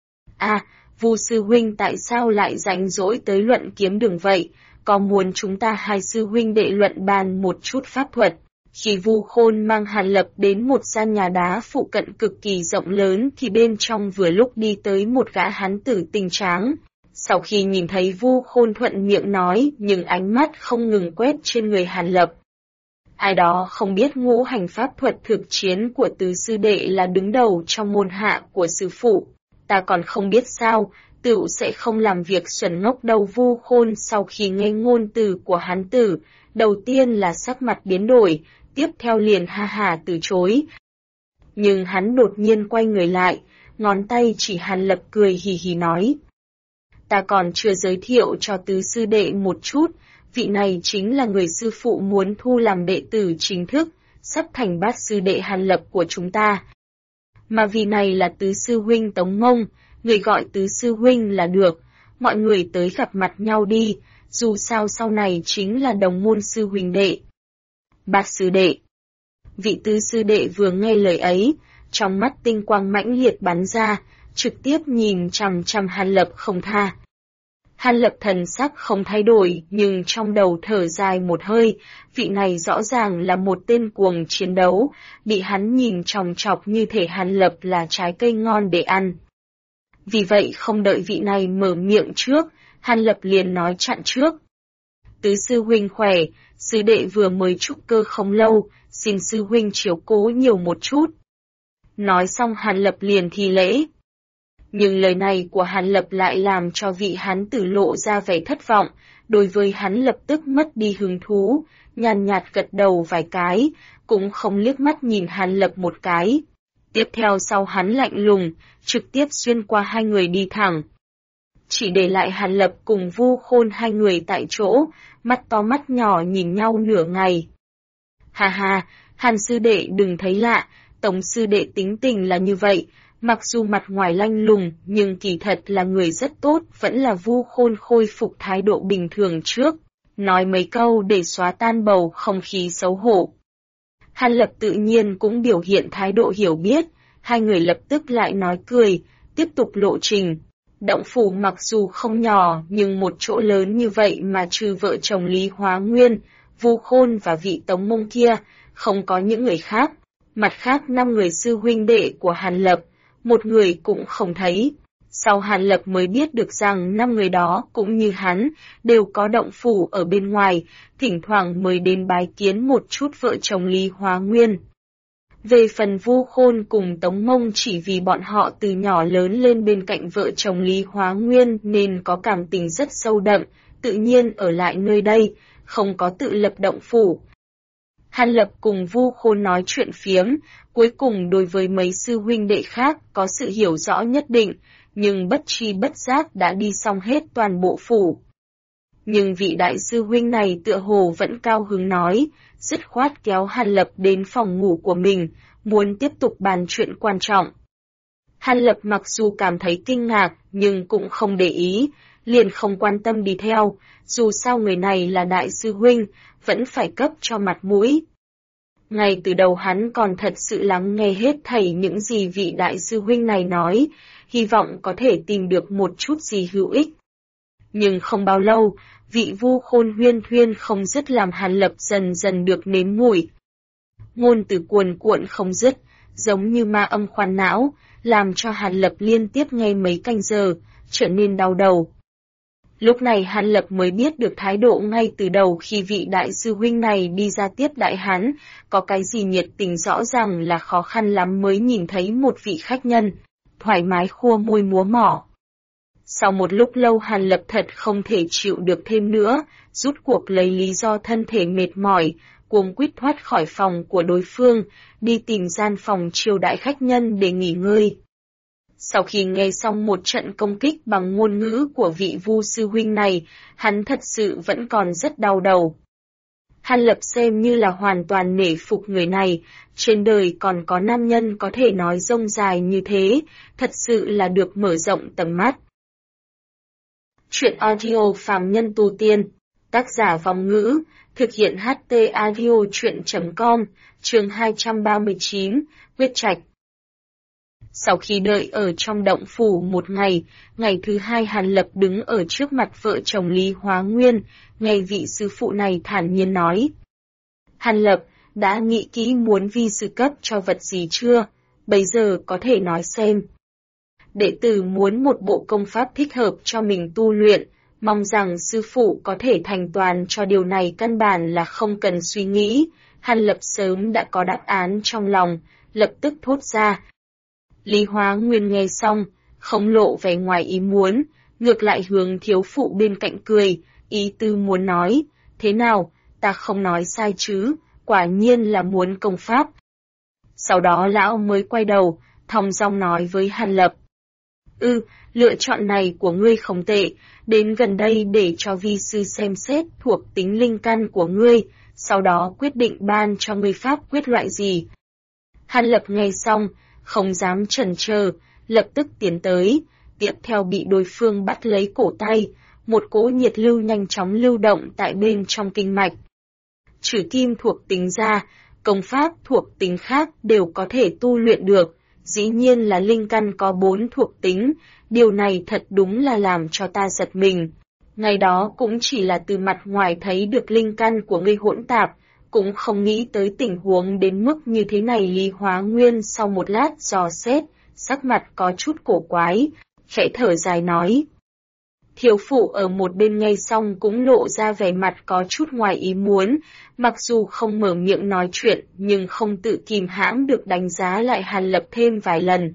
À, Vu sư huynh tại sao lại rảnh rỗi tới luận kiếm đường vậy? Có muốn chúng ta hai sư huynh đệ luận bàn một chút pháp thuật? Khi Vu Khôn mang Hàn Lập đến một gian nhà đá phụ cận cực kỳ rộng lớn thì bên trong vừa lúc đi tới một gã hán tử tinh tráng. Sau khi nhìn thấy Vu Khôn thuận miệng nói nhưng ánh mắt không ngừng quét trên người Hàn Lập. Ai đó không biết ngũ hành pháp thuật thực chiến của tứ sư đệ là đứng đầu trong môn hạ của sư phụ. Ta còn không biết sao, tựu sẽ không làm việc xuẩn ngốc đâu. Vu Khôn sau khi nghe ngôn từ của hán tử, đầu tiên là sắc mặt biến đổi, tiếp theo liền ha hà từ chối. Nhưng hắn đột nhiên quay người lại, ngón tay chỉ Hàn Lập cười hì hì nói. Ta còn chưa giới thiệu cho tứ sư đệ một chút, vị này chính là người sư phụ muốn thu làm đệ tử chính thức, sắp thành bát sư đệ Hàn Lập của chúng ta. Mà vị này là tứ sư huynh Tống Mông, người gọi tứ sư huynh là được, mọi người tới gặp mặt nhau đi, dù sao sau này chính là đồng môn sư huynh đệ. Bát sư đệ. Vị tứ sư đệ vừa nghe lời ấy, trong mắt tinh quang mãnh liệt bắn ra, trực tiếp nhìn chằm chằm Hàn Lập không tha. Hàn Lập thần sắc không thay đổi, nhưng trong đầu thở dài một hơi, vị này rõ ràng là một tên cuồng chiến đấu, bị hắn nhìn chòng chọc như thể Hàn Lập là trái cây ngon để ăn. Vì vậy không đợi vị này mở miệng trước, Hàn Lập liền nói chặn trước. Tứ sư huynh khỏe, sư đệ vừa mới trúc cơ không lâu, xin sư huynh chiếu cố nhiều một chút. Nói xong Hàn Lập liền thi lễ. Nhưng lời này của Hàn Lập lại làm cho vị hán tử lộ ra vẻ thất vọng, đối với hắn lập tức mất đi hứng thú, nhàn nhạt gật đầu vài cái, cũng không liếc mắt nhìn Hàn Lập một cái. Tiếp theo sau hắn lạnh lùng, trực tiếp xuyên qua hai người đi thẳng. Chỉ để lại Hàn Lập cùng Vu Khôn hai người tại chỗ, mắt to mắt nhỏ nhìn nhau nửa ngày. Hà hà, Hàn sư đệ đừng thấy lạ, Tống sư đệ tính tình là như vậy, mặc dù mặt ngoài lanh lùng nhưng kỳ thật là người rất tốt, vẫn là Vu Khôn khôi phục thái độ bình thường trước, nói mấy câu để xóa tan bầu không khí xấu hổ. Hàn Lập tự nhiên cũng biểu hiện thái độ hiểu biết, hai người lập tức lại nói cười, tiếp tục lộ trình. Động phủ mặc dù không nhỏ nhưng một chỗ lớn như vậy mà trừ vợ chồng Lý Hóa Nguyên, Vu Khôn và vị Tống Mông kia, không có những người khác. Mặt khác 5 người sư huynh đệ của Hàn Lập, một người cũng không thấy. Sau Hàn Lập mới biết được rằng 5 người đó cũng như hắn, đều có động phủ ở bên ngoài, thỉnh thoảng mới đến bái kiến một chút vợ chồng Lý Hóa Nguyên. Về phần Vu Khôn cùng Tống Mông chỉ vì bọn họ từ nhỏ lớn lên bên cạnh vợ chồng Lý Hóa Nguyên nên có cảm tình rất sâu đậm, tự nhiên ở lại nơi đây, không có tự lập động phủ. Hàn Lập cùng Vu Khôn nói chuyện phiếm, cuối cùng đối với mấy sư huynh đệ khác có sự hiểu rõ nhất định, nhưng bất tri bất giác đã đi xong hết toàn bộ phủ. Nhưng vị đại sư huynh này tựa hồ vẫn cao hứng nói, dứt khoát kéo Hàn Lập đến phòng ngủ của mình, muốn tiếp tục bàn chuyện quan trọng. Hàn Lập mặc dù cảm thấy kinh ngạc nhưng cũng không để ý, liền không quan tâm đi theo, dù sao người này là đại sư huynh, vẫn phải cấp cho mặt mũi. Ngay từ đầu hắn còn thật sự lắng nghe hết thảy những gì vị đại sư huynh này nói, hy vọng có thể tìm được một chút gì hữu ích. Nhưng không bao lâu, vị Vu Khôn huyên thuyên không dứt làm Hàn Lập dần dần được nếm mùi. Ngôn từ cuồn cuộn không dứt, giống như ma âm khoan não, làm cho Hàn Lập liên tiếp nghe mấy canh giờ, trở nên đau đầu. Lúc này Hàn Lập mới biết được thái độ ngay từ đầu khi vị đại sư huynh này đi ra tiếp đại hán, có cái gì nhiệt tình rõ ràng là khó khăn lắm mới nhìn thấy một vị khách nhân, thoải mái khua môi múa mỏ. Sau một lúc lâu Hàn Lập thật không thể chịu được thêm nữa, rút cuộc lấy lý do thân thể mệt mỏi, cuống quýt thoát khỏi phòng của đối phương, đi tìm gian phòng chiêu đãi khách nhân để nghỉ ngơi. Sau khi nghe xong một trận công kích bằng ngôn ngữ của vị Vu sư huynh này, hắn thật sự vẫn còn rất đau đầu. Hàn Lập xem như là hoàn toàn nể phục người này, trên đời còn có nam nhân có thể nói rông dài như thế, thật sự là được mở rộng tầm mắt. Chuyện audio phàm nhân tu tiên, tác giả Vong Ngữ, thực hiện HT audio chuyện.com, chương 239, Quyết Trạch. Sau khi đợi ở trong động phủ một ngày, ngày thứ hai Hàn Lập đứng ở trước mặt vợ chồng Lý Hóa Nguyên, nghe vị sư phụ này thản nhiên nói. Hàn Lập, đã nghĩ kỹ muốn vi sư cấp cho vật gì chưa? Bây giờ có thể nói xem. Đệ tử muốn một bộ công pháp thích hợp cho mình tu luyện, mong rằng sư phụ có thể thành toàn cho điều này, căn bản là không cần suy nghĩ. Hàn Lập sớm đã có đáp án trong lòng, lập tức thốt ra. Lý Hóa Nguyên nghe xong, không lộ vẻ ngoài ý muốn, ngược lại hướng thiếu phụ bên cạnh cười, ý tư muốn nói, thế nào, ta không nói sai chứ, quả nhiên là muốn công pháp. Sau đó lão mới quay đầu, thong dong nói với Hàn Lập. Lựa chọn này của ngươi không tệ, đến gần đây để cho vi sư xem xét thuộc tính linh căn của ngươi, sau đó quyết định ban cho ngươi pháp quyết loại gì. Hàn Lập nghe xong, không dám chần chờ, lập tức tiến tới, tiếp theo bị đối phương bắt lấy cổ tay, một cỗ nhiệt lưu nhanh chóng lưu động tại bên trong kinh mạch. Trừ kim thuộc tính ra, công pháp thuộc tính khác đều có thể tu luyện được, dĩ nhiên là linh căn có 4 thuộc tính, điều này thật đúng là làm cho ta giật mình. Ngày đó cũng chỉ là từ mặt ngoài thấy được linh căn của ngươi hỗn tạp, cũng không nghĩ tới tình huống đến mức như thế này. Lý Hóa Nguyên sau một lát dò xét, sắc mặt có chút cổ quái, khẽ thở dài nói. Thiếu phụ ở một bên nghe xong cũng lộ ra vẻ mặt có chút ngoài ý muốn, mặc dù không mở miệng nói chuyện nhưng không tự kìm hãm được đánh giá lại Hàn Lập thêm vài lần.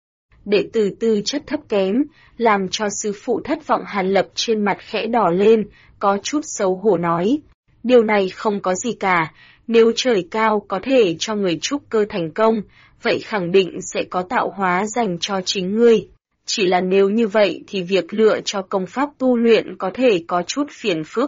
Đệ tử tư chất thấp kém, làm cho sư phụ thất vọng. Hàn Lập trên mặt khẽ đỏ lên, có chút xấu hổ nói. Điều này không có gì cả, nếu trời cao có thể cho người trúc cơ thành công, vậy khẳng định sẽ có tạo hóa dành cho chính ngươi. Chỉ là nếu như vậy thì việc lựa cho công pháp tu luyện có thể có chút phiền phức.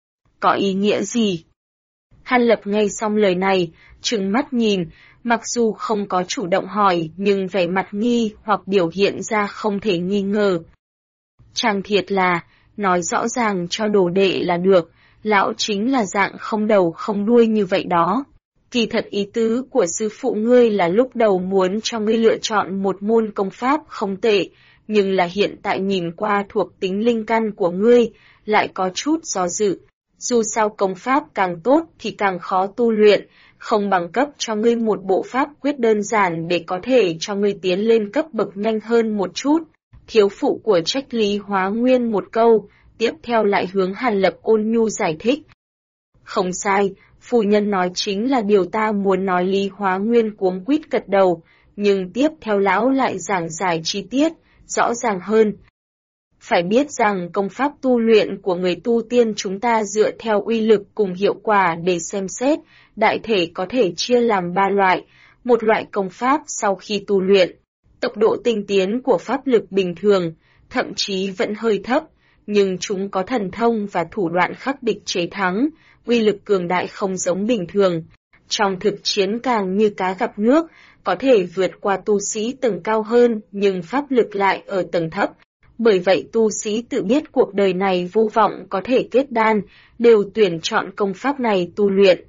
Có ý nghĩa gì? Hàn Lập nghe xong lời này, trừng mắt nhìn, mặc dù không có chủ động hỏi nhưng vẻ mặt nghi hoặc biểu hiện ra không thể nghi ngờ. Chàng thiệt là, nói rõ ràng cho đồ đệ là được, lão chính là dạng không đầu không đuôi như vậy đó. Kỳ thật ý tứ của sư phụ ngươi là lúc đầu muốn cho ngươi lựa chọn một môn công pháp không tệ, nhưng là hiện tại nhìn qua thuộc tính linh căn của ngươi, lại có chút do dự. Dù sao công pháp càng tốt thì càng khó tu luyện, không bằng cấp cho ngươi một bộ pháp quyết đơn giản để có thể cho ngươi tiến lên cấp bậc nhanh hơn một chút. Thiếu phụ của trách Lý Hóa Nguyên một câu, tiếp theo lại hướng Hàn Lập ôn nhu giải thích. Không sai, phu nhân nói chính là điều ta muốn nói. Lý Hóa Nguyên cuống quýt gật đầu, nhưng tiếp theo lão lại giảng giải chi tiết, rõ ràng hơn. Phải biết rằng công pháp tu luyện của người tu tiên chúng ta dựa theo uy lực cùng hiệu quả để xem xét, đại thể có thể chia làm 3 loại. Một loại công pháp sau khi tu luyện, tốc độ tinh tiến của pháp lực bình thường, thậm chí vẫn hơi thấp, nhưng chúng có thần thông và thủ đoạn khắc địch chế thắng, uy lực cường đại không giống bình thường. Trong thực chiến càng như cá gặp nước, có thể vượt qua tu sĩ tầng cao hơn nhưng pháp lực lại ở tầng thấp. Bởi vậy tu sĩ tự biết cuộc đời này vô vọng có thể kết đan, đều tuyển chọn công pháp này tu luyện.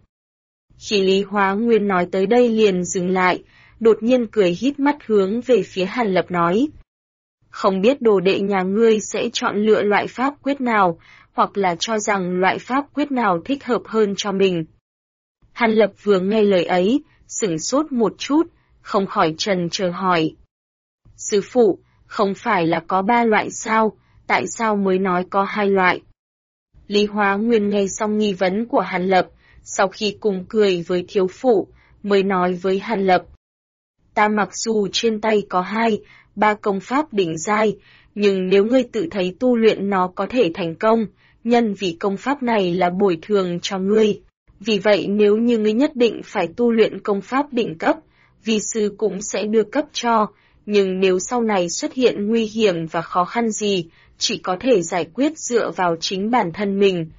Khi Lý Hóa Nguyên nói tới đây liền dừng lại, đột nhiên cười híp mắt hướng về phía Hàn Lập nói. Không biết đồ đệ nhà ngươi sẽ chọn lựa loại pháp quyết nào, hoặc là cho rằng loại pháp quyết nào thích hợp hơn cho mình. Hàn Lập vừa nghe lời ấy, sửng sốt một chút, không khỏi trần chờ hỏi. Sư phụ, không phải là có 3 loại sao, tại sao mới nói có 2 loại? Lý Hóa Nguyên nghe xong nghi vấn của Hàn Lập, sau khi cùng cười với thiếu phụ, mới nói với Hàn Lập. Ta mặc dù trên tay có 2-3 công pháp đỉnh giai, nhưng nếu ngươi tự thấy tu luyện nó có thể thành công, nhân vì công pháp này là bồi thường cho ngươi. Vì vậy nếu như ngươi nhất định phải tu luyện công pháp đỉnh cấp, vi sư cũng sẽ đưa cấp cho, nhưng nếu sau này xuất hiện nguy hiểm và khó khăn gì, chỉ có thể giải quyết dựa vào chính bản thân mình.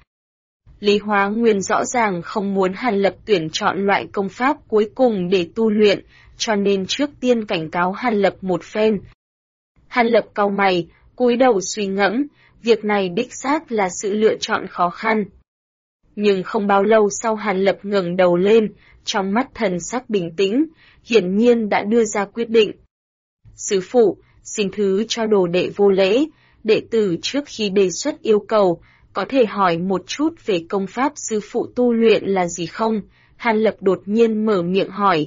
Lý Hóa Nguyên rõ ràng không muốn Hàn Lập tuyển chọn loại công pháp cuối cùng để tu luyện, cho nên trước tiên cảnh cáo Hàn Lập một phen. Hàn Lập cau mày, cúi đầu suy ngẫm, việc này đích xác là sự lựa chọn khó khăn. Nhưng không bao lâu sau Hàn Lập ngẩng đầu lên, trong mắt thần sắc bình tĩnh, hiển nhiên đã đưa ra quyết định. Sư phụ, xin thứ cho đồ đệ vô lễ, đệ tử trước khi đề xuất yêu cầu, có thể hỏi một chút về công pháp sư phụ tu luyện là gì không? Hàn Lập đột nhiên mở miệng hỏi.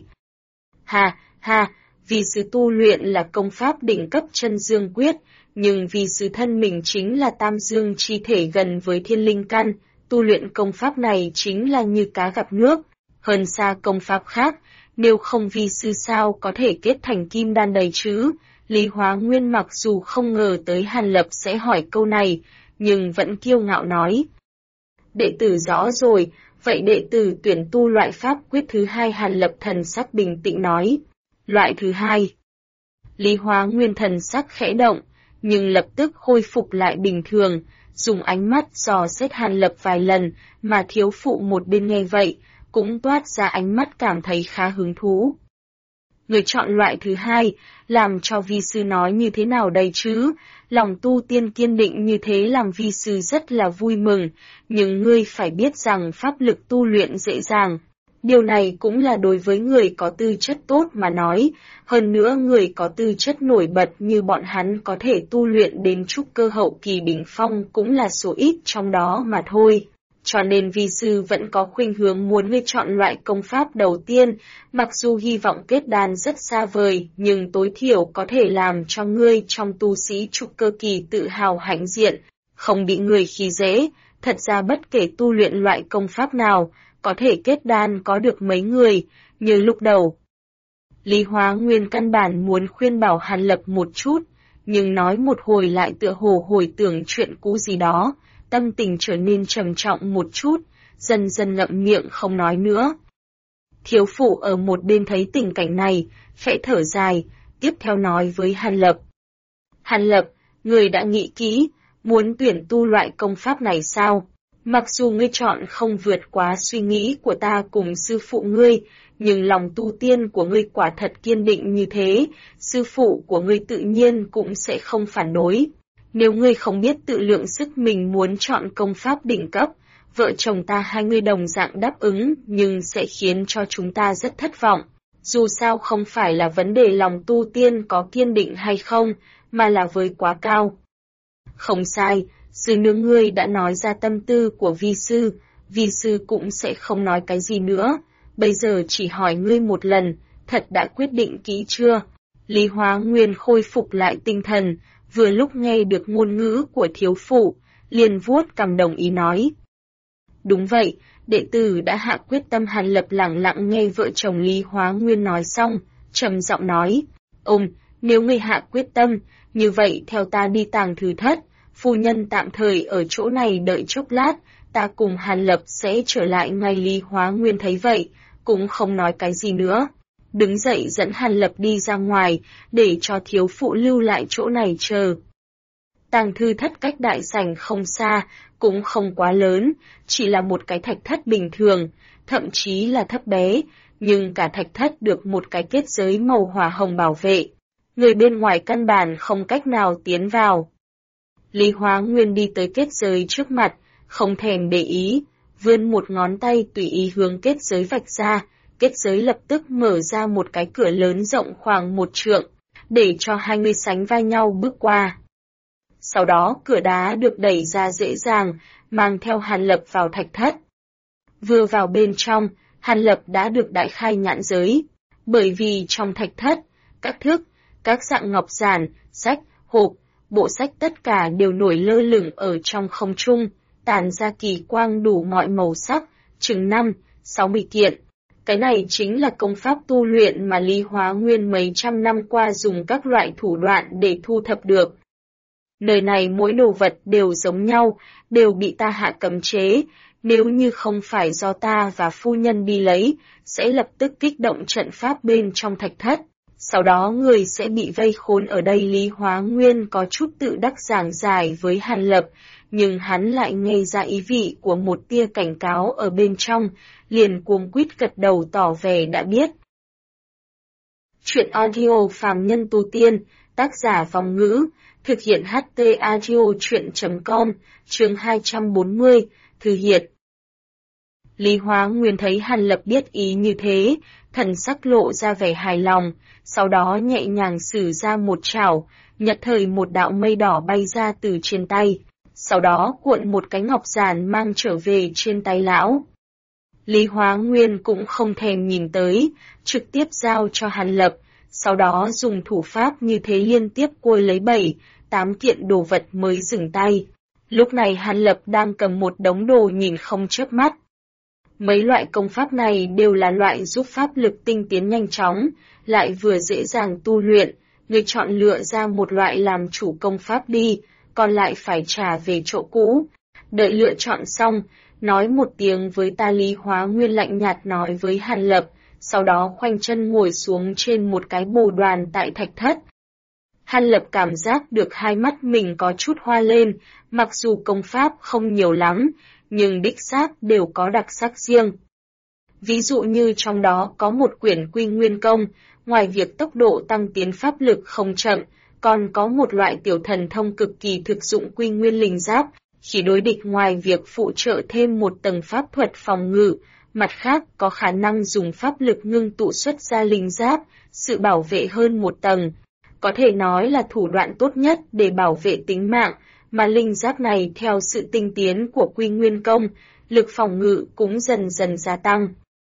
Ha, vì sư tu luyện là công pháp đỉnh cấp chân dương quyết, nhưng vì sư thân mình chính là tam dương chi thể gần với thiên linh căn, tu luyện công pháp này chính là như cá gặp nước, hơn xa công pháp khác, nếu không vì sư sao có thể kết thành kim đan đầy chứ? Lý Hóa Nguyên mặc dù không ngờ tới Hàn Lập sẽ hỏi câu này, nhưng vẫn kiêu ngạo nói. Đệ tử rõ rồi, vậy đệ tử tuyển tu loại pháp quyết thứ 2. Hàn Lập thần sắc bình tĩnh nói. Loại thứ 2. Lý Hóa Nguyên thần sắc khẽ động, nhưng lập tức khôi phục lại bình thường, dùng ánh mắt dò xét Hàn Lập vài lần, mà thiếu phụ một bên nghe vậy, cũng toát ra ánh mắt cảm thấy khá hứng thú. Người chọn loại thứ hai, làm cho vi sư nói như thế nào đây chứ? Lòng tu tiên kiên định như thế làm vi sư rất là vui mừng, nhưng ngươi phải biết rằng pháp lực tu luyện dễ dàng. Điều này cũng là đối với người có tư chất tốt mà nói, hơn nữa người có tư chất nổi bật như bọn hắn có thể tu luyện đến trúc cơ hậu kỳ đỉnh phong cũng là số ít trong đó mà thôi. Cho nên vi sư vẫn có khuynh hướng muốn ngươi chọn loại công pháp đầu tiên, mặc dù hy vọng kết đan rất xa vời, nhưng tối thiểu có thể làm cho ngươi trong tu sĩ trúc cơ kỳ tự hào hãnh diện, không bị người khi dễ. Thật ra bất kể tu luyện loại công pháp nào, có thể kết đan có được mấy người, như lúc đầu. Lý Hóa Nguyên căn bản muốn khuyên bảo Hàn Lập một chút, nhưng nói một hồi lại tựa hồ hồi tưởng chuyện cũ gì đó, tâm tình trở nên trầm trọng một chút, dần dần ngậm miệng không nói nữa. Thiếu phụ ở một bên thấy tình cảnh này, khẽ thở dài, tiếp theo nói với Hàn Lập. Hàn Lập, người đã nghĩ kỹ, muốn tuyển tu loại công pháp này sao? Mặc dù ngươi chọn không vượt quá suy nghĩ của ta cùng sư phụ ngươi, nhưng lòng tu tiên của ngươi quả thật kiên định như thế, sư phụ của ngươi tự nhiên cũng sẽ không phản đối. Nếu ngươi không biết tự lượng sức mình muốn chọn công pháp đỉnh cấp, vợ chồng ta hai người đồng dạng đáp ứng nhưng sẽ khiến cho chúng ta rất thất vọng. Dù sao không phải là vấn đề lòng tu tiên có kiên định hay không, mà là với quá cao. Không sai, sư nương ngươi đã nói ra tâm tư của vi sư cũng sẽ không nói cái gì nữa. Bây giờ chỉ hỏi ngươi một lần, thật đã quyết định kỹ chưa? Lý Hóa Nguyên khôi phục lại tinh thần, vừa lúc nghe được ngôn ngữ của thiếu phụ, liền vuốt cằm đồng ý nói. Đúng vậy, đệ tử đã hạ quyết tâm. Hàn Lập lặng lặng nghe vợ chồng Lý Hóa Nguyên nói xong, trầm giọng nói, nếu ngươi hạ quyết tâm, như vậy theo ta đi Tàng Thư Thất, phu nhân tạm thời ở chỗ này đợi chốc lát, ta cùng Hàn Lập sẽ trở lại ngay. Lý Hóa Nguyên thấy vậy, cũng không nói cái gì nữa. Đứng dậy dẫn Hàn Lập đi ra ngoài, để cho thiếu phụ lưu lại chỗ này chờ. Tàng Thư Thất cách đại sảnh không xa, cũng không quá lớn, chỉ là một cái thạch thất bình thường, thậm chí là thấp bé, nhưng cả thạch thất được một cái kết giới màu hỏa hồng bảo vệ. Người bên ngoài căn bản không cách nào tiến vào. Lý Hóa Nguyên đi tới kết giới trước mặt, không thèm để ý, vươn một ngón tay tùy ý hướng kết giới vạch ra, kết giới lập tức mở ra một cái cửa lớn rộng khoảng 1 trượng, để cho hai người sánh vai nhau bước qua. Sau đó cửa đá được đẩy ra dễ dàng, mang theo Hàn Lập vào thạch thất. Vừa vào bên trong, Hàn Lập đã được đại khai nhãn giới, bởi vì trong thạch thất, các thước, các dạng ngọc giản, sách, hộp, bộ sách tất cả đều nổi lơ lửng ở trong không trung, tản ra kỳ quang đủ mọi màu sắc, chừng 5-60 kiện. Cái này chính là công pháp tu luyện mà Lý Hóa Nguyên mấy trăm năm qua dùng các loại thủ đoạn để thu thập được. Nơi này mỗi đồ vật đều giống nhau, đều bị ta hạ cấm chế, nếu như không phải do ta và phu nhân đi lấy, sẽ lập tức kích động trận pháp bên trong thạch thất. Sau đó người sẽ bị vây khốn ở đây. Lý Hóa Nguyên có chút tự đắc giảng giải với Hàn Lập, nhưng hắn lại nghe ra ý vị của một tia cảnh cáo ở bên trong, liền cuống quýt gật đầu tỏ vẻ đã biết. Chuyện audio phàm nhân tu tiên, tác giả Vong Ngữ, thực hiện HT Audio Chuyện.com, chương 240, Thư hiện. Lý Hóa Nguyên thấy Hàn Lập biết ý như thế, thần sắc lộ ra vẻ hài lòng, sau đó nhẹ nhàng sử ra một chảo, nhất thời một đạo mây đỏ bay ra từ trên tay, sau đó cuộn một cái ngọc giản mang trở về trên tay lão. Lý Hóa Nguyên cũng không thèm nhìn tới, trực tiếp giao cho Hàn Lập, sau đó dùng thủ pháp như thế liên tiếp cuôi lấy 7-8 kiện đồ vật mới dừng tay. Lúc này Hàn Lập đang cầm một đống đồ nhìn không chớp mắt. Mấy loại công pháp này đều là loại giúp pháp lực tinh tiến nhanh chóng, lại vừa dễ dàng tu luyện, người chọn lựa ra một loại làm chủ công pháp đi, còn lại phải trả về chỗ cũ. Đợi lựa chọn xong, nói một tiếng với ta. Lý Hóa Nguyên lạnh nhạt nói với Hàn Lập, sau đó khoanh chân ngồi xuống trên một cái bồ đoàn tại thạch thất. Hàn Lập cảm giác được hai mắt mình có chút hoa lên, mặc dù công pháp không nhiều lắm, nhưng đích xác đều có đặc sắc riêng. Ví dụ như trong đó có một quyển Quy Nguyên Công, ngoài việc tốc độ tăng tiến pháp lực không chậm, còn có một loại tiểu thần thông cực kỳ thực dụng quy nguyên linh giáp, chỉ đối địch ngoài việc phụ trợ thêm một tầng pháp thuật phòng ngự, mặt khác có khả năng dùng pháp lực ngưng tụ xuất ra linh giáp, sự bảo vệ hơn một tầng. Có thể nói là thủ đoạn tốt nhất để bảo vệ tính mạng, mà linh giáp này theo sự tinh tiến của quy nguyên công, lực phòng ngự cũng dần dần gia tăng.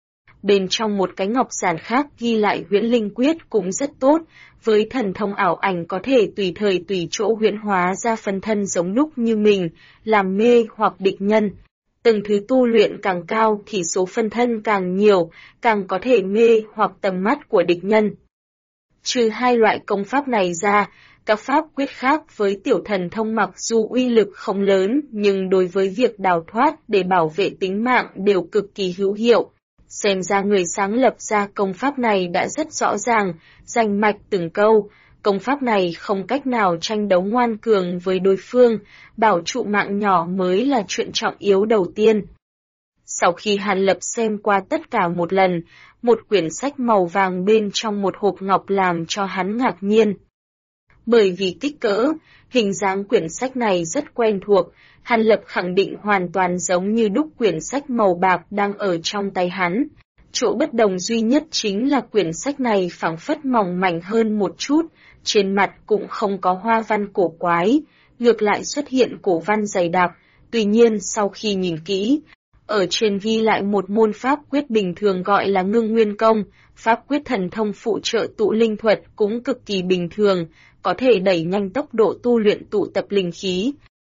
Bên trong một cái ngọc giản khác ghi lại huyễn linh quyết cũng rất tốt, với thần thông ảo ảnh có thể tùy thời tùy chỗ huyễn hóa ra phân thân giống đúc như mình, làm mê hoặc địch nhân. Từng thứ tu luyện càng cao thì số phân thân càng nhiều, càng có thể mê hoặc tầm mắt của địch nhân. Trừ hai loại công pháp này ra, các pháp quyết khác với tiểu thần thông mặc dù uy lực không lớn nhưng đối với việc đào thoát để bảo vệ tính mạng đều cực kỳ hữu hiệu. Xem ra người sáng lập ra công pháp này đã rất rõ ràng, rành mạch từng câu, công pháp này không cách nào tranh đấu ngoan cường với đối phương, bảo trụ mạng nhỏ mới là chuyện trọng yếu đầu tiên. Sau khi Hàn Lập xem qua tất cả một lần, một quyển sách màu vàng bên trong một hộp ngọc làm cho hắn ngạc nhiên. Bởi vì kích cỡ, hình dáng quyển sách này rất quen thuộc, Hàn Lập khẳng định hoàn toàn giống như đúc quyển sách màu bạc đang ở trong tay hắn. Chỗ bất đồng duy nhất chính là quyển sách này phảng phất mỏng mảnh hơn một chút, trên mặt cũng không có hoa văn cổ quái, ngược lại xuất hiện cổ văn dày đặc. Tuy nhiên sau khi nhìn kỹ, ở trên ghi lại một môn pháp quyết bình thường gọi là ngưng nguyên công, pháp quyết thần thông phụ trợ tụ linh thuật cũng cực kỳ bình thường, có thể đẩy nhanh tốc độ tu luyện tụ tập linh khí.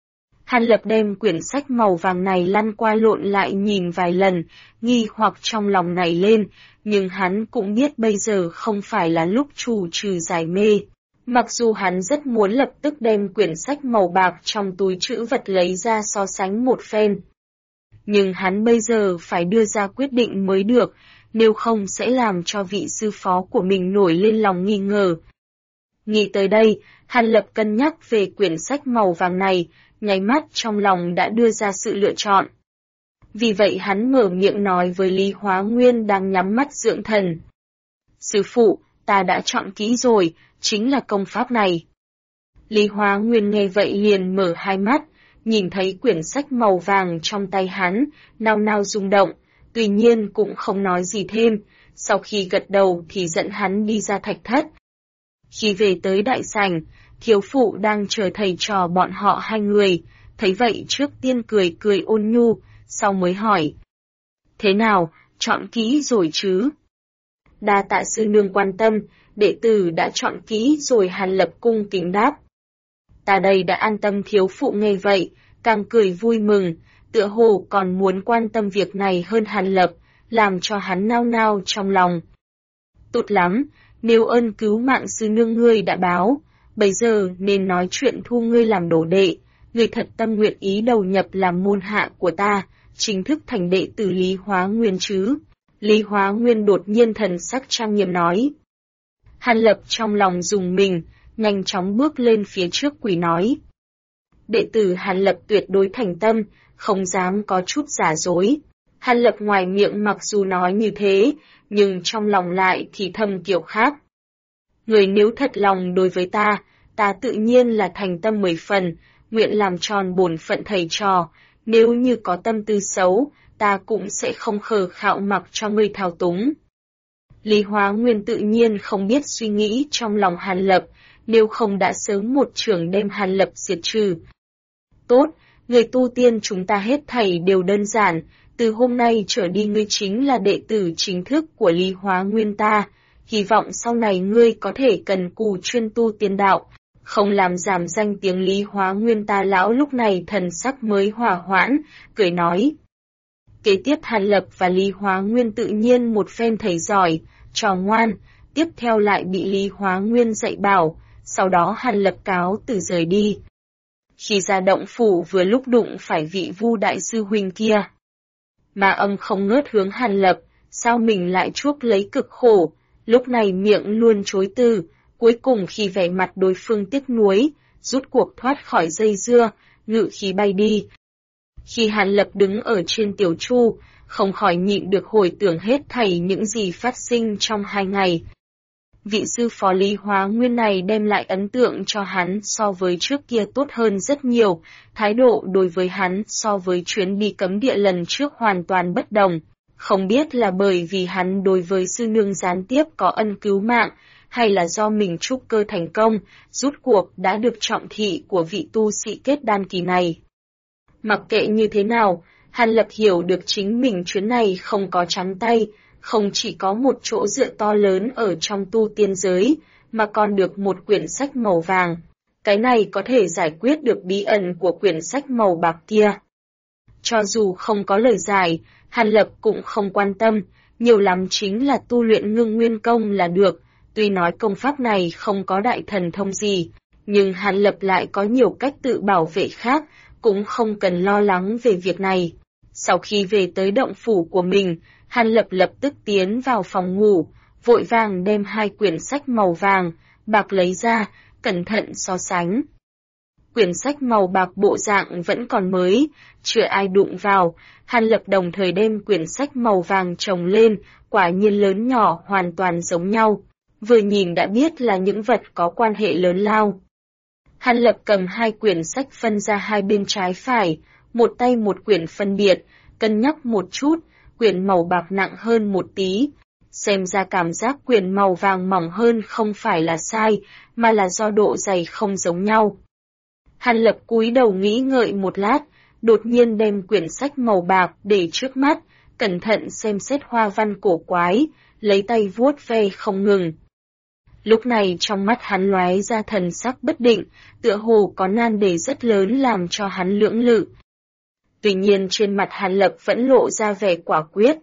Hàn Lập đem quyển sách màu vàng này lăn qua lộn lại nhìn vài lần, nghi hoặc trong lòng nảy lên, nhưng hắn cũng biết bây giờ không phải là lúc trù trừ giải mê. Mặc dù hắn rất muốn lập tức đem quyển sách màu bạc trong túi trữ vật lấy ra so sánh một phen. Nhưng hắn bây giờ phải đưa ra quyết định mới được, nếu không sẽ làm cho vị sư phó của mình nổi lên lòng nghi ngờ. Nghĩ tới đây, Hàn Lập cân nhắc về quyển sách màu vàng này, nháy mắt trong lòng đã đưa ra sự lựa chọn. Vì vậy hắn mở miệng nói với Lý Hóa Nguyên đang nhắm mắt dưỡng thần. Sư phụ, ta đã chọn kỹ rồi, chính là công pháp này. Lý Hóa Nguyên nghe vậy liền mở hai mắt, nhìn thấy quyển sách màu vàng trong tay hắn, nao nao rung động, tuy nhiên cũng không nói gì thêm, sau khi gật đầu thì dẫn hắn đi ra thạch thất. Khi về tới đại sảnh, thiếu phụ đang chờ thầy trò bọn họ hai người, thấy vậy trước tiên cười cười ôn nhu, sau mới hỏi. Thế nào, chọn kỹ rồi chứ? Đa tạ sư nương quan tâm, đệ tử đã chọn kỹ rồi. Hàn Lập cung kính đáp. Ta đây đã an tâm. Thiếu phụ nghe vậy, càng cười vui mừng, tựa hồ còn muốn quan tâm việc này hơn Hàn Lập, làm cho hắn nao nao trong lòng. Tốt lắm, nếu ơn cứu mạng sư nương ngươi đã báo, bây giờ nên nói chuyện thu ngươi làm đồ đệ, ngươi thật tâm nguyện ý đầu nhập làm môn hạ của ta, chính thức thành đệ tử Lý Hóa Nguyên chứ? Lý Hóa Nguyên đột nhiên thần sắc trang nghiêm nói. Hàn Lập trong lòng rùng mình, nhanh chóng bước lên phía trước quỳ nói. Đệ tử Hàn Lập tuyệt đối thành tâm, không dám có chút giả dối. Hàn Lập ngoài miệng mặc dù nói như thế, nhưng trong lòng lại thì thầm kiểu khác. Người nếu thật lòng đối với ta tự nhiên là thành tâm 10 phần, nguyện làm tròn bổn phận thầy trò, nếu như có tâm tư xấu, ta cũng sẽ không khờ khạo mặc cho ngươi thao túng. Lý Hóa Nguyên tự nhiên không biết suy nghĩ trong lòng Hàn Lập, nếu không đã sớm một chưởng đem Hàn Lập diệt trừ. Tốt, người tu tiên chúng ta hết thảy đều đơn giản, từ hôm nay trở đi ngươi chính là đệ tử chính thức của Lý Hóa Nguyên ta, hy vọng sau này ngươi có thể cần cù chuyên tu tiên đạo, không làm giảm danh tiếng Lý Hóa Nguyên ta. Lão lúc này thần sắc mới hòa hoãn, cười nói. Kế tiếp Hàn Lập và Lý Hóa Nguyên tự nhiên một phen thầy giỏi, trò ngoan, tiếp theo lại bị Lý Hóa Nguyên dạy bảo, sau đó Hàn Lập cáo từ rời đi. Khi ra động phủ vừa lúc đụng phải vị Vu đại sư huynh kia. Mà âm không ngớt hướng Hàn Lập, sao mình lại chuốc lấy cực khổ, lúc này miệng luôn chối từ, cuối cùng khi vẻ mặt đối phương tiếc nuối, rút cuộc thoát khỏi dây dưa, ngự khí bay đi. Khi Hàn Lập đứng ở trên tiểu chu, không khỏi nhịn được hồi tưởng hết thảy những gì phát sinh trong 2 ngày. Vị sư phó Lý Hóa Nguyên này đem lại ấn tượng cho hắn so với trước kia tốt hơn rất nhiều, thái độ đối với hắn so với chuyến đi cấm địa lần trước hoàn toàn bất đồng. Không biết là bởi vì hắn đối với sư nương gián tiếp có ân cứu mạng, hay là do mình trúc cơ thành công, rút cuộc đã được trọng thị của vị tu sĩ kết đan kỳ này. Mặc kệ như thế nào, Hàn Lập hiểu được chính mình chuyến này không có trắng tay, không chỉ có một chỗ dựa to lớn ở trong tu tiên giới, mà còn được một quyển sách màu vàng. Cái này có thể giải quyết được bí ẩn của quyển sách màu bạc kia. Cho dù không có lời giải, Hàn Lập cũng không quan tâm, nhiều lắm chính là tu luyện ngưng nguyên công là được. Tuy nói công pháp này không có đại thần thông gì, nhưng Hàn Lập lại có nhiều cách tự bảo vệ khác, cũng không cần lo lắng về việc này. Sau khi về tới động phủ của mình, Hàn Lập lập tức tiến vào phòng ngủ, vội vàng đem 2 quyển sách màu vàng, bạc lấy ra, cẩn thận so sánh. Quyển sách màu bạc bộ dạng vẫn còn mới, chưa ai đụng vào, Hàn Lập đồng thời đem quyển sách màu vàng chồng lên, quả nhiên lớn nhỏ hoàn toàn giống nhau. Vừa nhìn đã biết là những vật có quan hệ lớn lao. Hàn Lập cầm 2 quyển sách phân ra hai bên trái phải, một tay một quyển phân biệt, cân nhắc một chút, quyển màu bạc nặng hơn một tí. Xem ra cảm giác quyển màu vàng mỏng hơn không phải là sai, mà là do độ dày không giống nhau. Hàn Lập cúi đầu nghĩ ngợi một lát, đột nhiên đem quyển sách màu bạc để trước mắt, cẩn thận xem xét hoa văn cổ quái, lấy tay vuốt ve không ngừng. Lúc này trong mắt hắn lóe ra thần sắc bất định, tựa hồ có nan đề rất lớn làm cho hắn lưỡng lự. Tuy nhiên trên mặt Hàn Lập vẫn lộ ra vẻ quả quyết.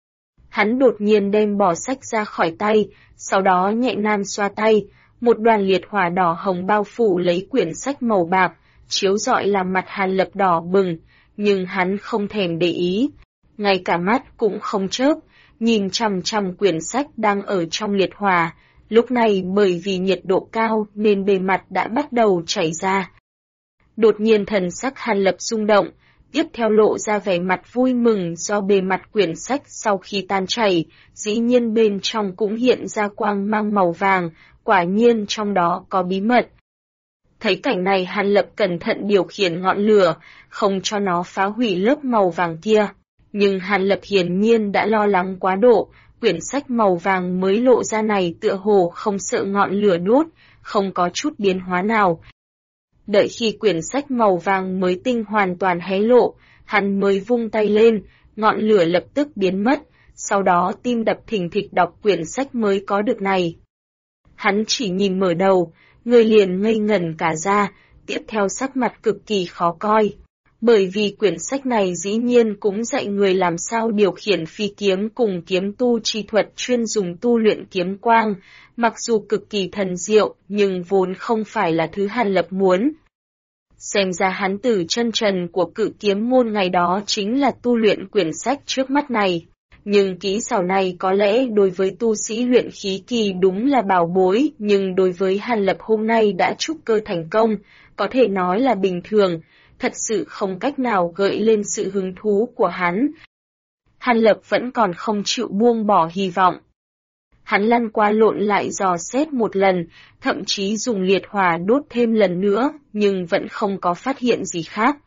Hắn đột nhiên đem bỏ sách ra khỏi tay, sau đó nhẹ nam xoa tay, một đoàn liệt hỏa đỏ hồng bao phủ lấy quyển sách màu bạc, chiếu rọi làm mặt Hàn Lập đỏ bừng, nhưng hắn không thèm để ý, ngay cả mắt cũng không chớp, nhìn chằm chằm quyển sách đang ở trong liệt hỏa. Lúc này bởi vì nhiệt độ cao nên bề mặt đã bắt đầu chảy ra. Đột nhiên thần sắc Hàn Lập rung động, tiếp theo lộ ra vẻ mặt vui mừng do bề mặt quyển sách sau khi tan chảy, dĩ nhiên bên trong cũng hiện ra quang mang màu vàng, quả nhiên trong đó có bí mật. Thấy cảnh này Hàn Lập cẩn thận điều khiển ngọn lửa, không cho nó phá hủy lớp màu vàng kia. Nhưng Hàn Lập hiển nhiên đã lo lắng quá độ, quyển sách màu vàng mới lộ ra này tựa hồ không sợ ngọn lửa đốt, không có chút biến hóa nào. Đợi khi quyển sách màu vàng mới tinh hoàn toàn hé lộ, hắn mới vung tay lên, ngọn lửa lập tức biến mất, sau đó tim đập thình thịch đọc quyển sách mới có được này. Hắn chỉ nhìn mở đầu, người liền ngây ngẩn cả ra, tiếp theo sắc mặt cực kỳ khó coi. Bởi vì quyển sách này dĩ nhiên cũng dạy người làm sao điều khiển phi kiếm cùng kiếm tu chi thuật chuyên dùng tu luyện kiếm quang, mặc dù cực kỳ thần diệu nhưng vốn không phải là thứ Hàn Lập muốn. Xem ra hắn tử chân trần của Cự Kiếm môn ngày đó chính là tu luyện quyển sách trước mắt này. Nhưng kỹ xảo này có lẽ đối với tu sĩ luyện khí kỳ đúng là bảo bối, nhưng đối với Hàn Lập hôm nay đã trúc cơ thành công, có thể nói là bình thường, thật sự không cách nào gợi lên sự hứng thú của hắn. Hàn Lập vẫn còn không chịu buông bỏ hy vọng. Hắn lăn qua lộn lại dò xét một lần, thậm chí dùng liệt hỏa đốt thêm lần nữa, nhưng vẫn không có phát hiện gì khác.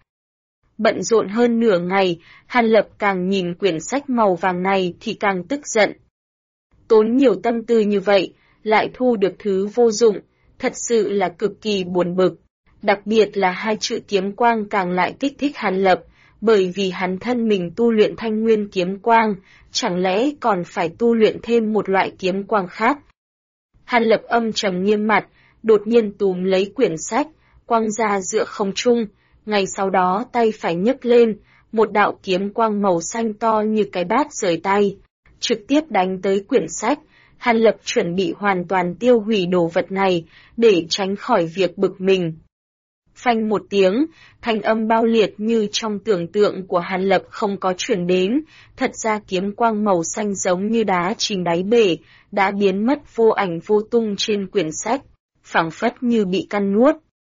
Bận rộn hơn nửa ngày, Hàn Lập càng nhìn quyển sách màu vàng này thì càng tức giận. Tốn nhiều tâm tư như vậy, lại thu được thứ vô dụng, thật sự là cực kỳ buồn bực. Đặc biệt là 2 chữ kiếm quang càng lại kích thích Hàn Lập, bởi vì hắn thân mình tu luyện thanh nguyên kiếm quang, chẳng lẽ còn phải tu luyện thêm một loại kiếm quang khác. Hàn Lập âm trầm nghiêm mặt, đột nhiên túm lấy quyển sách, quăng ra giữa không trung, ngay sau đó tay phải nhấc lên, một đạo kiếm quang màu xanh to như cái bát rời tay, trực tiếp đánh tới quyển sách. Hàn Lập chuẩn bị hoàn toàn tiêu hủy đồ vật này, để tránh khỏi việc bực mình. Phanh một tiếng, thanh âm bao liệt như trong tưởng tượng của Hàn Lập không có chuyển đến, thật ra kiếm quang màu xanh giống như đá chìm đáy bể, đã biến mất vô ảnh vô tung trên quyển sách, phảng phất như bị căn nuốt.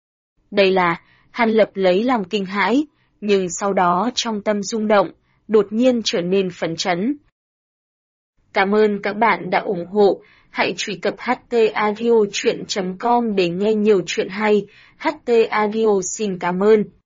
Đây là, Hàn Lập lấy làm kinh hãi, nhưng sau đó trong tâm rung động, đột nhiên trở nên phấn chấn. Cảm ơn các bạn đã ủng hộ, Hãy truy cập htaudio.com để nghe nhiều chuyện hay. HT Audio xin cảm ơn.